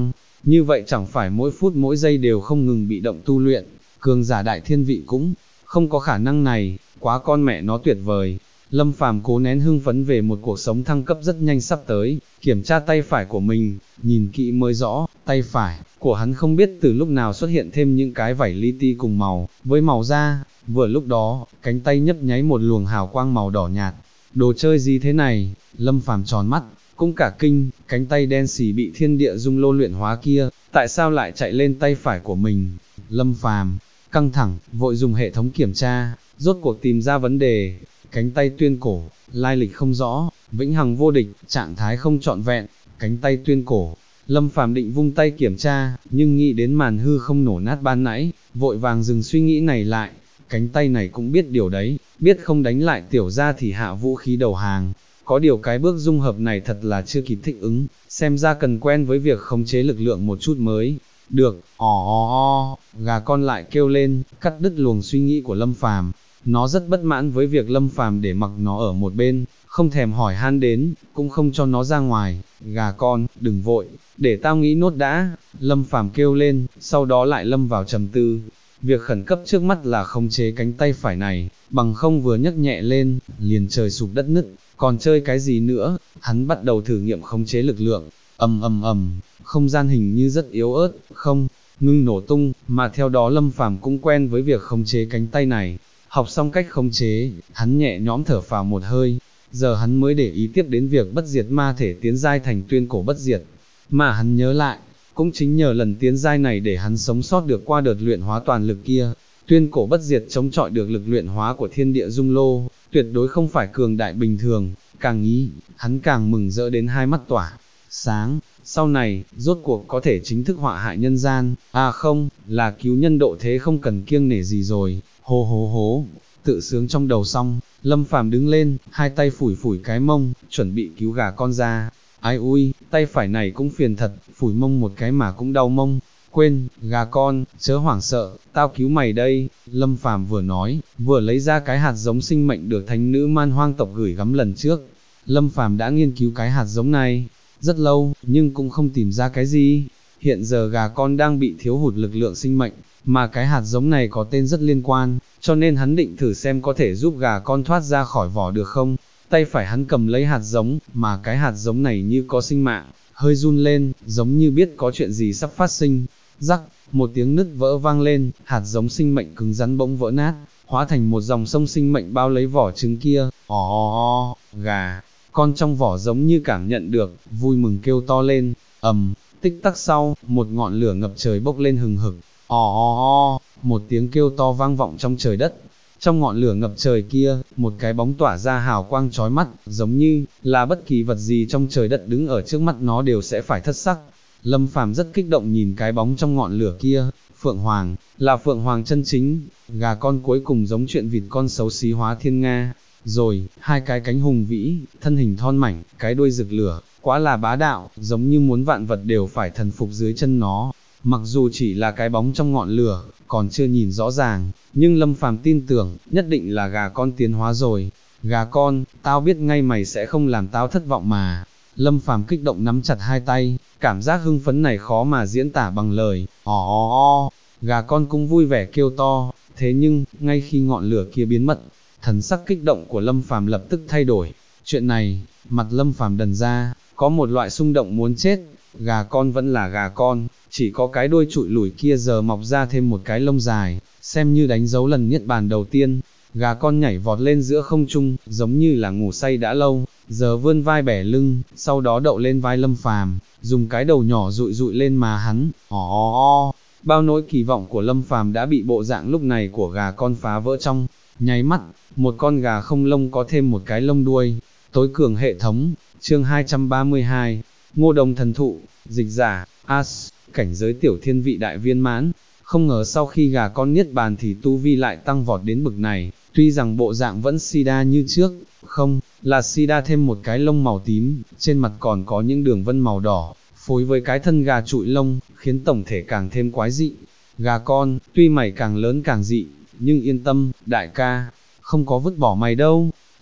như vậy chẳng phải mỗi phút mỗi giây đều không ngừng bị động tu luyện, cường giả đại thiên vị cũng không có khả năng này, quá con mẹ nó tuyệt vời. Lâm Phàm cố nén hưng phấn về một cuộc sống thăng cấp rất nhanh sắp tới, kiểm tra tay phải của mình, nhìn kỹ mới rõ, tay phải của hắn không biết từ lúc nào xuất hiện thêm những cái vảy li ti cùng màu, với màu da, vừa lúc đó, cánh tay nhấp nháy một luồng hào quang màu đỏ nhạt. Đồ chơi gì thế này? Lâm Phàm tròn mắt, cũng cả kinh, cánh tay đen xì bị thiên địa dung lô luyện hóa kia, tại sao lại chạy lên tay phải của mình? Lâm Phàm căng thẳng, vội dùng hệ thống kiểm tra, rốt cuộc tìm ra vấn đề. Cánh tay tuyên cổ, lai lịch không rõ, vĩnh hằng vô địch, trạng thái không trọn vẹn, cánh tay tuyên cổ. Lâm Phàm định vung tay kiểm tra, nhưng nghĩ đến màn hư không nổ nát ban nãy, vội vàng dừng suy nghĩ này lại. Cánh tay này cũng biết điều đấy, biết không đánh lại tiểu gia thì hạ vũ khí đầu hàng. Có điều cái bước dung hợp này thật là chưa kịp thích ứng, xem ra cần quen với việc khống chế lực lượng một chút mới. Được, gà con lại kêu lên, cắt đứt luồng suy nghĩ của Lâm Phàm. Nó rất bất mãn với việc Lâm Phàm để mặc nó ở một bên, không thèm hỏi han đến, cũng không cho nó ra ngoài. Gà con, đừng vội, để tao nghĩ nốt đã. Lâm Phàm kêu lên, sau đó lại lâm vào trầm tư. Việc khẩn cấp trước mắt là khống chế cánh tay phải này, bằng không vừa nhấc nhẹ lên, liền trời sụp đất nứt, còn chơi cái gì nữa. Hắn bắt đầu thử nghiệm khống chế lực lượng, không gian hình như rất yếu ớt, không ngưng nổ tung, mà theo đó Lâm Phàm cũng quen với việc khống chế cánh tay này. Học xong cách khống chế, hắn nhẹ nhõm thở phào một hơi, giờ hắn mới để ý tiếp đến việc bất diệt ma thể tiến giai thành tuyên cổ bất diệt, mà hắn nhớ lại, cũng chính nhờ lần tiến giai này để hắn sống sót được qua đợt luyện hóa toàn lực kia. Tuyên cổ bất diệt chống chọi được lực luyện hóa của thiên địa dung lô, tuyệt đối không phải cường đại bình thường. Càng nghĩ, hắn càng mừng rỡ đến hai mắt tỏa sáng, sau này, rốt cuộc có thể chính thức họa hại nhân gian, không, là cứu nhân độ thế không cần kiêng nể gì rồi. Hố, tự sướng trong đầu xong, Lâm Phàm đứng lên, hai tay phủi phủi cái mông, chuẩn bị cứu gà con ra. Ai ui, tay phải này cũng phiền thật, phủi mông một cái mà cũng đau mông. Quên, gà con, chớ hoảng sợ, tao cứu mày đây. Lâm Phàm vừa nói, vừa lấy ra cái hạt giống sinh mệnh được thánh nữ man hoang tộc gửi gắm lần trước. Lâm Phàm đã nghiên cứu cái hạt giống này rất lâu, nhưng cũng không tìm ra cái gì. Hiện giờ gà con đang bị thiếu hụt lực lượng sinh mệnh, mà cái hạt giống này có tên rất liên quan, cho nên hắn định thử xem có thể giúp gà con thoát ra khỏi vỏ được không. Tay phải hắn cầm lấy hạt giống, mà cái hạt giống này như có sinh mạng, hơi run lên, giống như biết có chuyện gì sắp phát sinh. Rắc, một tiếng nứt vỡ vang lên, hạt giống sinh mệnh cứng rắn bỗng vỡ nát, hóa thành một dòng sông sinh mệnh bao lấy vỏ trứng kia. Gà con trong vỏ giống như cảm nhận được, vui mừng kêu to lên. Tích tắc sau, một ngọn lửa ngập trời bốc lên hừng hực. Một tiếng kêu to vang vọng trong trời đất. Trong ngọn lửa ngập trời kia, một cái bóng tỏa ra hào quang chói mắt, giống như là bất kỳ vật gì trong trời đất đứng ở trước mắt nó đều sẽ phải thất sắc. Lâm Phàm rất kích động nhìn cái bóng trong ngọn lửa kia. Phượng Hoàng, là Phượng Hoàng chân chính. Gà con cuối cùng giống chuyện vịt con xấu xí hóa thiên nga. Rồi, hai cái cánh hùng vĩ, thân hình thon mảnh, cái đuôi rực lửa, quá là bá đạo, giống như muốn vạn vật đều phải thần phục dưới chân nó. Mặc dù chỉ là cái bóng trong ngọn lửa, còn chưa nhìn rõ ràng, nhưng Lâm Phàm tin tưởng, nhất định là gà con tiến hóa rồi. Gà con, tao biết ngay mày sẽ không làm tao thất vọng mà. Lâm Phàm kích động nắm chặt hai tay, cảm giác hưng phấn này khó mà diễn tả bằng lời. Gà con cũng vui vẻ kêu to, thế nhưng, ngay khi ngọn lửa kia biến mất, thần sắc kích động của Lâm Phàm lập tức thay đổi. Chuyện này, mặt Lâm Phàm đần ra, có một loại xung động muốn chết. Gà con vẫn là gà con, chỉ có cái đuôi trụi lủi kia giờ mọc ra thêm một cái lông dài, xem như đánh dấu lần niết bàn đầu tiên. Gà con nhảy vọt lên giữa không trung, giống như là ngủ say đã lâu, giờ vươn vai bẻ lưng, sau đó đậu lên vai Lâm Phàm, dùng cái đầu nhỏ dụi dụi lên má hắn. Bao nỗi kỳ vọng của Lâm Phàm đã bị bộ dạng lúc này của gà con phá vỡ trong nháy mắt. Một con gà không lông có thêm một cái lông đuôi. Tối cường hệ thống, chương 232, Ngô Đồng thần thụ, dịch giả, As, cảnh giới tiểu thiên vị đại viên mãn. Không ngờ sau khi gà con niết bàn thì tu vi lại tăng vọt đến bực này, tuy rằng bộ dạng vẫn sida như trước, không, là sida thêm một cái lông màu tím, trên mặt còn có những đường vân màu đỏ, phối với cái thân gà trụi lông, khiến tổng thể càng thêm quái dị. Gà con, tuy mày càng lớn càng dị, nhưng yên tâm, đại ca, không có vứt bỏ mày đâu.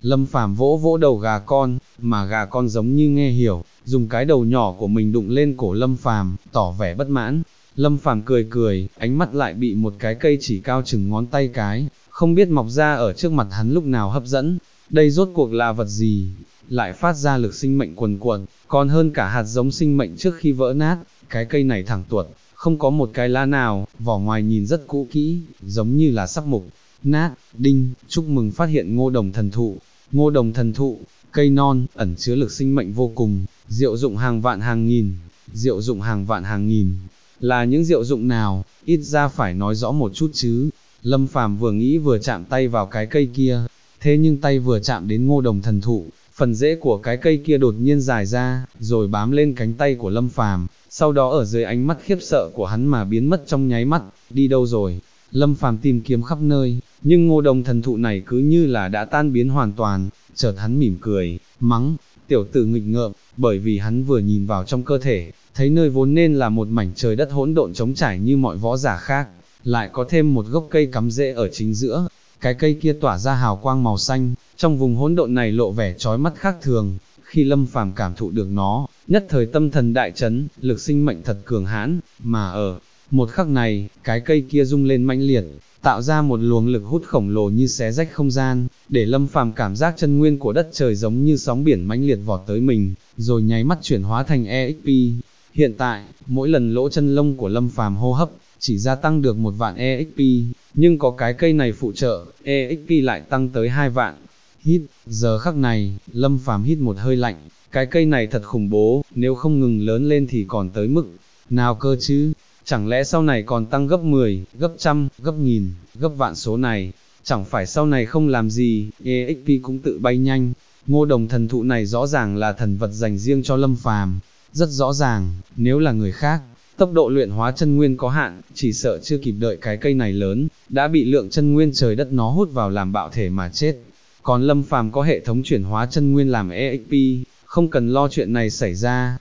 Lâm Phàm vỗ vỗ đầu gà con, mà gà con giống như nghe hiểu, dùng cái đầu nhỏ của mình đụng lên cổ Lâm Phàm, tỏ vẻ bất mãn. Lâm Phàm cười cười, ánh mắt lại bị một cái cây chỉ cao chừng ngón tay cái, không biết mọc ra ở trước mặt hắn lúc nào hấp dẫn. Đây rốt cuộc là vật gì? Lại phát ra lực sinh mệnh cuồn cuộn, còn hơn cả hạt giống sinh mệnh trước khi vỡ nát. Cái cây này thẳng tuột, không có một cái lá nào, vỏ ngoài nhìn rất cũ kỹ, giống như là sắp mục nát. Đinh, chúc mừng phát hiện Ngô Đồng thần thụ. Ngô Đồng thần thụ, cây non, ẩn chứa lực sinh mệnh vô cùng, diệu dụng hàng vạn hàng nghìn. Diệu dụng hàng vạn hàng nghìn, là những diệu dụng nào, ít ra phải nói rõ một chút chứ. Lâm Phàm vừa nghĩ vừa chạm tay vào cái cây kia, thế nhưng tay vừa chạm đến Ngô Đồng thần thụ, phần rễ của cái cây kia đột nhiên dài ra, rồi bám lên cánh tay của Lâm Phàm, sau đó ở dưới ánh mắt khiếp sợ của hắn mà biến mất trong nháy mắt. Đi đâu rồi? Lâm Phàm tìm kiếm khắp nơi, nhưng Ngô Đồng thần thụ này cứ như là đã tan biến hoàn toàn. Chợt hắn mỉm cười, mắng, tiểu tử nghịch ngợm, bởi vì hắn vừa nhìn vào trong cơ thể, thấy nơi vốn nên là một mảnh trời đất hỗn độn trống trải như mọi võ giả khác, lại có thêm một gốc cây cắm rễ ở chính giữa. Cái cây kia tỏa ra hào quang màu xanh, trong vùng hỗn độn này lộ vẻ chói mắt khác thường. Khi Lâm Phàm cảm thụ được nó, nhất thời tâm thần đại chấn, lực sinh mệnh thật cường hãn, mà ở một khắc này, cái cây kia rung lên mãnh liệt, tạo ra một luồng lực hút khổng lồ như xé rách không gian, để Lâm Phàm cảm giác chân nguyên của đất trời giống như sóng biển mãnh liệt vọt tới mình, rồi nháy mắt chuyển hóa thành EXP. Hiện tại, mỗi lần lỗ chân lông của Lâm Phàm hô hấp, chỉ gia tăng được 1 vạn EXP, nhưng có cái cây này phụ trợ, EXP lại tăng tới 2 vạn. Hít, giờ khắc này, Lâm Phàm hít một hơi lạnh, cái cây này thật khủng bố, nếu không ngừng lớn lên thì còn tới mức nào cơ chứ? Chẳng lẽ sau này còn tăng gấp 10, gấp trăm, gấp nghìn, gấp vạn số này? Chẳng phải sau này không làm gì, EXP cũng tự bay nhanh. Ngô Đồng thần thụ này rõ ràng là thần vật dành riêng cho Lâm Phàm, rất rõ ràng, nếu là người khác, tốc độ luyện hóa chân nguyên có hạn, chỉ sợ chưa kịp đợi cái cây này lớn, đã bị lượng chân nguyên trời đất nó hút vào làm bạo thể mà chết. Còn Lâm Phàm có hệ thống chuyển hóa chân nguyên làm EXP, không cần lo chuyện này xảy ra.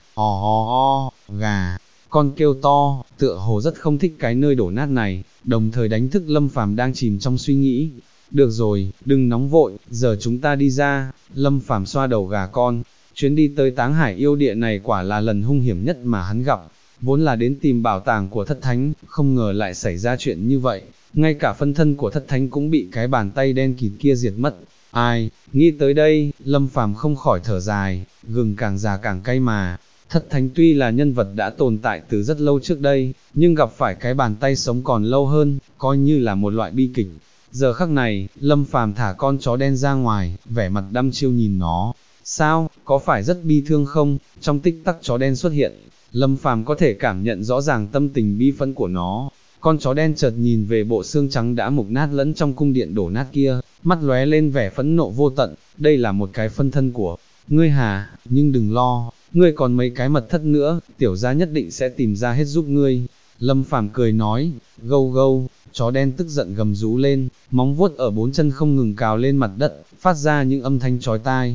Gà con kêu to, tựa hồ rất không thích cái nơi đổ nát này, đồng thời đánh thức Lâm Phàm đang chìm trong suy nghĩ. Được rồi, đừng nóng vội, giờ chúng ta đi ra. Lâm Phàm xoa đầu gà con, chuyến đi tới Táng Hải yêu địa này quả là lần hung hiểm nhất mà hắn gặp, vốn là đến tìm bảo tàng của thất thánh, không ngờ lại xảy ra chuyện như vậy, ngay cả phân thân của thất thánh cũng bị cái bàn tay đen kịt kia diệt mất. Ai, nghĩ tới đây, Lâm Phàm không khỏi thở dài, gừng càng già càng cay mà. Thất thánh tuy là nhân vật đã tồn tại từ rất lâu trước đây, nhưng gặp phải cái bàn tay sống còn lâu hơn, coi như là một loại bi kịch. Giờ khắc này, Lâm Phàm thả con chó đen ra ngoài, vẻ mặt đăm chiêu nhìn nó. Sao, có phải rất bi thương không? Trong tích tắc chó đen xuất hiện, Lâm Phàm có thể cảm nhận rõ ràng tâm tình bi phẫn của nó. Con chó đen chợt nhìn về bộ xương trắng đã mục nát lẫn trong cung điện đổ nát kia, mắt lóe lên vẻ phẫn nộ vô tận. Đây là một cái phân thân của ngươi hả? Nhưng đừng lo, ngươi còn mấy cái mật thất nữa, tiểu gia nhất định sẽ tìm ra hết giúp ngươi. Lâm Phàm cười nói, gâu gâu. Chó đen tức giận gầm rú lên, móng vuốt ở 4 chân không ngừng cào lên mặt đất, phát ra những âm thanh chói tai.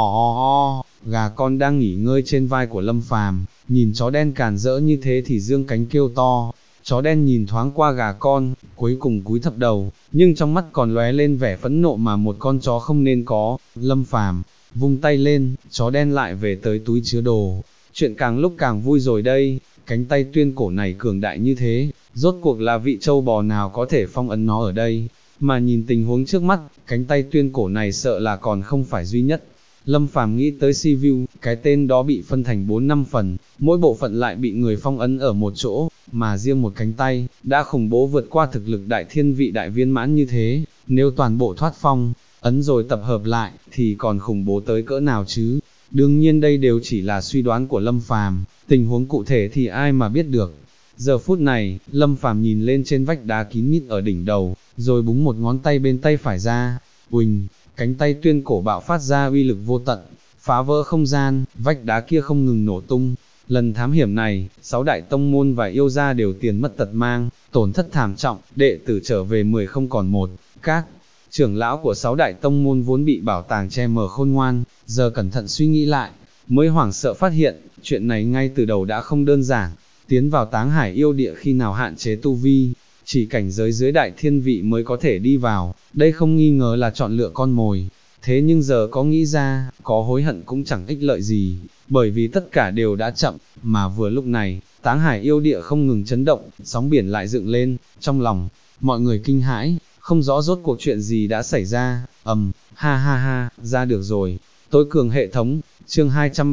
Gà con đang nghỉ ngơi trên vai của Lâm Phàm, nhìn chó đen càn rỡ như thế thì dương cánh kêu to. Chó đen nhìn thoáng qua gà con, cuối cùng cúi thấp đầu, nhưng trong mắt còn lóe lên vẻ phẫn nộ mà một con chó không nên có. Lâm Phàm vung tay lên, chó đen lại về tới túi chứa đồ. Chuyện càng lúc càng vui rồi đây, cánh tay tuyên cổ này cường đại như thế, rốt cuộc là vị châu bò nào có thể phong ấn nó ở đây, mà nhìn tình huống trước mắt, cánh tay tuyên cổ này sợ là còn không phải duy nhất. Lâm Phàm nghĩ tới Sivu, cái tên đó bị phân thành 4-5 phần, mỗi bộ phận lại bị người phong ấn ở một chỗ, mà riêng một cánh tay, đã khủng bố vượt qua thực lực đại thiên vị đại viên mãn như thế, nếu toàn bộ thoát phong, ấn rồi tập hợp lại, thì còn khủng bố tới cỡ nào chứ. Đương nhiên đây đều chỉ là suy đoán của Lâm Phàm, tình huống cụ thể thì ai mà biết được. Giờ phút này, Lâm Phàm nhìn lên trên vách đá kín mít ở đỉnh đầu, rồi búng một ngón tay bên tay phải ra, uỳnh, cánh tay tuyên cổ bạo phát ra uy lực vô tận, phá vỡ không gian, vách đá kia không ngừng nổ tung. Lần thám hiểm này, 6 đại tông môn và yêu gia đều tiền mất tật mang, tổn thất thảm trọng, đệ tử trở về 10 không còn một. Các trưởng lão của 6 đại tông môn vốn bị bảo tàng che mờ khôn ngoan, giờ cẩn thận suy nghĩ lại, mới hoảng sợ phát hiện, chuyện này ngay từ đầu đã không đơn giản. Tiến vào Táng Hải yêu địa khi nào hạn chế tu vi, chỉ cảnh giới dưới đại thiên vị mới có thể đi vào, đây không nghi ngờ là chọn lựa con mồi. thế nhưng giờ có nghĩ ra, có hối hận cũng chẳng ích lợi gì, bởi vì tất cả đều đã chậm, mà vừa lúc này, Táng Hải yêu địa không ngừng chấn động, sóng biển lại dựng lên, trong lòng, mọi người kinh hãi, không rõ rốt cuộc chuyện gì đã xảy ra, ha ha ha, ra được rồi, tối cường hệ thống, chương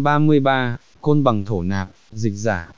233, côn bằng thổ nạp, dịch giả,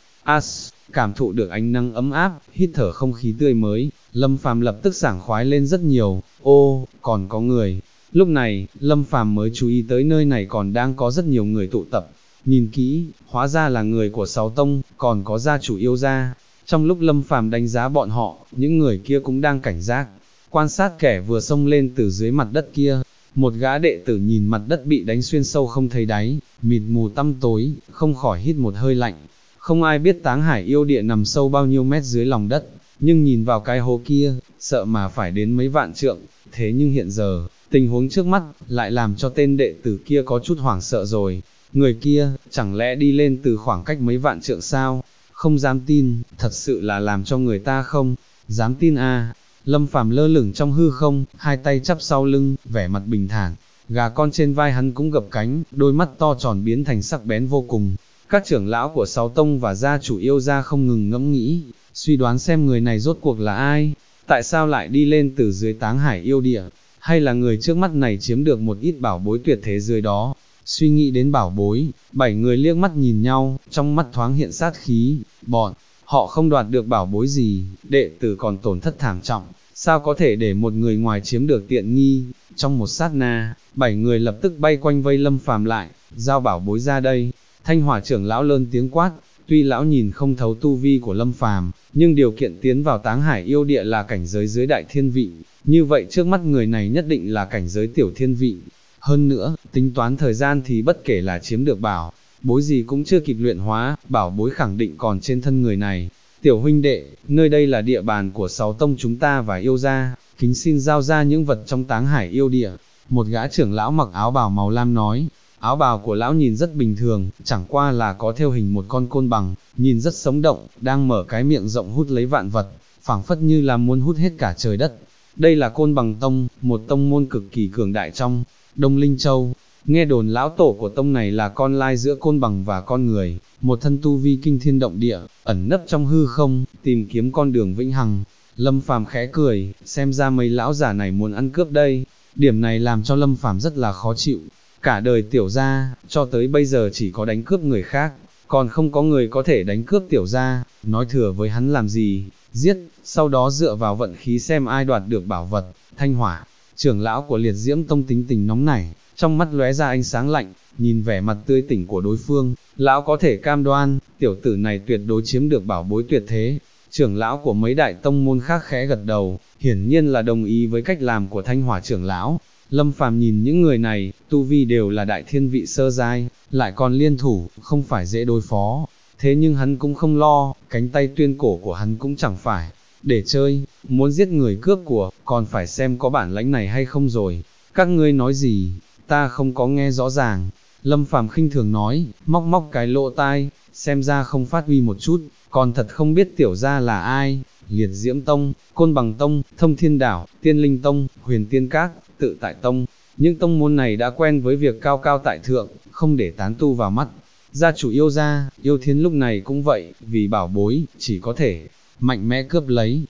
cảm thụ được ánh nắng ấm áp, hít thở không khí tươi mới, Lâm Phàm lập tức sảng khoái lên rất nhiều, ô, còn có người. Lúc này, Lâm Phàm mới chú ý tới nơi này còn đang có rất nhiều người tụ tập, nhìn kỹ, hóa ra là người của Sáu Tông, còn có gia chủ yêu gia. Trong lúc Lâm Phàm đánh giá bọn họ, những người kia cũng đang cảnh giác, quan sát kẻ vừa xông lên từ dưới mặt đất kia. Một gã đệ tử nhìn mặt đất bị đánh xuyên sâu không thấy đáy, mịt mù tăm tối, không khỏi hít một hơi lạnh. Không ai biết Táng Hải yêu địa nằm sâu bao nhiêu mét dưới lòng đất, nhưng nhìn vào cái hố kia, sợ mà phải đến mấy vạn trượng. Thế nhưng hiện giờ, tình huống trước mắt, lại làm cho tên đệ tử kia có chút hoảng sợ rồi. Người kia, chẳng lẽ đi lên từ khoảng cách mấy vạn trượng sao? Không dám tin, thật sự là làm cho người ta không dám tin à. Lâm Phàm lơ lửng trong hư không, hai tay chắp sau lưng, vẻ mặt bình thản. Gà con trên vai hắn cũng gập cánh, đôi mắt to tròn biến thành sắc bén vô cùng. Các trưởng lão của Sáu Tông và gia chủ yêu gia không ngừng ngẫm nghĩ, suy đoán xem người này rốt cuộc là ai, tại sao lại đi lên từ dưới Táng Hải yêu địa, hay là người trước mắt này chiếm được một ít bảo bối tuyệt thế dưới đó. Suy nghĩ đến bảo bối, 7 người liếc mắt nhìn nhau, trong mắt thoáng hiện sát khí, bọn họ không đoạt được bảo bối gì, đệ tử còn tổn thất thảm trọng, sao có thể để một người ngoài chiếm được tiện nghi. Trong một sát na, 7 người lập tức bay quanh vây Lâm Phàm lại, giao bảo bối ra đây. Thanh Hỏa trưởng lão lớn tiếng quát, tuy lão nhìn không thấu tu vi của Lâm Phàm, nhưng điều kiện tiến vào Táng Hải yêu địa là cảnh giới dưới đại thiên vị, như vậy trước mắt người này nhất định là cảnh giới tiểu thiên vị. Hơn nữa, tính toán thời gian thì bất kể là chiếm được bảo bối gì cũng chưa kịp luyện hóa, bảo bối khẳng định còn trên thân người này. Tiểu huynh đệ, nơi đây là địa bàn của Sáu Tông chúng ta và yêu gia, kính xin giao ra những vật trong Táng Hải yêu địa. Một gã trưởng lão mặc áo bào màu lam nói. Áo bào của lão nhìn rất bình thường, chẳng qua là có thêu hình một con côn bằng, nhìn rất sống động, đang mở cái miệng rộng hút lấy vạn vật, phảng phất như là muốn hút hết cả trời đất. Đây là Côn Bằng Tông, một tông môn cực kỳ cường đại trong Đông Linh Châu. Nghe đồn lão tổ của tông này là con lai giữa côn bằng và con người, một thân tu vi kinh thiên động địa, ẩn nấp trong hư không, tìm kiếm con đường vĩnh hằng. Lâm Phàm khẽ cười, xem ra mấy lão giả này muốn ăn cướp đây. Điểm này làm cho Lâm Phàm rất là khó chịu. Cả đời tiểu gia, cho tới bây giờ chỉ có đánh cướp người khác, còn không có người có thể đánh cướp tiểu gia, nói thừa với hắn làm gì, giết, sau đó dựa vào vận khí xem ai đoạt được bảo vật. Thanh Hỏa, trưởng lão của Liệt Diễm Tông tính tình nóng nảy, trong mắt lóe ra ánh sáng lạnh, nhìn vẻ mặt tươi tỉnh của đối phương, lão có thể cam đoan, tiểu tử này tuyệt đối chiếm được bảo bối tuyệt thế. Trưởng lão của mấy đại tông môn khác khẽ gật đầu, hiển nhiên là đồng ý với cách làm của Thanh Hỏa trưởng lão. Lâm Phàm nhìn những người này, tu vi đều là đại thiên vị sơ giai, lại còn liên thủ, không phải dễ đối phó. Thế nhưng hắn cũng không lo, cánh tay tuyên cổ của hắn cũng chẳng phải để chơi, muốn giết người cướp của, còn phải xem có bản lãnh này hay không rồi. Các ngươi nói gì, ta không có nghe rõ ràng. Lâm Phàm khinh thường nói, móc móc cái lỗ tai, xem ra không phát huy một chút, còn thật không biết tiểu gia là ai. Liệt Diễm Tông, Côn Bằng Tông, Thông Thiên Đảo, Tiên Linh Tông, Huyền Tiên Các, Tự Tại Tông, những tông môn này đã quen với việc cao cao tại thượng, không để tán tu vào mắt. Gia chủ yêu gia, Yêu Thiên lúc này cũng vậy, vì bảo bối, chỉ có thể mạnh mẽ cướp lấy.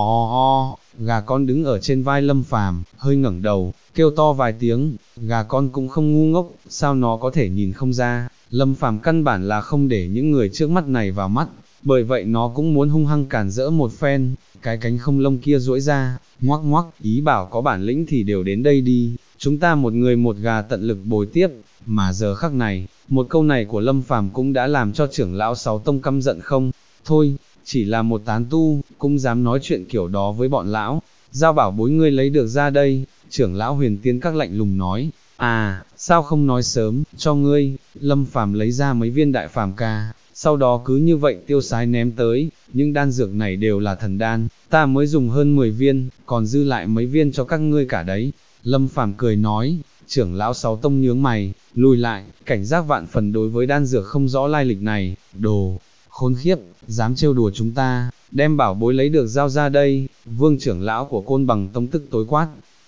Gà con đứng ở trên vai Lâm Phàm, hơi ngẩng đầu, kêu to vài tiếng. Gà con cũng không ngu ngốc, sao nó có thể nhìn không ra. Lâm Phàm căn bản là không để những người trước mắt này vào mắt, bởi vậy nó cũng muốn hung hăng cản rỡ một phen. Cái cánh không lông kia duỗi ra, ngoắc ngoắc, ý bảo có bản lĩnh thì đều đến đây đi, chúng ta một người một gà tận lực bồi tiếp. Mà giờ khắc này, một câu này của Lâm Phàm cũng đã làm cho trưởng lão Sáu Tông căm giận không thôi, chỉ là một tán tu, cũng dám nói chuyện kiểu đó với bọn lão. Giao bảo bối ngươi lấy được ra đây. Trưởng lão Huyền Tiên Các lạnh lùng nói. À, sao không nói sớm, cho ngươi. Lâm Phàm lấy ra mấy viên đại phàm ca, sau đó cứ như vậy tiêu sái ném tới. Những đan dược này đều là thần đan, ta mới dùng hơn 10 viên, còn dư lại mấy viên cho các ngươi cả đấy. Lâm Phàm cười nói. Trưởng lão Sáu Tông nhướng mày, lùi lại, cảnh giác vạn phần đối với đan dược không rõ lai lịch này. Đồ khốn khiếp, dám trêu đùa chúng ta, đem bảo bối lấy được giao ra đây. Vương trưởng lão của Côn Bằng Tông tức tối quát.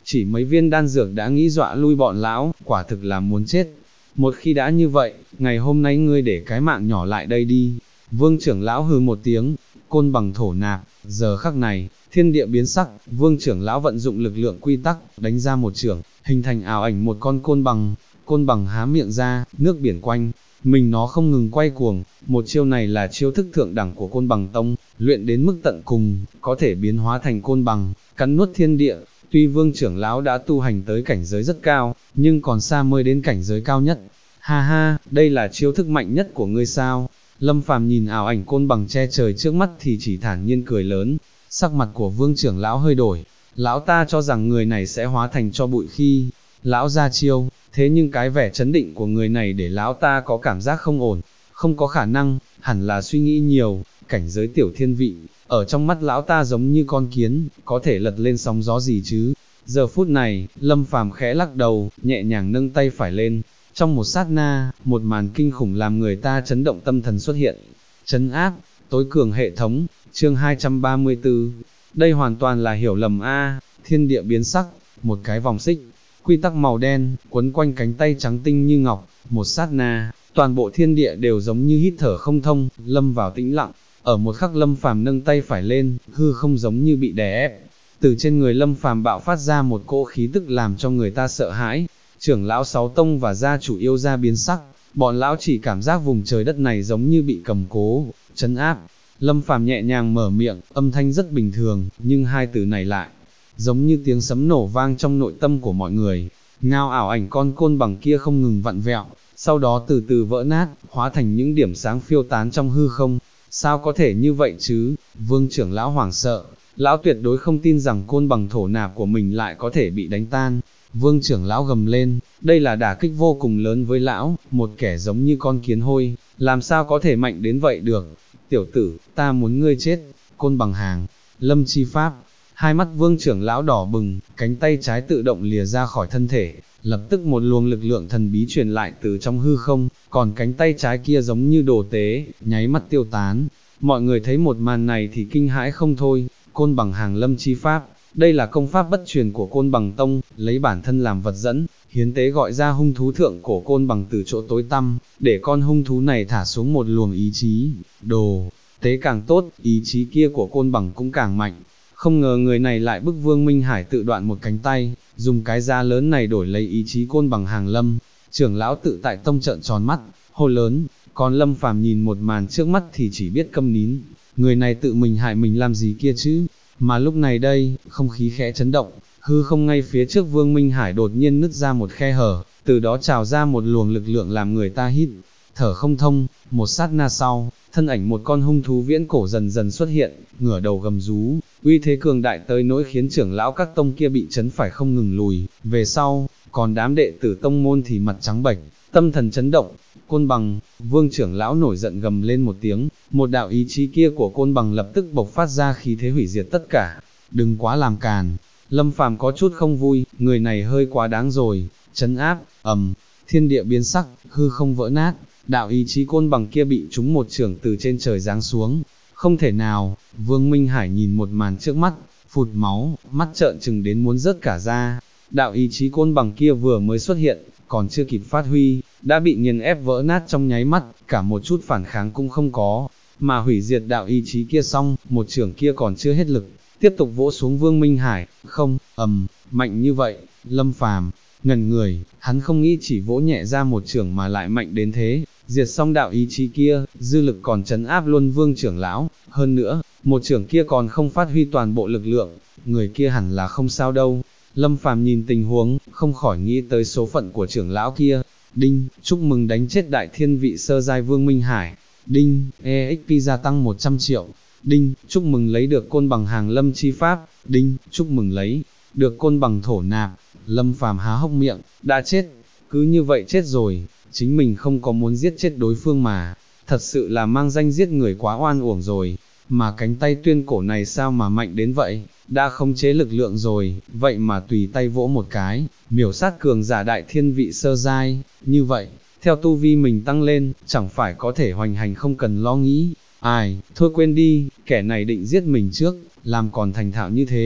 chỉ mấy viên đan dược đã nghĩ dọa lui bọn lão, quả thực là muốn chết. Một khi đã như vậy, ngày hôm nay ngươi để cái mạng nhỏ lại đây đi. Vương trưởng lão hừ một tiếng, côn bằng thổ nạp, giờ khắc này, thiên địa biến sắc, vương trưởng lão vận dụng lực lượng quy tắc, đánh ra một chưởng, hình thành ảo ảnh một con côn bằng há miệng ra, nước biển quanh, mình nó không ngừng quay cuồng, một chiêu này là chiêu thức thượng đẳng của côn bằng tông, luyện đến mức tận cùng, có thể biến hóa thành côn bằng, cắn nuốt thiên địa. Tuy vương trưởng lão đã tu hành tới cảnh giới rất cao, nhưng còn xa mới đến cảnh giới cao nhất. Ha ha, đây là chiêu thức mạnh nhất của ngươi sao? Lâm Phàm nhìn ảo ảnh côn bằng che trời trước mắt thì chỉ thản nhiên cười lớn, sắc mặt của vương trưởng lão hơi đổi, lão ta cho rằng người này sẽ hóa thành cho bụi khi lão ra chiêu, thế nhưng cái vẻ chấn định của người này để lão ta có cảm giác không ổn, không có khả năng, hẳn là suy nghĩ nhiều, cảnh giới tiểu thiên vị, ở trong mắt lão ta giống như con kiến, có thể lật lên sóng gió gì chứ. Giờ phút này, Lâm Phàm khẽ lắc đầu, nhẹ nhàng nâng tay phải lên, trong một sát na, một màn kinh khủng làm người ta chấn động tâm thần xuất hiện. Trấn áp, tối cường hệ thống, chương 234, đây hoàn toàn là hiểu lầm a. Thiên địa biến sắc, một cái vòng xích, quy tắc màu đen, quấn quanh cánh tay trắng tinh như ngọc, một sát na, toàn bộ thiên địa đều giống như hít thở không thông, lâm vào tĩnh lặng. Ở một khắc Lâm Phàm nâng tay phải lên, hư không giống như bị đè ép. Từ trên người Lâm Phàm bạo phát ra một cỗ khí tức làm cho người ta sợ hãi. Trưởng lão sáu tông và gia chủ yêu gia biến sắc, bọn lão chỉ cảm giác vùng trời đất này giống như bị cầm cố, trấn áp. Lâm Phàm nhẹ nhàng mở miệng, âm thanh rất bình thường, nhưng hai từ này lại giống như tiếng sấm nổ vang trong nội tâm của mọi người. Ngao ảo ảnh con côn bằng kia không ngừng vặn vẹo, sau đó từ từ vỡ nát, hóa thành những điểm sáng phiêu tán trong hư không. Sao có thể như vậy chứ? Vương trưởng lão hoảng sợ, lão tuyệt đối không tin rằng côn bằng thổ nạp của mình lại có thể bị đánh tan. Vương trưởng lão gầm lên, đây là đả kích vô cùng lớn với lão, một kẻ giống như con kiến hôi, làm sao có thể mạnh đến vậy được? Tiểu tử, ta muốn ngươi chết. Côn bằng hàng, Lâm Chi Pháp. Hai mắt vương trưởng lão đỏ bừng, cánh tay trái tự động lìa ra khỏi thân thể, lập tức một luồng lực lượng thần bí truyền lại từ trong hư không, còn cánh tay trái kia giống như đồ tế, nháy mắt tiêu tán. Mọi người thấy một màn này thì kinh hãi không thôi. Côn bằng hàng Lâm Chi Pháp, đây là công pháp bất truyền của Côn Bằng Tông, lấy bản thân làm vật dẫn, hiến tế gọi ra hung thú thượng cổ Côn Bằng từ chỗ tối tăm, để con hung thú này thả xuống một luồng ý chí, đồ tế càng tốt, ý chí kia của Côn Bằng cũng càng mạnh. Không ngờ người này lại bức Vương Minh Hải tự đoạn một cánh tay, dùng cái giá lớn này đổi lấy ý chí Côn Bằng hàng Lâm. Trưởng lão tự tại tông trợn tròn mắt, hô lớn, còn Lâm Phàm nhìn một màn trước mắt thì chỉ biết câm nín, người này tự mình hại mình làm gì kia chứ. Mà lúc này đây, không khí khẽ chấn động, hư không ngay phía trước Vương Minh Hải đột nhiên nứt ra một khe hở, từ đó trào ra một luồng lực lượng làm người ta hít thở không thông. Một sát na sau, thân ảnh một con hung thú viễn cổ dần dần xuất hiện, ngửa đầu gầm rú, uy thế cường đại tới nỗi khiến trưởng lão các tông kia bị chấn phải không ngừng lùi về sau, còn đám đệ tử tông môn thì mặt trắng bệch, tâm thần chấn động. Côn bằng, vương trưởng lão nổi giận gầm lên một tiếng, một đạo ý chí kia của côn bằng lập tức bộc phát ra khí thế hủy diệt tất cả. Đừng quá làm càn. Lâm Phàm có chút không vui, người này hơi quá đáng rồi. Trấn áp, thiên địa biến sắc, hư không vỡ nát, đạo ý chí côn bằng kia bị trúng một chưởng từ trên trời giáng xuống. Không thể nào. Vương Minh Hải nhìn một màn trước mắt, phụt máu, mắt trợn trừng đến muốn rớt cả ra. Đạo ý chí côn bằng kia vừa mới xuất hiện, còn chưa kịp phát huy, đã bị nghiền ép vỡ nát trong nháy mắt, cả một chút phản kháng cũng không có. Mà hủy diệt đạo ý chí kia xong, một chưởng kia còn chưa hết lực, tiếp tục vỗ xuống Vương Minh Hải. Không, mạnh như vậy. Lâm Phàm ngẩn người, hắn không nghĩ chỉ vỗ nhẹ ra một chưởng mà lại mạnh đến thế. Diệt xong đạo ý chí kia, dư lực còn trấn áp luôn Vương trưởng lão. Hơn nữa, một chưởng kia còn không phát huy toàn bộ lực lượng, người kia hẳn là không sao đâu. Lâm Phàm nhìn tình huống, không khỏi nghĩ tới số phận của trưởng lão kia. Đinh, chúc mừng đánh chết đại thiên vị sơ giai Vương Minh Hải. Đinh, EXP gia tăng 100 triệu. Đinh, chúc mừng lấy được côn bằng hàng Lâm Chi Pháp. Đinh, chúc mừng lấy được côn bằng thổ nạp. Lâm Phàm há hốc miệng, đã chết, cứ như vậy chết rồi, chính mình không có muốn giết chết đối phương mà, thật sự là mang danh giết người quá oan uổng rồi. Mà cánh tay tuyên cổ này sao mà mạnh đến vậy, đã khống chế lực lượng rồi, vậy mà tùy tay vỗ một cái, miểu sát cường giả đại thiên vị sơ giai. Như vậy, theo tu vi mình tăng lên, chẳng phải có thể hoành hành không cần lo nghĩ. Ai, thôi quên đi, kẻ này định giết mình trước, làm còn thành thạo như thế.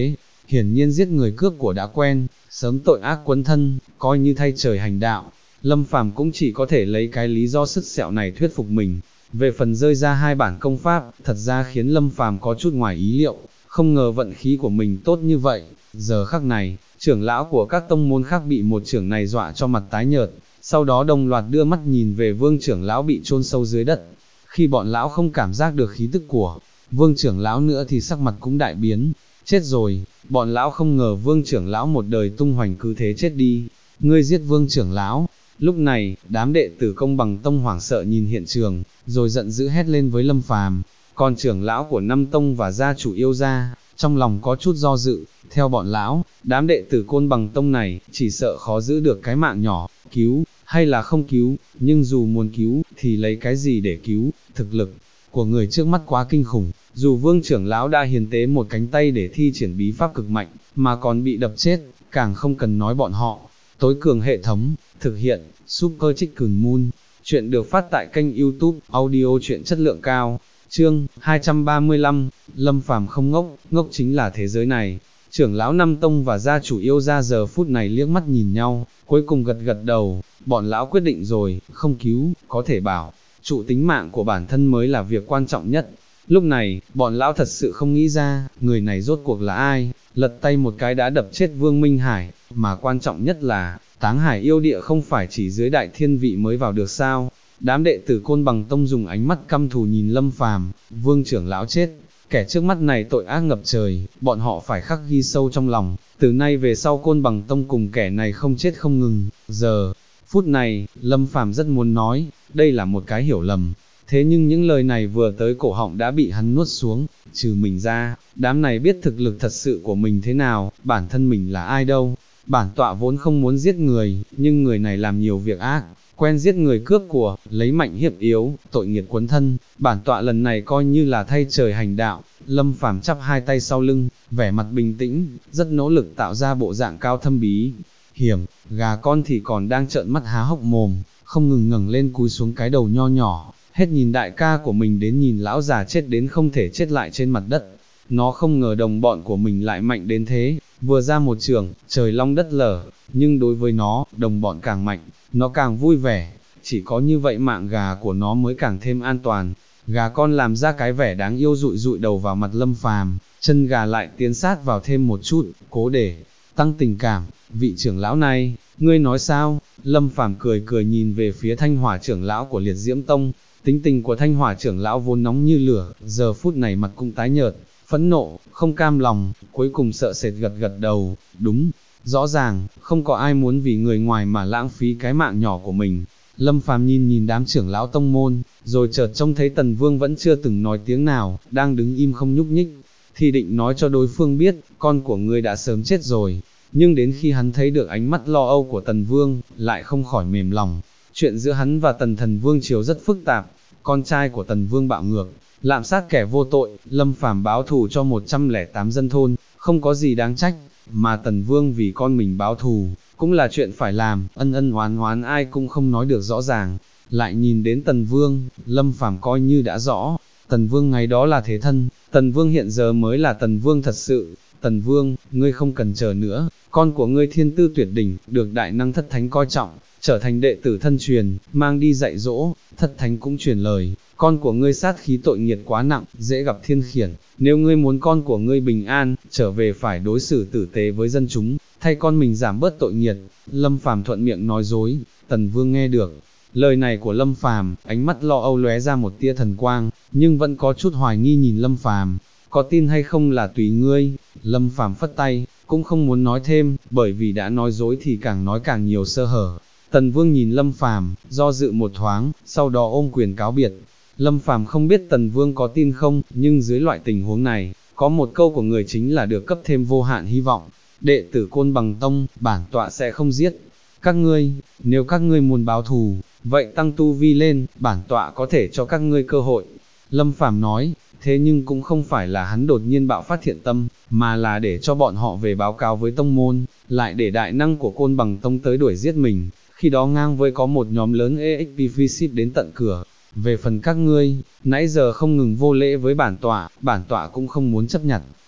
hiển nhiên giết người cướp của đã quen, sớm tội ác quấn thân, coi như thay trời hành đạo. Lâm Phàm cũng chỉ có thể lấy cái lý do sứt sẹo này thuyết phục mình. Về phần rơi ra 2 bản công pháp, thật ra khiến Lâm Phàm có chút ngoài ý liệu, không ngờ vận khí của mình tốt như vậy. Giờ khắc này, trưởng lão của các tông môn khác bị một trưởng này dọa cho mặt tái nhợt, sau đó đồng loạt đưa mắt nhìn về Vương trưởng lão bị chôn sâu dưới đất. Khi bọn lão không cảm giác được khí tức của Vương trưởng lão nữa thì sắc mặt cũng đại biến. Chết rồi, bọn lão không ngờ Vương trưởng lão một đời tung hoành cứ thế chết đi. Ngươi giết Vương trưởng lão. Lúc này, đám đệ tử Công Bằng Tông hoảng sợ nhìn hiện trường, rồi giận dữ hét lên với Lâm Phàm. Còn trưởng lão của Năm Tông và gia chủ Yêu gia, trong lòng có chút do dự. Theo bọn lão, đám đệ tử Côn Bằng Tông này chỉ sợ khó giữ được cái mạng nhỏ, cứu hay là không cứu, nhưng dù muốn cứu thì lấy cái gì để cứu. Thực lực của người trước mắt quá kinh khủng, dù Vương trưởng lão đã hiến tế một cánh tay để thi triển bí pháp cực mạnh, mà còn bị đập chết, càng không cần nói bọn họ. Tối cường hệ thống, thực hiện, Super Chicken Moon. Chuyện được phát tại kênh YouTube, audio truyện chất lượng cao. Chương 235, Lâm Phàm không ngốc, ngốc chính là thế giới này. Trưởng lão Năm Tông và gia chủ Yêu gia giờ phút này liếc mắt nhìn nhau, cuối cùng gật gật đầu, bọn lão quyết định rồi, không cứu, có thể bảo trụ tính mạng của bản thân mới là việc quan trọng nhất. Lúc này, bọn lão thật sự không nghĩ ra, người này rốt cuộc là ai, lật tay một cái đã đập chết Vương Minh Hải, mà quan trọng nhất là, Táng Hải yêu địa không phải chỉ dưới đại thiên vị mới vào được sao. Đám đệ tử Côn Bằng Tông dùng ánh mắt căm thù nhìn Lâm Phàm. Vương trưởng lão chết, kẻ trước mắt này tội ác ngập trời, bọn họ phải khắc ghi sâu trong lòng, từ nay về sau Côn Bằng Tông cùng kẻ này không chết không ngừng. Giờ phút này, Lâm Phàm rất muốn nói, đây là một cái hiểu lầm, thế nhưng những lời này vừa tới cổ họng đã bị hắn nuốt xuống. Trừ mình ra, đám này biết thực lực thật sự của mình thế nào, bản thân mình là ai đâu. Bản tọa vốn không muốn giết người, nhưng người này làm nhiều việc ác, quen giết người cướp của, lấy mạnh hiếp yếu, tội nghiệt quấn thân, bản tọa lần này coi như là thay trời hành đạo. Lâm Phàm chắp hai tay sau lưng, vẻ mặt bình tĩnh, rất nỗ lực tạo ra bộ dạng cao thâm bí hiểm. Gà con thì còn đang trợn mắt há hốc mồm, không ngừng ngẩng lên cúi xuống cái đầu nho nhỏ, hết nhìn đại ca của mình đến nhìn lão già chết đến không thể chết lại trên mặt đất. Nó không ngờ đồng bọn của mình lại mạnh đến thế, vừa ra một trường, trời long đất lở, nhưng đối với nó, đồng bọn càng mạnh, nó càng vui vẻ, chỉ có như vậy mạng gà của nó mới càng thêm an toàn. Gà con làm ra cái vẻ đáng yêu dụi dụi đầu vào mặt Lâm Phàm, chân gà lại tiến sát vào thêm một chút, cố để tăng tình cảm. Vị trưởng lão này, ngươi nói sao? Lâm Phàm cười cười nhìn về phía Thanh Hỏa trưởng lão của Liệt Diễm Tông. Tính tình của Thanh Hỏa trưởng lão vốn nóng như lửa, giờ phút này mặt cũng tái nhợt, phẫn nộ, không cam lòng, cuối cùng sợ sệt gật gật đầu. Đúng, rõ ràng, không có ai muốn vì người ngoài mà lãng phí cái mạng nhỏ của mình. Lâm Phàm nhìn đám trưởng lão tông môn, rồi chợt trông thấy Tần Vương vẫn chưa từng nói tiếng nào, đang đứng im không nhúc nhích, thì định nói cho đối phương biết, con của ngươi đã sớm chết rồi. Nhưng đến khi hắn thấy được ánh mắt lo âu của Tần Vương, lại không khỏi mềm lòng. Chuyện giữa hắn và Tần Thần Vương Triều rất phức tạp, con trai của Tần Vương bạo ngược, lạm sát kẻ vô tội, Lâm Phàm báo thù cho 108 dân thôn, không có gì đáng trách, mà Tần Vương vì con mình báo thù, cũng là chuyện phải làm, ân ân oán oán ai cũng không nói được rõ ràng. Lại nhìn đến Tần Vương, Lâm Phàm coi như đã rõ, Tần Vương ngày đó là thế thân, Tần Vương hiện giờ mới là Tần Vương thật sự. Tần Vương, ngươi không cần chờ nữa, con của ngươi thiên tư tuyệt đỉnh, được đại năng thất thánh coi trọng, trở thành đệ tử thân truyền, mang đi dạy dỗ. Thất thánh cũng truyền lời, con của ngươi sát khí tội nghiệt quá nặng, dễ gặp thiên khiển, nếu ngươi muốn con của ngươi bình an, trở về phải đối xử tử tế với dân chúng, thay con mình giảm bớt tội nghiệt. Lâm Phàm thuận miệng nói dối. Tần Vương nghe được lời này của Lâm Phàm, ánh mắt lo âu lóe ra một tia thần quang, nhưng vẫn có chút hoài nghi nhìn Lâm Phàm. Có tin hay không là tùy ngươi. Lâm Phàm phất tay, cũng không muốn nói thêm, bởi vì đã nói dối thì càng nói càng nhiều sơ hở. Tần Vương nhìn Lâm Phàm, do dự một thoáng, sau đó ôm quyền cáo biệt. Lâm Phàm không biết Tần Vương có tin không, nhưng dưới loại tình huống này, có một câu của người chính là được cấp thêm vô hạn hy vọng. Đệ tử Côn Bằng Tông, bản tọa sẽ không giết các ngươi, nếu các ngươi muốn báo thù, vậy tăng tu vi lên, bản tọa có thể cho các ngươi cơ hội. Lâm Phàm nói, thế nhưng cũng không phải là hắn đột nhiên bạo phát thiện tâm, mà là để cho bọn họ về báo cáo với tông môn, lại để đại năng của Côn Bằng Tông tới đuổi giết mình, khi đó ngang với có một nhóm lớn EXP ship đến tận cửa. Về phần các ngươi, nãy giờ không ngừng vô lễ với bản tọa cũng không muốn chấp nhận,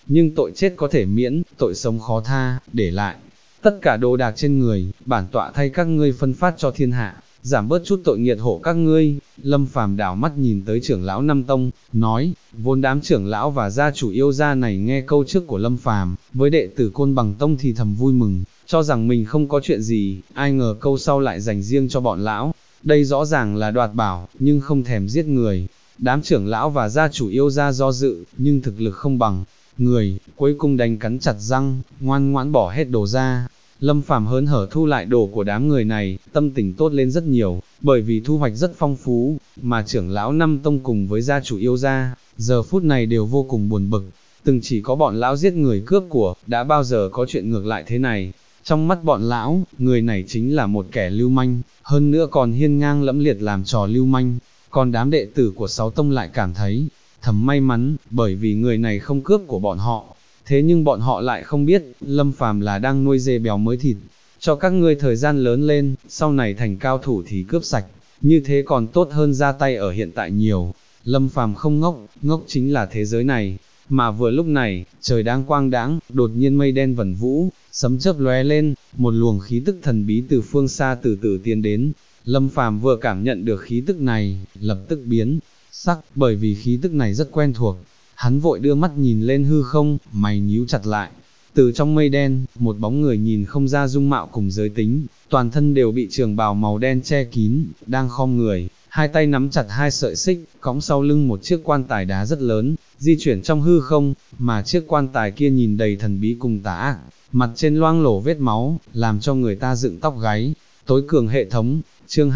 nhưng tội chết có thể miễn, tội sống khó tha, để lại. Tất cả đồ đạc trên người, bản tọa thay các ngươi phân phát cho thiên hạ, giảm bớt chút tội nghiệt hộ các ngươi. Lâm Phàm đảo mắt nhìn tới trưởng lão Năm Tông, nói, vốn đám trưởng lão và gia chủ yêu gia này nghe câu trước của Lâm Phàm, với đệ tử Côn Bằng Tông thì thầm vui mừng, cho rằng mình không có chuyện gì, ai ngờ câu sau lại dành riêng cho bọn lão. Đây rõ ràng là đoạt bảo, nhưng không thèm giết người. Đám trưởng lão và gia chủ yêu gia do dự, nhưng thực lực không bằng người, cuối cùng đành cắn chặt răng, ngoan ngoãn bỏ hết đồ ra. Lâm Phàm hớn hở thu lại đồ của đám người này, tâm tình tốt lên rất nhiều, bởi vì thu hoạch rất phong phú, mà trưởng lão Năm Tông cùng với gia chủ yêu gia, giờ phút này đều vô cùng buồn bực. Từng chỉ có bọn lão giết người cướp của, đã bao giờ có chuyện ngược lại thế này. Trong mắt bọn lão, người này chính là một kẻ lưu manh, hơn nữa còn hiên ngang lẫm liệt làm trò lưu manh. Còn đám đệ tử của sáu tông lại cảm thấy thầm may mắn, bởi vì người này không cướp của bọn họ. Thế nhưng bọn họ lại không biết, Lâm Phàm là đang nuôi dê béo mới thịt, cho các ngươi thời gian lớn lên, sau này thành cao thủ thì cướp sạch, như thế còn tốt hơn ra tay ở hiện tại nhiều. Lâm Phàm không ngốc, ngốc chính là thế giới này. Mà vừa lúc này, trời đang quang đãng, đột nhiên mây đen vẩn vũ, sấm chớp lóe lên, một luồng khí tức thần bí từ phương xa từ từ tiến đến. Lâm Phàm vừa cảm nhận được khí tức này, lập tức biến sắc, bởi vì khí tức này rất quen thuộc. Hắn vội đưa mắt nhìn lên hư không, mày nhíu chặt lại. Từ trong mây đen, một bóng người nhìn không ra dung mạo cùng giới tính, toàn thân đều bị trường bào màu đen che kín, đang khom người, hai tay nắm chặt hai sợi xích, cõng sau lưng một chiếc quan tài đá rất lớn, di chuyển trong hư không, mà chiếc quan tài kia nhìn đầy thần bí cùng tà ác, mặt trên loang lổ vết máu, làm cho người ta dựng tóc gáy. Tối cường hệ thống, chương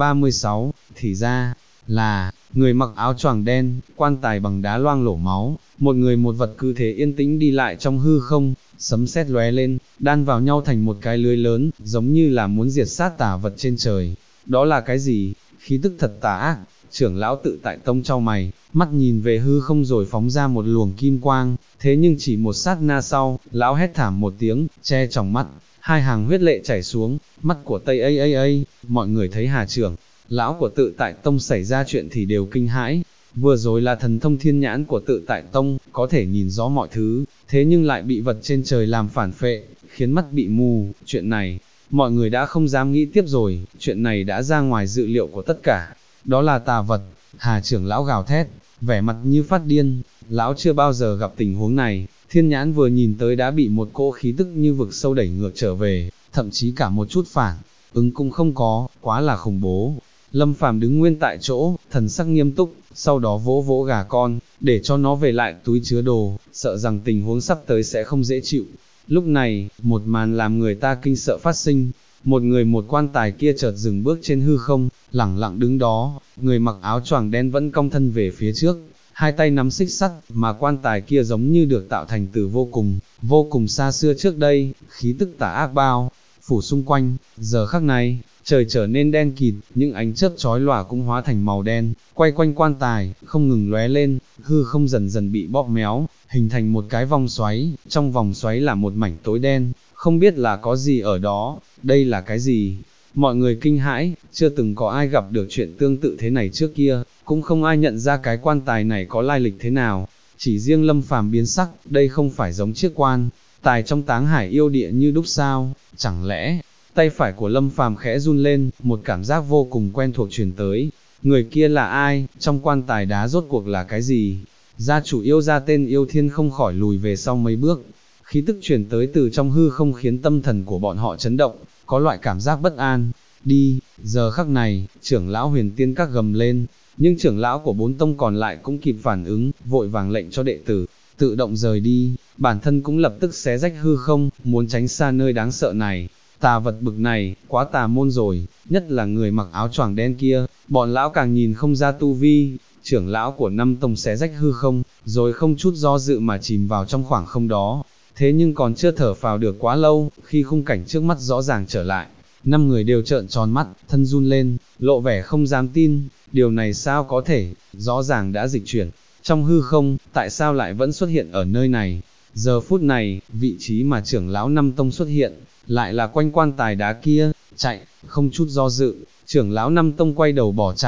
236, thì ra là người mặc áo choàng đen, quan tài bằng đá loang lổ máu, một người một vật cứ thế yên tĩnh đi lại trong hư không, sấm sét lóe lên, đan vào nhau thành một cái lưới lớn, giống như là muốn diệt sát tà vật trên trời. Đó là cái gì? Khí tức thật tà ác. Trưởng lão Tự Tại Tông chau mày, mắt nhìn về hư không rồi phóng ra một luồng kim quang, thế nhưng chỉ một sát na sau, lão hét thảm một tiếng, che tròng mắt, hai hàng huyết lệ chảy xuống, mắt của Tây mọi người thấy Hà trưởng lão của Tự Tại Tông xảy ra chuyện thì đều kinh hãi. Vừa rồi là thần thông thiên nhãn của Tự Tại Tông, có thể nhìn rõ mọi thứ, thế nhưng lại bị vật trên trời làm phản phệ, khiến mắt bị mù. Chuyện này, mọi người đã không dám nghĩ tiếp rồi, chuyện này đã ra ngoài dự liệu của tất cả. Đó là tà vật. Hà trưởng lão gào thét, vẻ mặt như phát điên, lão chưa bao giờ gặp tình huống này, thiên nhãn vừa nhìn tới đã bị một cỗ khí tức như vực sâu đẩy ngược trở về, thậm chí cả một chút phản ứng cũng không có, quá là khủng bố. Lâm Phàm đứng nguyên tại chỗ, thần sắc nghiêm túc, sau đó vỗ vỗ gà con, để cho nó về lại túi chứa đồ, sợ rằng tình huống sắp tới sẽ không dễ chịu. Lúc này, một màn làm người ta kinh sợ phát sinh, một người một quan tài kia chợt dừng bước trên hư không, lẳng lặng đứng đó, người mặc áo choàng đen vẫn cong thân về phía trước, hai tay nắm xích sắt, mà quan tài kia giống như được tạo thành từ vô cùng xa xưa trước đây, khí tức tà ác bao phủ xung quanh. Giờ khắc này, trời trở nên đen kịt, những ánh chớp chói lòa cũng hóa thành màu đen, quay quanh quan tài, không ngừng lóe lên, hư không dần dần bị bóp méo, hình thành một cái vòng xoáy, trong vòng xoáy là một mảnh tối đen, không biết là có gì ở đó. Đây là cái gì? Mọi người kinh hãi, chưa từng có ai gặp được chuyện tương tự thế này trước kia, cũng không ai nhận ra cái quan tài này có lai lịch thế nào. Chỉ riêng Lâm Phàm biến sắc, đây không phải giống chiếc quan tài trong Táng Hải yêu địa như đúc sao? Chẳng lẽ? Tay phải của Lâm Phàm khẽ run lên, một cảm giác vô cùng quen thuộc truyền tới. Người kia là ai? Trong quan tài đá rốt cuộc là cái gì? Gia chủ yêu gia tên Yêu Thiên không khỏi lùi về sau mấy bước. Khí tức truyền tới từ trong hư không khiến tâm thần của bọn họ chấn động, có loại cảm giác bất an. Đi. Giờ khắc này, trưởng lão Huyền Tiên Các gầm lên, nhưng trưởng lão của bốn tông còn lại cũng kịp phản ứng, vội vàng lệnh cho đệ tử tự động rời đi, bản thân cũng lập tức xé rách hư không, muốn tránh xa nơi đáng sợ này. Tà vật bực này, quá tà môn rồi, nhất là người mặc áo choàng đen kia, bọn lão càng nhìn không ra tu vi. Trưởng lão của năm tông xé rách hư không, rồi không chút do dự mà chìm vào trong khoảng không đó. Thế nhưng còn chưa thở phào được quá lâu, khi khung cảnh trước mắt rõ ràng trở lại, năm người đều trợn tròn mắt, thân run lên, lộ vẻ không dám tin. Điều này sao có thể? Rõ ràng đã dịch chuyển trong hư không, tại sao lại vẫn xuất hiện ở nơi này? Giờ phút này, vị trí mà trưởng lão năm tông xuất hiện, lại là quanh quan tài đá kia. Chạy. Không chút do dự, trưởng lão năm tông quay đầu bỏ chạy.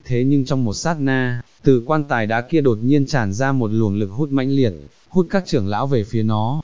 thế nhưng trong một sát na, từ quan tài đá kia đột nhiên tràn ra một luồng lực hút mãnh liệt, hút các trưởng lão về phía nó.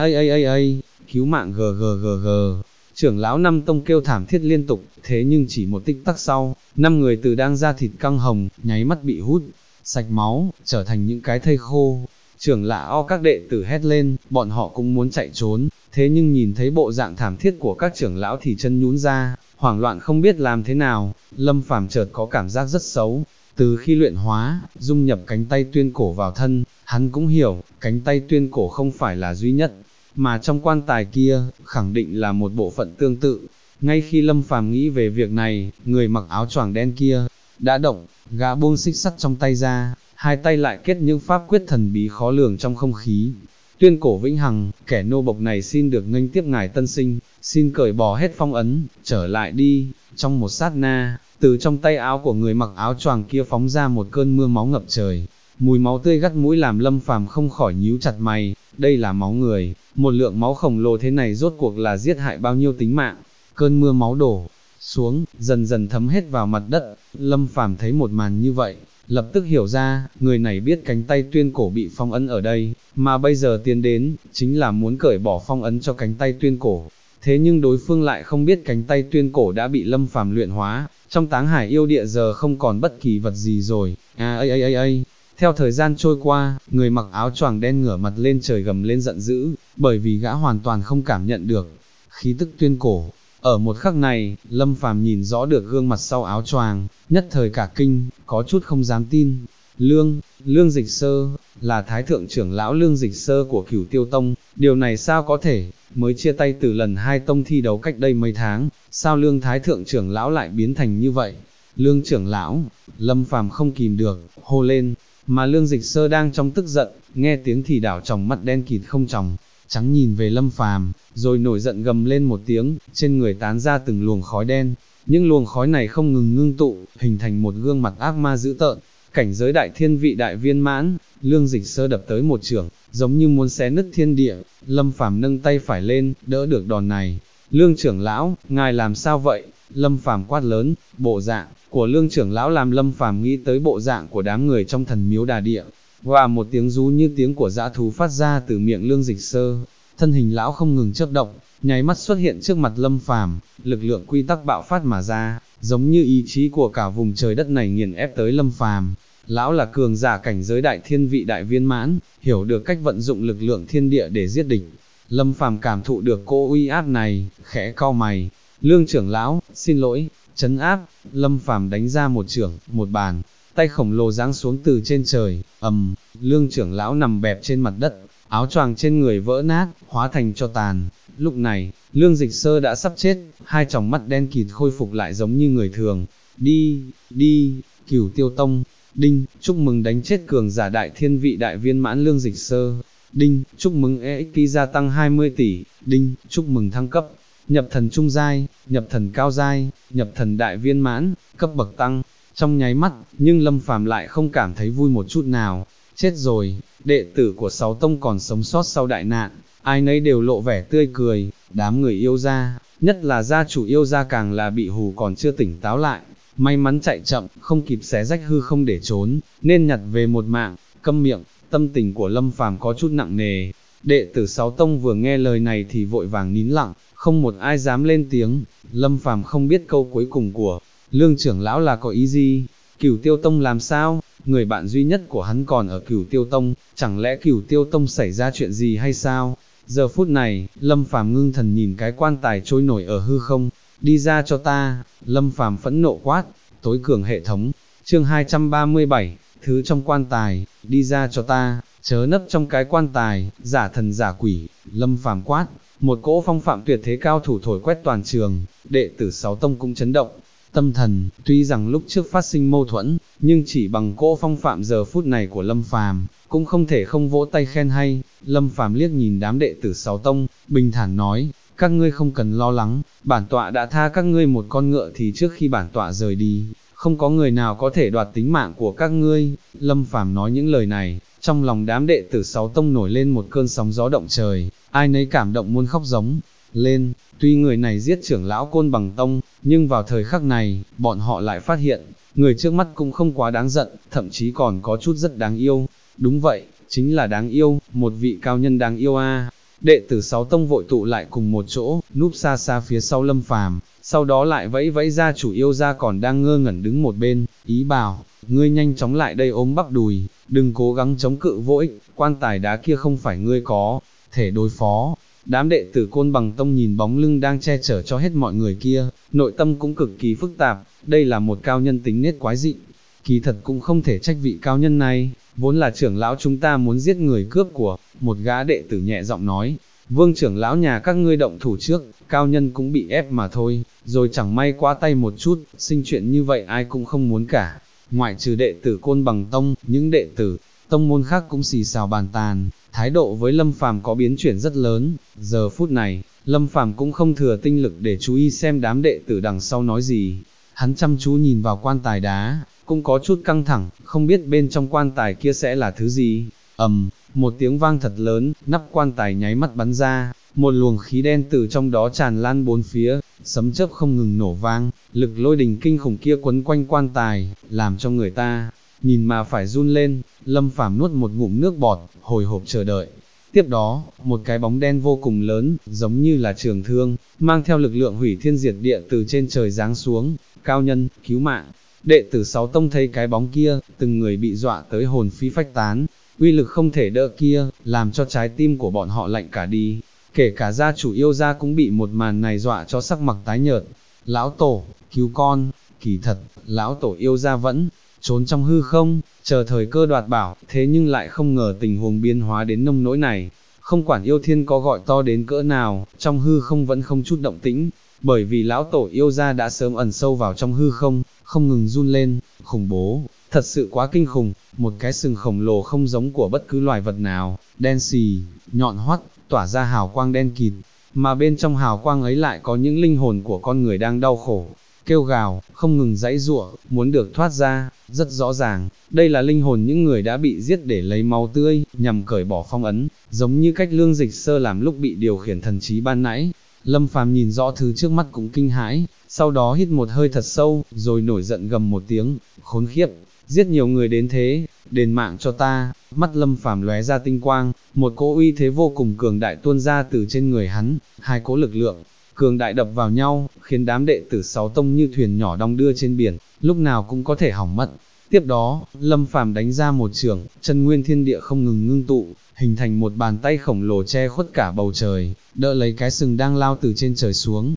Ai, cứu mạng g. Trưởng lão năm tông kêu thảm thiết liên tục, thế nhưng chỉ một tích tắc sau, 5 người từ đang da thịt căng hồng, nháy mắt bị hút sạch máu, trở thành những cái thây khô. Trưởng lão các đệ tử hét lên, bọn họ cũng muốn chạy trốn, thế nhưng nhìn thấy bộ dạng thảm thiết của các trưởng lão thì chân nhũn ra, hoảng loạn không biết làm thế nào. Lâm Phàm chợt có cảm giác rất xấu, từ khi luyện hóa, dung nhập cánh tay tuyên cổ vào thân, hắn cũng hiểu, cánh tay tuyên cổ không phải là duy nhất, mà trong quan tài kia, khẳng định là một bộ phận tương tự. Ngay khi Lâm Phàm nghĩ về việc này, người mặc áo choàng đen kia đã động, gã buông xích sắt trong tay ra, hai tay lại kết những pháp quyết thần bí khó lường trong không khí. Tuyên cổ vĩnh hằng, kẻ nô bộc này xin được nghênh tiếp ngài tân sinh, xin cởi bỏ hết phong ấn, trở lại đi. Trong một sát na, từ trong tay áo của người mặc áo choàng kia phóng ra một cơn mưa máu ngập trời. Mùi máu tươi gắt mũi làm Lâm Phàm không khỏi nhíu chặt mày, đây là máu người, một lượng máu khổng lồ thế này rốt cuộc là giết hại bao nhiêu tính mạng. Cơn mưa máu đổ xuống, dần dần thấm hết vào mặt đất. Lâm Phàm thấy một màn như vậy, lập tức hiểu ra, người này biết cánh tay tuyên cổ bị phong ấn ở đây, mà bây giờ tiến đến, chính là muốn cởi bỏ phong ấn cho cánh tay tuyên cổ. Thế nhưng đối phương lại không biết cánh tay tuyên cổ đã bị Lâm Phàm luyện hóa, trong Táng Hải yêu địa giờ không còn bất kỳ vật gì rồi. Theo thời gian trôi qua, người mặc áo choàng đen ngửa mặt lên trời gầm lên giận dữ, bởi vì gã hoàn toàn không cảm nhận được khí tức tuyên cổ. Ở một khắc này, Lâm Phàm nhìn rõ được gương mặt sau áo choàng, nhất thời cả kinh, có chút không dám tin. Lương Dịch Sơ, là thái thượng trưởng lão Lương Dịch Sơ của Cửu Tiêu Tông, điều này sao có thể, mới chia tay từ lần 2 tông thi đấu cách đây mấy tháng, sao Lương thái thượng trưởng lão lại biến thành như vậy? Lương trưởng lão, Lâm Phàm không kìm được, hô lên, mà Lương Dịch Sơ đang trong tức giận, nghe tiếng thì đảo tròng mắt đen kịt không tròng, trắng nhìn về Lâm Phàm, rồi nổi giận gầm lên một tiếng, trên người tán ra từng luồng khói đen, những luồng khói này không ngừng ngưng tụ, hình thành một gương mặt ác ma dữ tợn. Cảnh giới đại thiên vị đại viên mãn, Lương Dịch Sơ đập tới một chưởng, giống như muốn xé nứt thiên địa. Lâm Phàm nâng tay phải lên, đỡ được đòn này. Lương trưởng lão, ngài làm sao vậy? Lâm Phàm quát lớn. Bộ dạng của Lương trưởng lão làm Lâm Phàm nghĩ tới bộ dạng của đám người trong Thần Miếu Đà Địa, và một tiếng rú như tiếng của dã thú phát ra từ miệng Lương Dịch Sơ. Thân hình lão không ngừng chớp động, nháy mắt xuất hiện trước mặt Lâm Phàm, lực lượng quy tắc bạo phát mà ra, giống như ý chí của cả vùng trời đất này nghiền ép tới Lâm Phàm. Lão là cường giả cảnh giới đại thiên vị đại viên mãn, hiểu được cách vận dụng lực lượng thiên địa để giết địch. Lâm Phàm cảm thụ được cỗ uy áp này, khẽ cau mày. Lương trưởng lão, xin lỗi, trấn áp. Lâm Phàm đánh ra một chưởng, một bàn tay khổng lồ giáng xuống từ trên trời. Lương trưởng lão nằm bẹp trên mặt đất, áo choàng trên người vỡ nát, hóa thành tro tàn. Lúc này, Lương Dịch Sơ đã sắp chết, hai tròng mắt đen kịt khôi phục lại giống như người thường. Đi, Cửu Tiêu Tông. Đinh, chúc mừng đánh chết cường giả đại thiên vị đại viên mãn Lương Dịch Sơ. Đinh, chúc mừng EXP gia tăng 20 tỷ. Đinh, chúc mừng thăng cấp. Nhập thần trung giai, nhập thần cao giai, nhập thần đại viên mãn, cấp bậc tăng. Trong nháy mắt, nhưng Lâm Phàm lại không cảm thấy vui một chút nào. Chết rồi, đệ tử của 6 tông còn sống sót sau đại nạn, ai nấy đều lộ vẻ tươi cười. Đám người yêu gia, nhất là gia chủ yêu gia càng là bị hù còn chưa tỉnh táo lại. May mắn chạy chậm, không kịp xé rách hư không để trốn, nên nhặt về một mạng. Câm miệng. Tâm tình của Lâm Phàm có chút nặng nề. Đệ tử 6 tông vừa nghe lời này thì vội vàng nín lặng, không một ai dám lên tiếng. Lâm Phàm không biết câu cuối cùng của Lương trưởng lão là có ý gì. Cửu Tiêu Tông làm sao? Người bạn duy nhất của hắn còn ở Cửu Tiêu Tông, chẳng lẽ Cửu Tiêu Tông xảy ra chuyện gì hay sao? Giờ phút này, Lâm Phàm ngưng thần nhìn cái quan tài trôi nổi ở hư không. Đi ra cho ta. Lâm Phàm phẫn nộ quát. Tối cường hệ thống. Chương 237, thứ trong quan tài, đi ra cho ta, chớ nấp trong cái quan tài, giả thần giả quỷ. Lâm Phàm quát. Một cỗ phong phạm tuyệt thế cao thủ thổi quét toàn trường, đệ tử 6 tông cũng chấn động. Tâm thần, tuy rằng lúc trước phát sinh mâu thuẫn, nhưng chỉ bằng cỗ phong phạm giờ phút này của Lâm Phàm, cũng không thể không vỗ tay khen hay. Lâm Phàm liếc nhìn đám đệ tử 6 tông, bình thản nói, các ngươi không cần lo lắng, bản tọa đã tha các ngươi một con ngựa thì trước khi bản tọa rời đi, không có người nào có thể đoạt tính mạng của các ngươi. Lâm Phàm nói những lời này, trong lòng đám đệ tử 6 tông nổi lên một cơn sóng gió động trời, ai nấy cảm động muốn khóc giống lên. Tuy người này giết trưởng lão Côn Bằng Tông, nhưng vào thời khắc này, bọn họ lại phát hiện, người trước mắt cũng không quá đáng giận, thậm chí còn có chút rất đáng yêu. Đúng vậy, chính là đáng yêu, một vị cao nhân đáng yêu a. Đệ tử sáu tông vội tụ lại cùng một chỗ, núp xa xa phía sau Lâm Phàm, sau đó lại vẫy vẫy ra chủ yêu ra còn đang ngơ ngẩn đứng một bên, ý bảo, ngươi nhanh chóng lại đây ôm bắp đùi, đừng cố gắng chống cự vô ích, quan tài đá kia không phải ngươi có thể đối phó. Đám đệ tử Côn Bằng Tông nhìn bóng lưng đang che chở cho hết mọi người kia, nội tâm cũng cực kỳ phức tạp, đây là một cao nhân tính nết quái dị. Kỳ thật cũng không thể trách vị cao nhân này, vốn là trưởng lão chúng ta muốn giết người cướp của, một gã đệ tử nhẹ giọng nói, Vương trưởng lão nhà các ngươi động thủ trước, cao nhân cũng bị ép mà thôi, rồi chẳng may quá tay một chút, sinh chuyện như vậy ai cũng không muốn cả. Ngoại trừ đệ tử Côn Bằng Tông, những đệ tử tông môn khác cũng xì xào bàn tàn, thái độ với Lâm Phàm có biến chuyển rất lớn. Giờ phút này, Lâm Phàm cũng không thừa tinh lực để chú ý xem đám đệ tử đằng sau nói gì. Hắn chăm chú nhìn vào quan tài đá, cũng có chút căng thẳng, không biết bên trong quan tài kia sẽ là thứ gì. Một tiếng vang thật lớn, nắp quan tài nháy mắt bắn ra, một luồng khí đen từ trong đó tràn lan bốn phía, sấm chớp không ngừng nổ vang, lực lôi đình kinh khủng kia quấn quanh quan tài, làm cho người ta nhìn mà phải run lên. Lâm Phàm nuốt một ngụm nước bọt, hồi hộp chờ đợi. Tiếp đó, một cái bóng đen vô cùng lớn, giống như là trường thương, mang theo lực lượng hủy thiên diệt địa từ trên trời giáng xuống. Cao nhân, cứu mạng. Đệ tử sáu tông thấy cái bóng kia, từng người bị dọa tới hồn phi phách tán, uy lực không thể đỡ kia, làm cho trái tim của bọn họ lạnh cả đi. Kể cả gia chủ yêu gia cũng bị một màn này dọa cho sắc mặt tái nhợt. Lão tổ, cứu con. Kỳ thật, lão tổ yêu gia vẫn trốn trong hư không, chờ thời cơ đoạt bảo, thế nhưng lại không ngờ tình huống biến hóa đến nông nỗi này. Không quản yêu thiên có gọi to đến cỡ nào, trong hư không vẫn không chút động tĩnh, bởi vì lão tổ yêu gia đã sớm ẩn sâu vào trong hư không, không ngừng run lên, khủng bố, thật sự quá kinh khủng, một cái sừng khổng lồ không giống của bất cứ loài vật nào, đen xì, nhọn hoắt, tỏa ra hào quang đen kịt, mà bên trong hào quang ấy lại có những linh hồn của con người đang đau khổ, kêu gào, không ngừng giãy giụa, muốn được thoát ra. Rất rõ ràng, đây là linh hồn những người đã bị giết để lấy máu tươi, nhằm cởi bỏ phong ấn, giống như cách Lương Dịch Sơ làm lúc bị điều khiển thần trí ban nãy. Lâm Phàm nhìn rõ thứ trước mắt cũng kinh hãi, sau đó hít một hơi thật sâu, rồi nổi giận gầm một tiếng, khốn khiếp, giết nhiều người đến thế, đền mạng cho ta. Mắt Lâm Phàm lóe ra tinh quang, một cỗ uy thế vô cùng cường đại tuôn ra từ trên người hắn, hai cỗ lực lượng cường đại đập vào nhau, khiến đám đệ tử sáu tông như thuyền nhỏ đong đưa trên biển, lúc nào cũng có thể hỏng mất. Tiếp đó, Lâm Phàm đánh ra một chưởng, chân nguyên thiên địa không ngừng ngưng tụ, hình thành một bàn tay khổng lồ che khuất cả bầu trời, đỡ lấy cái sừng đang lao từ trên trời xuống.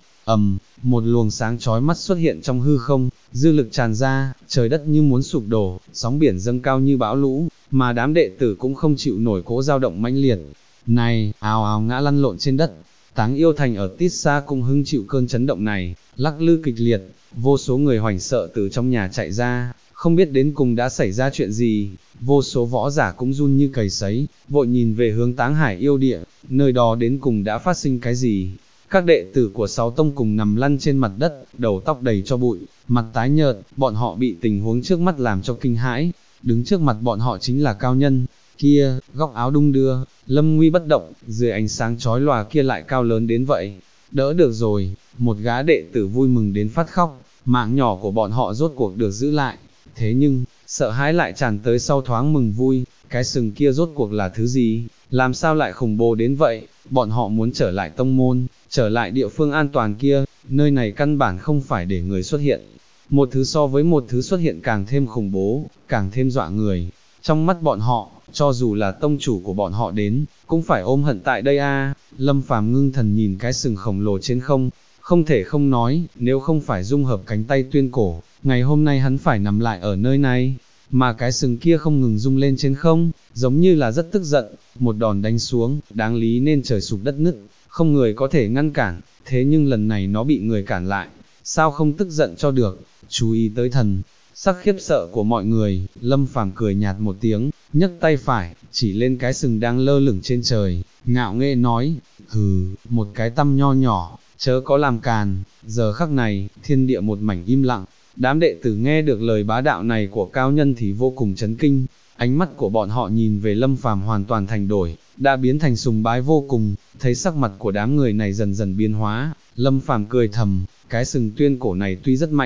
Một luồng sáng chói mắt xuất hiện trong hư không, dư lực tràn ra, trời đất như muốn sụp đổ, sóng biển dâng cao như bão lũ, mà đám đệ tử cũng không chịu nổi cỗ dao động mãnh liệt này, ào ào ngã lăn lộn trên đất. Táng Yêu Thành ở Tít Xa cũng hứng chịu cơn chấn động này, lắc lư kịch liệt, vô số người hoảng sợ từ trong nhà chạy ra, không biết đến cùng đã xảy ra chuyện gì. Vô số võ giả cũng run như cầy sấy, vội nhìn về hướng Táng Hải yêu địa, nơi đó đến cùng đã phát sinh cái gì. Các đệ tử của sáu tông cùng nằm lăn trên mặt đất, đầu tóc đầy cho bụi, mặt tái nhợt, bọn họ bị tình huống trước mắt làm cho kinh hãi. Đứng trước mặt bọn họ chính là cao nhân kia, góc áo đung đưa, lâm nguy bất động, dưới ánh sáng chói lòa kia lại cao lớn đến vậy. Đỡ được rồi, một gã đệ tử vui mừng đến phát khóc, mạng nhỏ của bọn họ rốt cuộc được giữ lại. Thế nhưng, sợ hãi lại tràn tới sau thoáng mừng vui, cái sừng kia rốt cuộc là thứ gì, làm sao lại khủng bố đến vậy. Bọn họ muốn trở lại tông môn, trở lại địa phương an toàn kia, nơi này căn bản không phải để người xuất hiện. Một thứ so với một thứ xuất hiện càng thêm khủng bố, càng thêm dọa người. Trong mắt bọn họ, cho dù là tông chủ của bọn họ đến, cũng phải ôm hận tại đây a. Lâm Phàm ngưng thần nhìn cái sừng khổng lồ trên không, không thể không nói, nếu không phải dung hợp cánh tay tuyên cổ, ngày hôm nay hắn phải nằm lại ở nơi này. Mà cái sừng kia không ngừng rung lên trên không, giống như là rất tức giận, một đòn đánh xuống, đáng lý nên trời sụp đất nứt, không người có thể ngăn cản, thế nhưng lần này nó bị người cản lại, sao không tức giận cho được. Chú ý tới thần sắc khiếp sợ của mọi người, Lâm Phàm cười nhạt một tiếng, nhấc tay phải, chỉ lên cái sừng đang lơ lửng trên trời, ngạo nghễ nói, hừ, một cái tăm nho nhỏ, chớ có làm càn. Giờ khắc này, thiên địa một mảnh im lặng, đám đệ tử nghe được lời bá đạo này của cao nhân thì vô cùng chấn kinh, ánh mắt của bọn họ nhìn về Lâm Phàm hoàn toàn thành đổi, đã biến thành sùng bái vô cùng. Thấy sắc mặt của đám người này dần dần biến hóa, Lâm Phàm cười thầm, cái sừng tuyên cổ này tuy rất mạnh,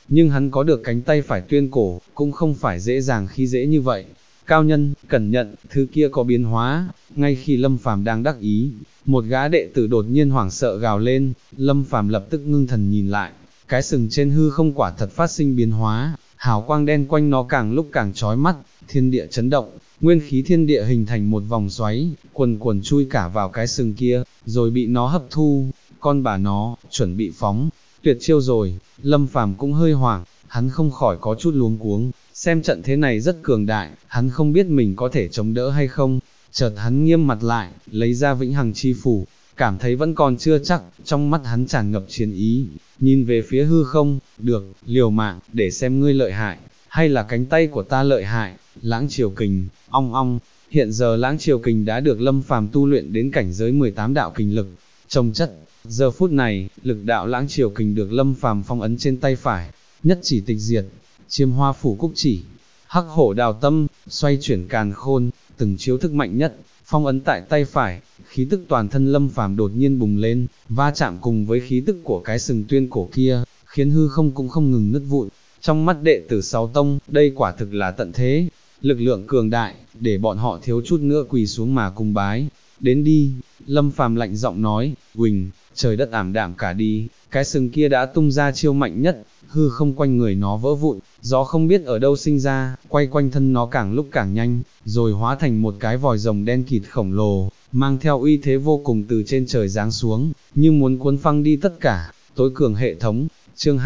nhưng hắn có được cánh tay phải tuyên cổ, cũng không phải dễ dàng khi dễ như vậy. Cao nhân, cẩn nhận, thứ kia có biến hóa, ngay khi Lâm Phàm đang đắc ý, một gã đệ tử đột nhiên hoảng sợ gào lên, Lâm Phàm lập tức ngưng thần nhìn lại, cái sừng trên hư không quả thật phát sinh biến hóa, hào quang đen quanh nó càng lúc càng chói mắt, thiên địa chấn động, nguyên khí thiên địa hình thành một vòng xoáy, quần quần chui cả vào cái sừng kia, rồi bị nó hấp thu, con bà nó, chuẩn bị phóng, tuyệt chiêu rồi, Lâm Phàm cũng hơi hoảng, hắn không khỏi có chút luống cuống, xem trận thế này rất cường đại, hắn không biết mình có thể chống đỡ hay không, chợt hắn nghiêm mặt lại, lấy ra vĩnh hằng chi phủ, cảm thấy vẫn còn chưa chắc, trong mắt hắn tràn ngập chiến ý, nhìn về phía hư không, được, liều mạng, để xem ngươi lợi hại, hay là cánh tay của ta lợi hại, lãng triều kình, ong ong, hiện giờ lãng triều kình đã được Lâm Phàm tu luyện đến cảnh giới 18 đạo kình lực, trồng chất, giờ phút này, lực đạo lãng triều kình được Lâm Phàm phong ấn trên tay phải, nhất chỉ tịch diệt, chiêm hoa phủ cúc chỉ, hắc hổ đào tâm, xoay chuyển càn khôn, từng chiếu thức mạnh nhất, phong ấn tại tay phải, khí tức toàn thân Lâm Phàm đột nhiên bùng lên, va chạm cùng với khí tức của cái sừng tuyên cổ kia, khiến hư không cũng không ngừng nứt vụn. Trong mắt đệ tử sáu tông, đây quả thực là tận thế, lực lượng cường đại, để bọn họ thiếu chút nữa quỳ xuống mà cùng bái. Đến đi, Lâm Phàm lạnh giọng nói, Quỳnh, trời đất ảm đạm cả đi, cái sừng kia đã tung ra chiêu mạnh nhất, hư không quanh người nó vỡ vụn, gió không biết ở đâu sinh ra, quay quanh thân nó càng lúc càng nhanh, rồi hóa thành một cái vòi rồng đen kịt khổng lồ, mang theo uy thế vô cùng từ trên trời giáng xuống, như muốn cuốn phăng đi tất cả. Tối cường hệ thống, chương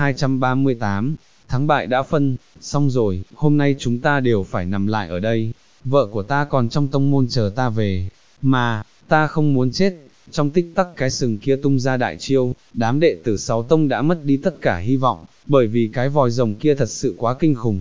238, thắng bại đã phân, xong rồi, hôm nay chúng ta đều phải nằm lại ở đây, vợ của ta còn trong tông môn chờ ta về, mà, ta không muốn chết. Trong tích tắc cái sừng kia tung ra đại chiêu, đám đệ tử sáu tông đã mất đi tất cả hy vọng, bởi vì cái vòi rồng kia thật sự quá kinh khủng.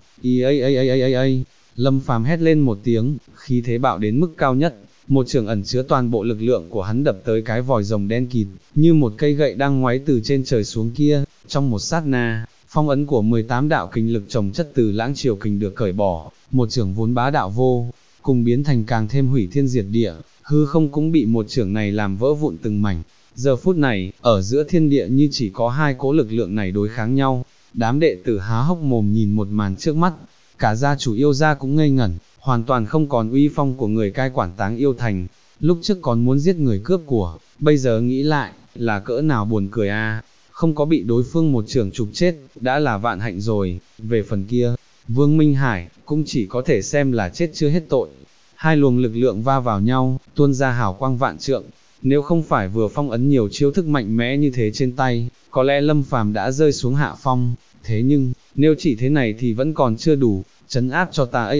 Lâm Phàm hét lên một tiếng, khí thế bạo đến mức cao nhất, một trường ẩn chứa toàn bộ lực lượng của hắn đập tới cái vòi rồng đen kịt, như một cây gậy đang ngoáy từ trên trời xuống kia. Trong một sát na, phong ấn của 18 đạo kình lực chồng chất từ lãng triều kình được cởi bỏ, một trường vốn bá đạo vô cùng biến thành càng thêm hủy thiên diệt địa, hư không cũng bị một trường này làm vỡ vụn từng mảnh. Giờ phút này, ở giữa thiên địa như chỉ có hai cỗ lực lượng này đối kháng nhau, đám đệ tử há hốc mồm nhìn một màn trước mắt, cả gia chủ yêu gia cũng ngây ngẩn, hoàn toàn không còn uy phong của người cai quản Táng Yêu Thành, lúc trước còn muốn giết người cướp của, bây giờ nghĩ lại, là cỡ nào buồn cười a. Không có bị đối phương một trường trục chết, đã là vạn hạnh rồi. Về phần kia, Vương Minh Hải, cũng chỉ có thể xem là chết chưa hết tội. Hai luồng lực lượng va vào nhau, tuôn ra hào quang vạn trượng, nếu không phải vừa phong ấn nhiều chiêu thức mạnh mẽ như thế trên tay, có lẽ Lâm Phàm đã rơi xuống hạ phong, thế nhưng, nếu chỉ thế này thì vẫn còn chưa đủ, trấn áp cho ta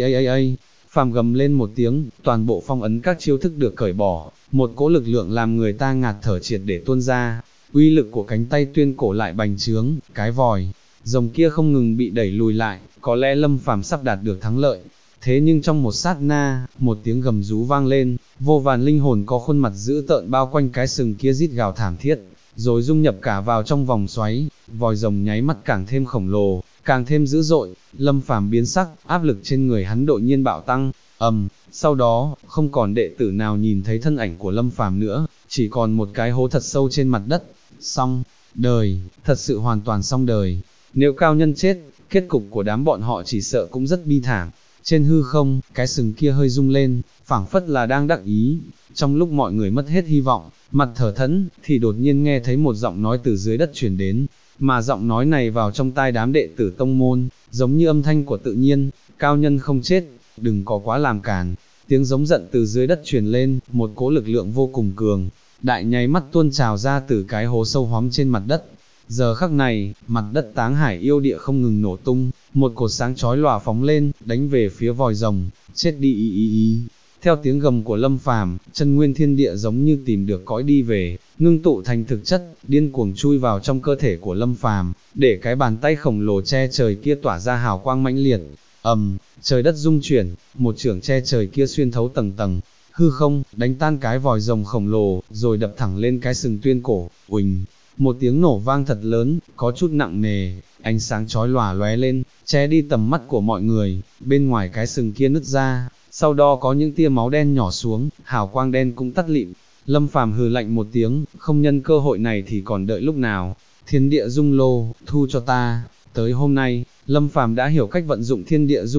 Phàm gầm lên một tiếng, toàn bộ phong ấn các chiêu thức được cởi bỏ, một cỗ lực lượng làm người ta ngạt thở triệt để tuôn ra, uy lực của cánh tay tuyên cổ lại bành trướng, cái vòi rồng kia không ngừng bị đẩy lùi lại, có lẽ Lâm Phàm sắp đạt được thắng lợi. Thế nhưng trong một sát na, một tiếng gầm rú vang lên, vô vàn linh hồn có khuôn mặt dữ tợn bao quanh cái sừng kia rít gào thảm thiết, rồi dung nhập cả vào trong vòng xoáy, vòi rồng nháy mắt càng thêm khổng lồ, càng thêm dữ dội. Lâm Phàm biến sắc, áp lực trên người hắn đột nhiên bạo tăng, sau đó, không còn đệ tử nào nhìn thấy thân ảnh của Lâm Phàm nữa, chỉ còn một cái hố thật sâu trên mặt đất. Xong đời, thật sự hoàn toàn xong đời. Nếu cao nhân chết, kết cục của đám bọn họ chỉ sợ cũng rất bi thảm. Trên hư không, cái sừng kia hơi rung lên, phảng phất là đang đắc ý. Trong lúc mọi người mất hết hy vọng, mặt thở thẫn, thì đột nhiên nghe thấy một giọng nói từ dưới đất truyền đến, mà giọng nói này vào trong tai đám đệ tử tông môn, giống như âm thanh của tự nhiên. Cao nhân không chết, đừng có quá làm càn. Tiếng giống giận từ dưới đất truyền lên, một cỗ lực lượng vô cùng cường đại nháy mắt tuôn trào ra từ cái hố sâu hoắm trên mặt đất. Giờ khắc này, mặt đất Táng Hải yêu địa không ngừng nổ tung, một cột sáng chói lòa phóng lên, đánh về phía vòi rồng, chết đi. Theo tiếng gầm của Lâm Phàm, chân nguyên thiên địa giống như tìm được cõi đi về, ngưng tụ thành thực chất, điên cuồng chui vào trong cơ thể của Lâm Phàm, để cái bàn tay khổng lồ che trời kia tỏa ra hào quang mãnh liệt. Trời đất rung chuyển, một chưởng che trời kia xuyên thấu tầng tầng hư không, đánh tan cái vòi rồng khổng lồ, rồi đập thẳng lên cái sừng tuyên cổ. Uỳnh, một tiếng nổ vang thật lớn, có chút nặng nề, ánh sáng chói lòa lóe lên, che đi tầm mắt của mọi người. Bên ngoài cái sừng kia nứt ra, sau đó có những tia máu đen nhỏ xuống, hào quang đen cũng tắt lịm. Lâm Phàm hừ lạnh một tiếng, không nhân cơ hội này thì còn đợi lúc nào. Thiên địa rung lô, thu cho ta. Tới hôm nay, Lâm Phàm đã hiểu cách vận dụng thiên địa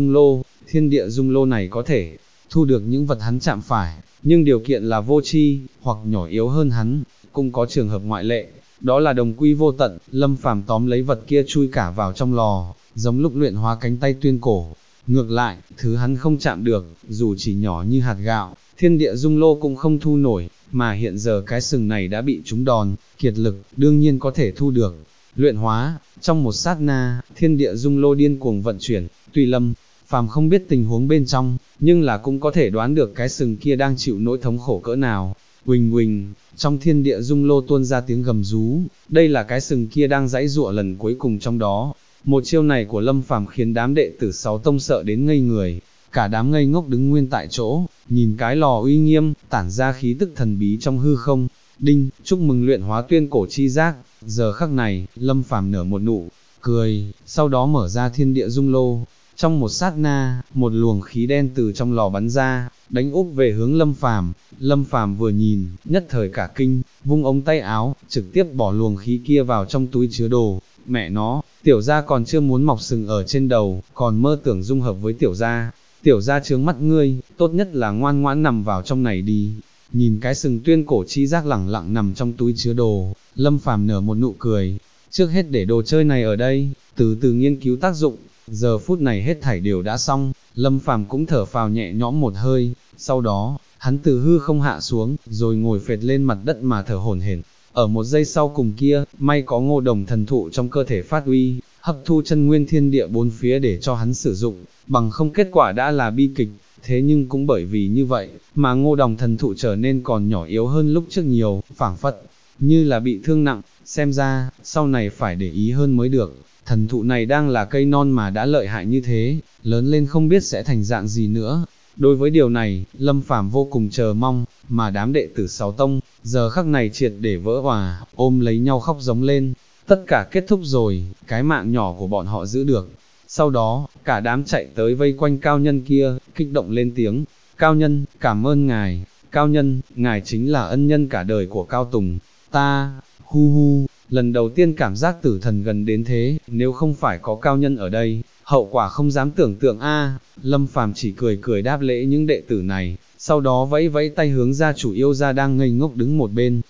dung lô này có thể thu được những vật hắn chạm phải, nhưng điều kiện là vô tri, hoặc nhỏ yếu hơn hắn, cũng có trường hợp ngoại lệ, đó là đồng quy vô tận. Lâm Phàm tóm lấy vật kia chui cả vào trong lò, giống lúc luyện hóa cánh tay tuyên cổ. Ngược lại, thứ hắn không chạm được, dù chỉ nhỏ như hạt gạo, thiên địa dung lô cũng không thu nổi, mà hiện giờ cái sừng này đã bị trúng đòn, kiệt lực, đương nhiên có thể thu được. Luyện hóa, trong một sát na, thiên địa dung lô điên cuồng vận chuyển, tuy Lâm Phàm không biết tình huống bên trong, nhưng là cũng có thể đoán được cái sừng kia đang chịu nỗi thống khổ cỡ nào. Huỳnh huỳnh, trong thiên địa dung lô tuôn ra tiếng gầm rú, đây là cái sừng kia đang giãy giụa lần cuối cùng trong đó. Một chiêu này của Lâm Phàm khiến đám đệ tử sáu tông sợ đến ngây người, cả đám ngây ngốc đứng nguyên tại chỗ, nhìn cái lò uy nghiêm, tản ra khí tức thần bí trong hư không. Đinh, chúc mừng luyện hóa tuyên cổ chi giác. Giờ khắc này, Lâm Phàm nở một nụ cười, sau đó mở ra thiên địa dung lô. Trong một sát na, một luồng khí đen từ trong lò bắn ra, đánh úp về hướng Lâm Phàm. Lâm Phàm vừa nhìn, nhất thời cả kinh, vung ống tay áo, trực tiếp bỏ luồng khí kia vào trong túi chứa đồ. Mẹ nó, tiểu gia còn chưa muốn mọc sừng ở trên đầu, còn mơ tưởng dung hợp với tiểu gia. Tiểu gia chướng mắt ngươi, tốt nhất là ngoan ngoãn nằm vào trong này đi. Nhìn cái sừng tuyên cổ chi giác lẳng lặng nằm trong túi chứa đồ, Lâm Phàm nở một nụ cười. Trước hết để đồ chơi này ở đây, từ từ nghiên cứu tác dụng. Giờ phút này hết thảy đều đã xong, Lâm Phàm cũng thở phào nhẹ nhõm một hơi. Sau đó, hắn từ hư không hạ xuống, rồi ngồi phệt lên mặt đất mà thở hổn hển. Ở một giây sau cùng kia, may có Ngô Đồng thần thụ trong cơ thể phát uy, hấp thu chân nguyên thiên địa bốn phía để cho hắn sử dụng, bằng không kết quả đã là bi kịch. Thế nhưng cũng bởi vì như vậy, mà Ngô Đồng thần thụ trở nên còn nhỏ yếu hơn lúc trước nhiều, phảng phất như là bị thương nặng. Xem ra, sau này phải để ý hơn mới được. Thần thụ này đang là cây non mà đã lợi hại như thế, lớn lên không biết sẽ thành dạng gì nữa. Đối với điều này, Lâm Phàm vô cùng chờ mong, mà đám đệ tử sáu tông, giờ khắc này triệt để vỡ hòa, ôm lấy nhau khóc giống lên. Tất cả kết thúc rồi, cái mạng nhỏ của bọn họ giữ được. Sau đó, cả đám chạy tới vây quanh cao nhân kia, kích động lên tiếng. Cao nhân, cảm ơn ngài. Cao nhân, ngài chính là ân nhân cả đời của Cao Tùng. Ta, hu hu, lần đầu tiên cảm giác tử thần gần đến thế, nếu không phải có cao nhân ở đây, hậu quả không dám tưởng tượng a. Lâm Phàm chỉ cười cười đáp lễ những đệ tử này, sau đó vẫy vẫy tay hướng gia chủ Yêu gia đang ngây ngốc đứng một bên.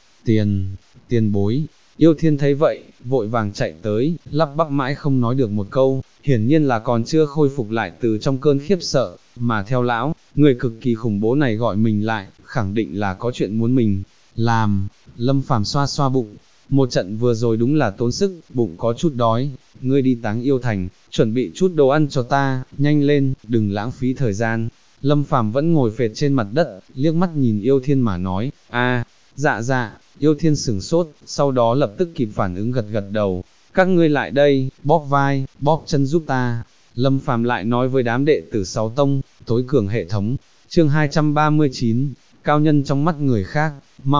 Tiền bối. Yêu Thiên thấy vậy, vội vàng chạy tới, lắp bắp mãi không nói được một câu, hiển nhiên là còn chưa khôi phục lại từ trong cơn khiếp sợ, mà theo lão, người cực kỳ khủng bố này gọi mình lại, khẳng định là có chuyện muốn mình làm. Lâm Phàm xoa xoa bụng, một trận vừa rồi đúng là tốn sức, bụng có chút đói, ngươi đi Táng Yêu Thành, chuẩn bị chút đồ ăn cho ta, nhanh lên, đừng lãng phí thời gian. Lâm Phàm vẫn ngồi phệt trên mặt đất, liếc mắt nhìn Yêu Thiên mà nói, dạ, Yêu Thiên sửng sốt, sau đó lập tức kịp phản ứng gật gật đầu, các ngươi lại đây, bóp vai, bóp chân giúp ta. Lâm Phàm lại nói với đám đệ tử sáu tông, tối cường hệ thống, chương 239, cao nhân trong mắt người khác,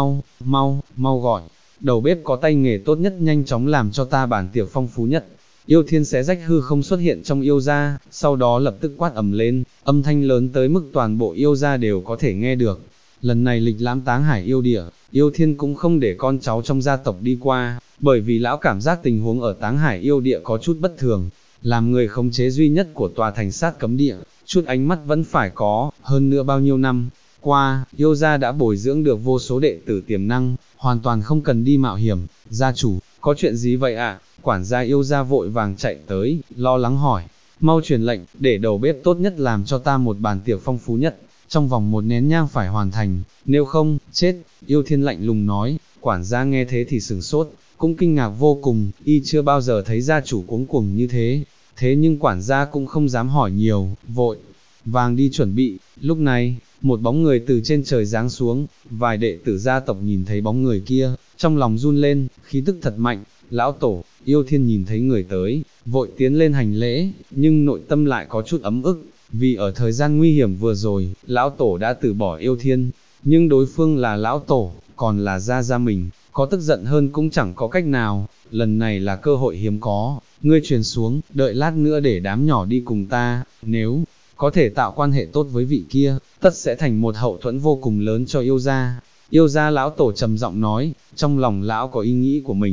mau gọi, đầu bếp có tay nghề tốt nhất nhanh chóng làm cho ta bản tiệc phong phú nhất. Yêu Thiên xé rách hư không xuất hiện trong yêu gia, sau đó lập tức quát ầm lên, âm thanh lớn tới mức toàn bộ yêu gia đều có thể nghe được. Lần này lịch lãm Táng Hải yêu địa, Yêu Thiên cũng không để con cháu trong gia tộc đi qua, bởi vì lão cảm giác tình huống ở Táng Hải yêu địa có chút bất thường. Làm người khống chế duy nhất của tòa thành sát cấm địa, chút ánh mắt vẫn phải có, hơn nữa bao nhiêu năm qua, yêu gia đã bồi dưỡng được vô số đệ tử tiềm năng, hoàn toàn không cần đi mạo hiểm. Gia chủ, có chuyện gì vậy ạ? Quản gia yêu gia vội vàng chạy tới, lo lắng hỏi, mau truyền lệnh, để đầu bếp tốt nhất làm cho ta một bàn tiệc phong phú nhất, trong vòng một nén nhang phải hoàn thành, nếu không, chết. Yêu Thiên lạnh lùng nói. Quản gia nghe thế thì sửng sốt, cũng kinh ngạc vô cùng, y chưa bao giờ thấy gia chủ cuống cuồng như thế. Thế nhưng quản gia cũng không dám hỏi nhiều, vội vàng đi chuẩn bị. Lúc này, một bóng người từ trên trời giáng xuống, vài đệ tử gia tộc nhìn thấy bóng người kia, trong lòng run lên, khí tức thật mạnh. Lão tổ. Yêu Thiên nhìn thấy người tới, vội tiến lên hành lễ, nhưng nội tâm lại có chút ấm ức, vì ở thời gian nguy hiểm vừa rồi, lão tổ đã từ bỏ Yêu Thiên, nhưng đối phương là lão tổ, còn là gia mình, có tức giận hơn cũng chẳng có cách nào. Lần này là cơ hội hiếm có, ngươi truyền xuống, đợi lát nữa để đám nhỏ đi cùng ta, nếu có thể tạo quan hệ tốt với vị kia, tất sẽ thành một hậu thuẫn vô cùng lớn cho yêu gia. Yêu gia lão tổ trầm giọng nói, trong lòng lão có ý nghĩ của mình,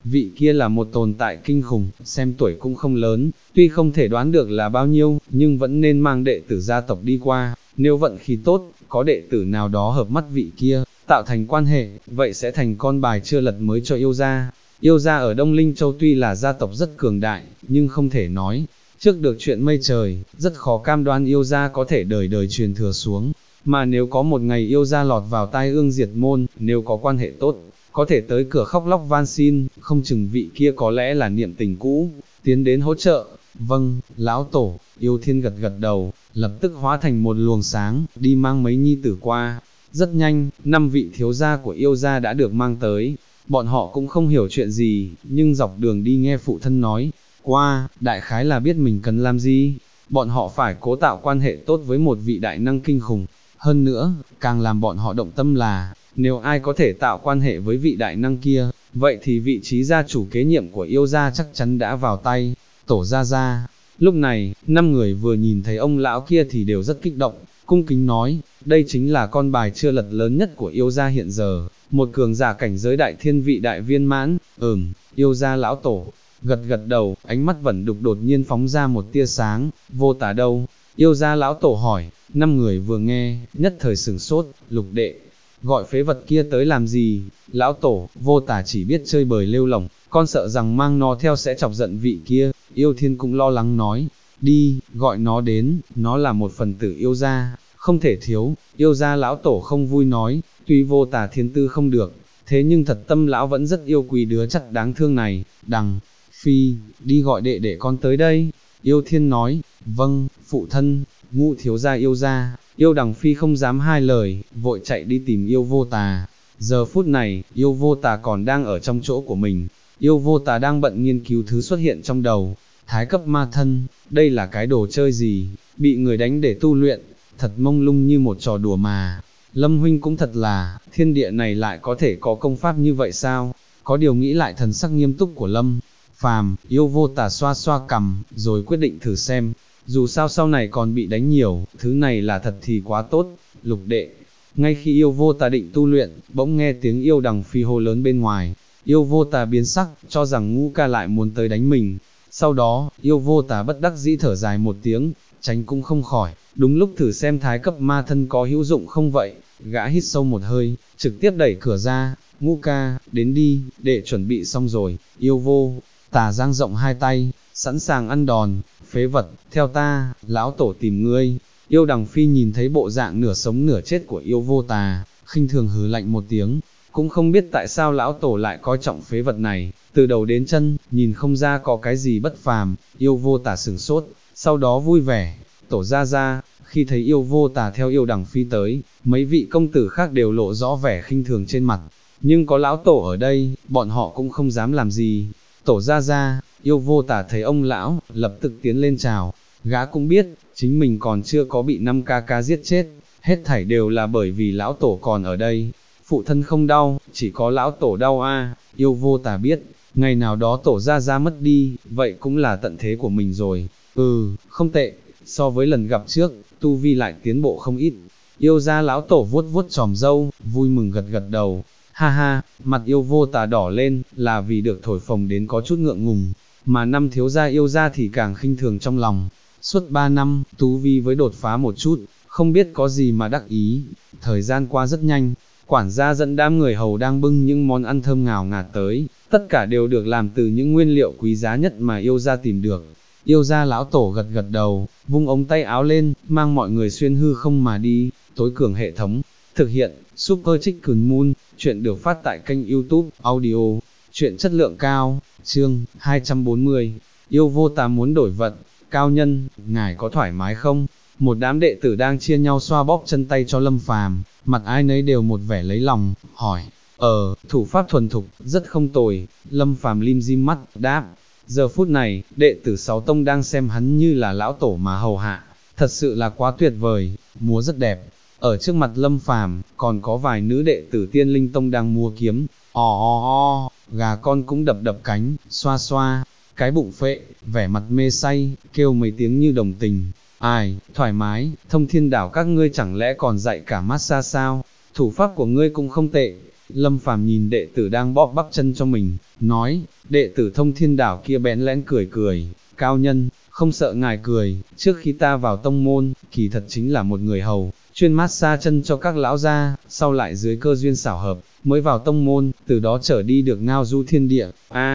vị kia là một tồn tại kinh khủng, xem tuổi cũng không lớn, tuy không thể đoán được là bao nhiêu, nhưng vẫn nên mang đệ tử gia tộc đi qua, nếu vận khí tốt, có đệ tử nào đó hợp mắt vị kia, tạo thành quan hệ, vậy sẽ thành con bài chưa lật mới cho yêu gia. Yêu gia ở Đông Linh Châu tuy là gia tộc rất cường đại, nhưng không thể nói, trước được chuyện mây trời, rất khó cam đoan yêu gia có thể đời đời truyền thừa xuống, mà nếu có một ngày yêu gia lọt vào tai ương diệt môn, nếu có quan hệ tốt, có thể tới cửa khóc lóc van xin, không chừng vị kia có lẽ là niệm tình cũ, tiến đến hỗ trợ. Vâng, lão tổ, Yêu Thiên gật gật đầu, lập tức hóa thành một luồng sáng, đi mang mấy nhi tử qua. Rất nhanh, 5 vị thiếu gia của yêu gia đã được mang tới, bọn họ cũng không hiểu chuyện gì, nhưng dọc đường đi nghe phụ thân nói, qua, đại khái là biết mình cần làm gì, bọn họ phải cố tạo quan hệ tốt với một vị đại năng kinh khủng. Hơn nữa, càng làm bọn họ động tâm là, nếu ai có thể tạo quan hệ với vị đại năng kia, vậy thì vị trí gia chủ kế nhiệm của yêu gia chắc chắn đã vào tay, tổ gia gia. Lúc này, 5 người vừa nhìn thấy ông lão kia thì đều rất kích động, cung kính nói, đây chính là con bài chưa lật lớn nhất của yêu gia hiện giờ, một cường giả cảnh giới đại thiên vị đại viên mãn. Yêu gia lão tổ, gật gật đầu, ánh mắt vẫn đục đột nhiên phóng ra một tia sáng. Vô Tà đâu? Yêu gia lão tổ hỏi. 5 người vừa nghe, nhất thời sửng sốt. Lục đệ, gọi phế vật kia tới làm gì? Lão tổ, Vô Tà chỉ biết chơi bời lêu lỏng, con sợ rằng mang nó theo sẽ chọc giận vị kia. Yêu Thiên cũng lo lắng nói, đi, gọi nó đến, nó là một phần tử yêu gia, không thể thiếu. Yêu gia lão tổ không vui nói, tuy Vô Tà thiên tư không được, thế nhưng thật tâm lão vẫn rất yêu quý đứa chắc đáng thương này. Đằng Phi, đi gọi đệ đệ con tới đây. Yêu Thiên nói, vâng, phụ thân. Ngũ thiếu gia yêu gia, Yêu Đằng Phi không dám hai lời, vội chạy đi tìm Yêu Vô Tà. Giờ phút này, Yêu Vô Tà còn đang ở trong chỗ của mình. Yêu Vô Tà đang bận nghiên cứu thứ xuất hiện trong đầu. Thái cấp ma thân, đây là cái đồ chơi gì, bị người đánh để tu luyện, thật mông lung như một trò đùa mà. Lâm huynh cũng thật là, thiên địa này lại có thể có công pháp như vậy sao? Có điều nghĩ lại thần sắc nghiêm túc của Lâm Phàm, Yêu Vô Tà xoa xoa cằm, rồi quyết định thử xem. Dù sao sau này còn bị đánh nhiều, thứ này là thật thì quá tốt. Lục đệ, ngay khi Yêu Vô Tà định tu luyện, bỗng nghe tiếng Yêu Đằng Phi hô lớn bên ngoài. Yêu Vô Tà biến sắc, cho rằng Ngũ ca lại muốn tới đánh mình. Sau đó, Yêu Vô Tà bất đắc dĩ thở dài một tiếng, tránh cũng không khỏi. Đúng lúc thử xem thái cấp ma thân có hữu dụng không vậy, gã hít sâu một hơi, trực tiếp đẩy cửa ra. Ngũ ca, đến đi, đệ chuẩn bị xong rồi. Yêu Vô Tà dang rộng hai tay, sẵn sàng ăn đòn. Phế vật, theo ta, lão tổ tìm ngươi. Yêu Đằng Phi nhìn thấy bộ dạng nửa sống nửa chết của Yêu Vô Tà, khinh thường hừ lạnh một tiếng, cũng không biết tại sao lão tổ lại coi trọng phế vật này, từ đầu đến chân, nhìn không ra có cái gì bất phàm. Yêu Vô Tà sửng sốt, sau đó vui vẻ, tổ gia gia. Khi thấy Yêu Vô Tà theo Yêu Đằng Phi tới, mấy vị công tử khác đều lộ rõ vẻ khinh thường trên mặt, nhưng có lão tổ ở đây, bọn họ cũng không dám làm gì. Tổ gia gia. Yêu Vô Tà thấy ông lão, lập tức tiến lên chào. Gã cũng biết, chính mình còn chưa có bị 5 ca ca giết chết, hết thảy đều là bởi vì lão tổ còn ở đây. Phụ thân không đau, chỉ có lão tổ đau a. Yêu Vô Tà biết, ngày nào đó tổ gia gia mất đi, vậy cũng là tận thế của mình rồi. Không tệ, so với lần gặp trước, tu vi lại tiến bộ không ít. Yêu gia lão tổ vuốt vuốt chòm râu, vui mừng gật gật đầu. Ha ha, mặt Yêu Vô Tà đỏ lên, là vì được thổi phồng đến có chút ngượng ngùng, mà 5 thiếu gia yêu gia thì càng khinh thường trong lòng. Suốt 3 năm, tu vi với đột phá một chút, không biết có gì mà đắc ý. Thời gian qua rất nhanh, quản gia dẫn đám người hầu đang bưng những món ăn thơm ngào ngạt tới, tất cả đều được làm từ những nguyên liệu quý giá nhất mà yêu gia tìm được. Yêu gia lão tổ gật gật đầu, vung ống tay áo lên, mang mọi người xuyên hư không mà đi. Tối cường hệ thống, thực hiện, Super Chicken Moon, chuyện được phát tại kênh YouTube, audio, chuyện chất lượng cao, chương 240, Yêu Vô Tà muốn đổi vận. Cao nhân, ngài có thoải mái không? Một đám đệ tử đang chia nhau xoa bóp chân tay cho Lâm Phàm, mặt ai nấy đều một vẻ lấy lòng, hỏi, thủ pháp thuần thục, rất không tồi. Lâm Phàm lim dim mắt, đáp. Giờ phút này, đệ tử 6 tông đang xem hắn như là lão tổ mà hầu hạ, thật sự là quá tuyệt vời, múa rất đẹp. Ở trước mặt Lâm Phàm, còn có vài nữ đệ tử Tiên Linh Tông đang múa kiếm, gà con cũng đập đập cánh, xoa xoa cái bụng phệ, vẻ mặt mê say, kêu mấy tiếng như đồng tình. Ai, thoải mái, Thông Thiên Đảo các ngươi chẳng lẽ còn dạy cả massage sao? Thủ pháp của ngươi cũng không tệ. Lâm Phàm nhìn đệ tử đang bóp bắp chân cho mình, nói, đệ tử Thông Thiên Đảo kia bẽn lẽn cười cười, cao nhân, không sợ ngài cười, trước khi ta vào tông môn, kỳ thật chính là một người hầu, chuyên massage chân cho các lão gia, sau lại dưới cơ duyên xảo hợp, mới vào tông môn, từ đó trở đi được ngao du thiên địa.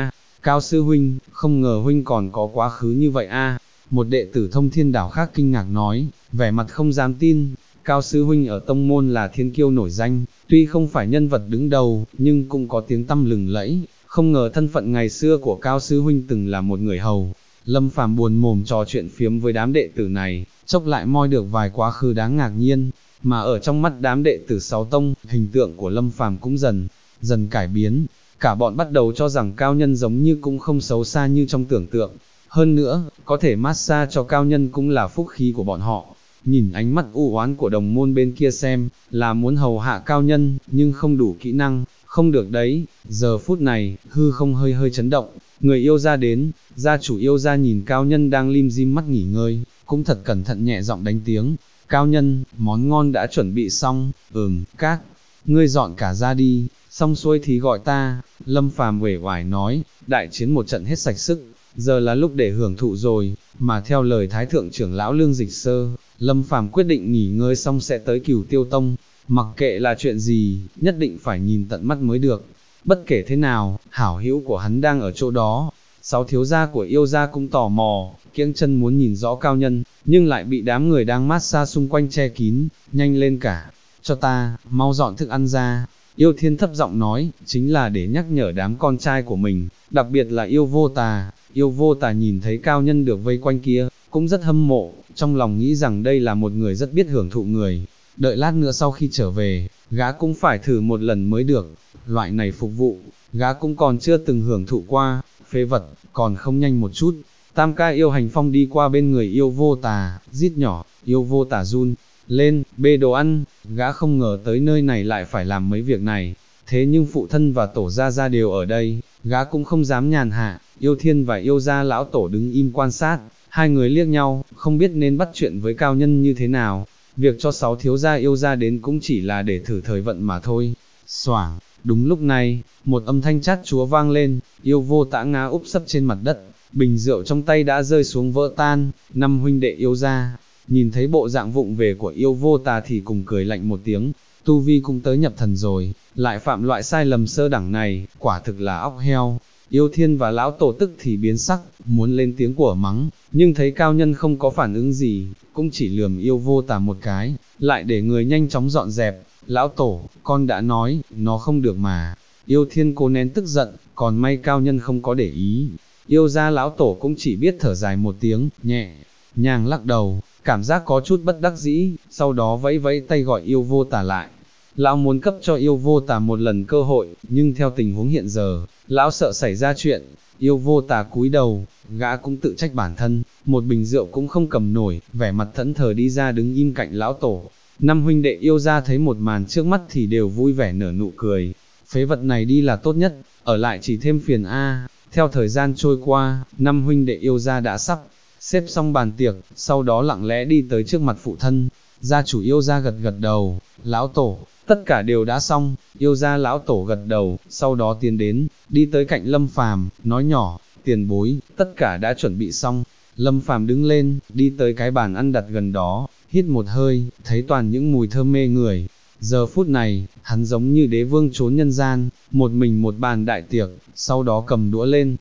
Cao sư huynh, không ngờ huynh còn có quá khứ như vậy a. Một đệ tử Thông Thiên Đảo khác kinh ngạc nói, vẻ mặt không dám tin, Cao sư huynh ở tông môn là thiên kiêu nổi danh, tuy không phải nhân vật đứng đầu, nhưng cũng có tiếng tăm lừng lẫy, không ngờ thân phận ngày xưa của Cao sư huynh từng là một người hầu. Lâm Phàm buồn mồm trò chuyện phiếm với đám đệ tử này, chốc lại moi được vài quá khứ đáng ngạc nhiên, mà ở trong mắt đám đệ tử sáu tông, hình tượng của Lâm Phàm cũng dần dần cải biến, cả bọn bắt đầu cho rằng cao nhân giống như cũng không xấu xa như trong tưởng tượng. Hơn nữa, có thể massage cho cao nhân cũng là phúc khí của bọn họ. Nhìn ánh mắt u oán của đồng môn bên kia xem, là muốn hầu hạ cao nhân, nhưng không đủ kỹ năng, không được đấy. Giờ phút này, hư không hơi hơi chấn động, người yêu gia đến, gia chủ yêu gia nhìn cao nhân đang lim dim mắt nghỉ ngơi, cũng thật cẩn thận nhẹ giọng đánh tiếng, cao nhân, món ngon đã chuẩn bị xong, các ngươi dọn cả ra đi, xong xuôi thì gọi ta. Lâm Phàm uể oải nói, đại chiến một trận hết sạch sức, giờ là lúc để hưởng thụ rồi, mà theo lời Thái Thượng trưởng lão Lương Dịch Sơ, Lâm Phàm quyết định nghỉ ngơi xong sẽ tới Cửu Tiêu Tông, mặc kệ là chuyện gì, nhất định phải nhìn tận mắt mới được. Bất kể thế nào, hảo hữu của hắn đang ở chỗ đó. Sáu thiếu gia của yêu gia cũng tò mò, kiêng chân muốn nhìn rõ cao nhân, nhưng lại bị đám người đang massage xung quanh che kín, nhanh lên cả, cho ta, mau dọn thức ăn ra. Yêu Thiên thấp giọng nói, chính là để nhắc nhở đám con trai của mình, đặc biệt là Yêu Vô Tà. Yêu Vô Tà nhìn thấy cao nhân được vây quanh kia, cũng rất hâm mộ, trong lòng nghĩ rằng đây là một người rất biết hưởng thụ người. Đợi lát nữa sau khi trở về, gã cũng phải thử một lần mới được, loại này phục vụ, gã cũng còn chưa từng hưởng thụ qua, phế vật, còn không nhanh một chút. Tam ca Yêu Hành Phong đi qua bên người Yêu Vô Tà, rít nhỏ, Yêu Vô Tà run lên, bê đồ ăn, gã không ngờ tới nơi này lại phải làm mấy việc này, thế nhưng phụ thân và tổ gia gia đều ở đây, gã cũng không dám nhàn hạ. Yêu Thiên và Yêu gia lão tổ đứng im quan sát, hai người liếc nhau, không biết nên bắt chuyện với cao nhân như thế nào. Việc cho sáu thiếu gia yêu gia đến cũng chỉ là để thử thời vận mà thôi. Xoảng, đúng lúc này, một âm thanh chát chúa vang lên, Yêu Vô Tà ngã úp sấp trên mặt đất, bình rượu trong tay đã rơi xuống vỡ tan. Năm huynh đệ yêu gia, nhìn thấy bộ dạng vụng về của Yêu Vô Tà thì cùng cười lạnh một tiếng, tu vi cũng tới nhập thần rồi, lại phạm loại sai lầm sơ đẳng này, quả thực là óc heo. Yêu Thiên và lão tổ tức thì biến sắc, muốn lên tiếng của mắng, nhưng thấy cao nhân không có phản ứng gì, cũng chỉ lườm Yêu Vô Tà một cái, lại để người nhanh chóng dọn dẹp. Lão tổ, con đã nói, nó không được mà. Yêu Thiên cố nén tức giận, còn may cao nhân không có để ý. Yêu gia lão tổ cũng chỉ biết thở dài một tiếng, nhẹ nhàng lắc đầu, cảm giác có chút bất đắc dĩ, sau đó vẫy vẫy tay gọi Yêu Vô Tà lại. Lão muốn cấp cho Yêu Vô Tà một lần cơ hội, nhưng theo tình huống hiện giờ, lão sợ xảy ra chuyện. Yêu Vô Tà cúi đầu, gã cũng tự trách bản thân, một bình rượu cũng không cầm nổi, vẻ mặt thẫn thờ đi ra đứng im cạnh lão tổ. Năm huynh đệ yêu gia thấy một màn trước mắt thì đều vui vẻ nở nụ cười. Phế vật này đi là tốt nhất, ở lại chỉ thêm phiền a. Theo thời gian trôi qua, năm huynh đệ yêu gia đã sắp xếp xong bàn tiệc, sau đó lặng lẽ đi tới trước mặt phụ thân. Gia chủ yêu gia gật gật đầu, lão tổ, tất cả đều đã xong. Yêu gia lão tổ gật đầu, sau đó tiến đến, đi tới cạnh Lâm Phàm, nói nhỏ, tiền bối, tất cả đã chuẩn bị xong. Lâm Phàm đứng lên, đi tới cái bàn ăn đặt gần đó, hít một hơi, thấy toàn những mùi thơm mê người. Giờ phút này, hắn giống như đế vương trốn nhân gian, một mình một bàn đại tiệc, sau đó cầm đũa lên,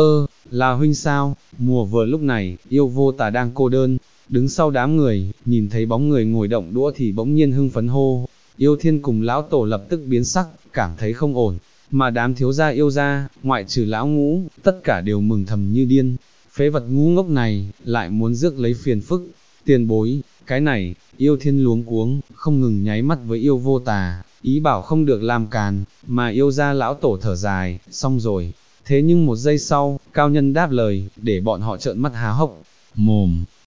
là huynh sao? Mùa vừa lúc này, Yêu Vô Tà đang cô đơn, đứng sau đám người, nhìn thấy bóng người ngồi động đũa thì bỗng nhiên hưng phấn hô. Yêu Thiên cùng lão tổ lập tức biến sắc, cảm thấy không ổn, mà đám thiếu gia yêu gia, ngoại trừ lão Ngũ, tất cả đều mừng thầm như điên. Phế vật ngu ngốc này, lại muốn rước lấy phiền phức. Tiền bối, cái này, Yêu Thiên luống cuống, không ngừng nháy mắt với Yêu Vô Tà, ý bảo không được làm càn, mà yêu gia lão tổ thở dài, xong rồi. Thế nhưng một giây sau, cao nhân đáp lời, để bọn họ trợn mắt há hốc mồm.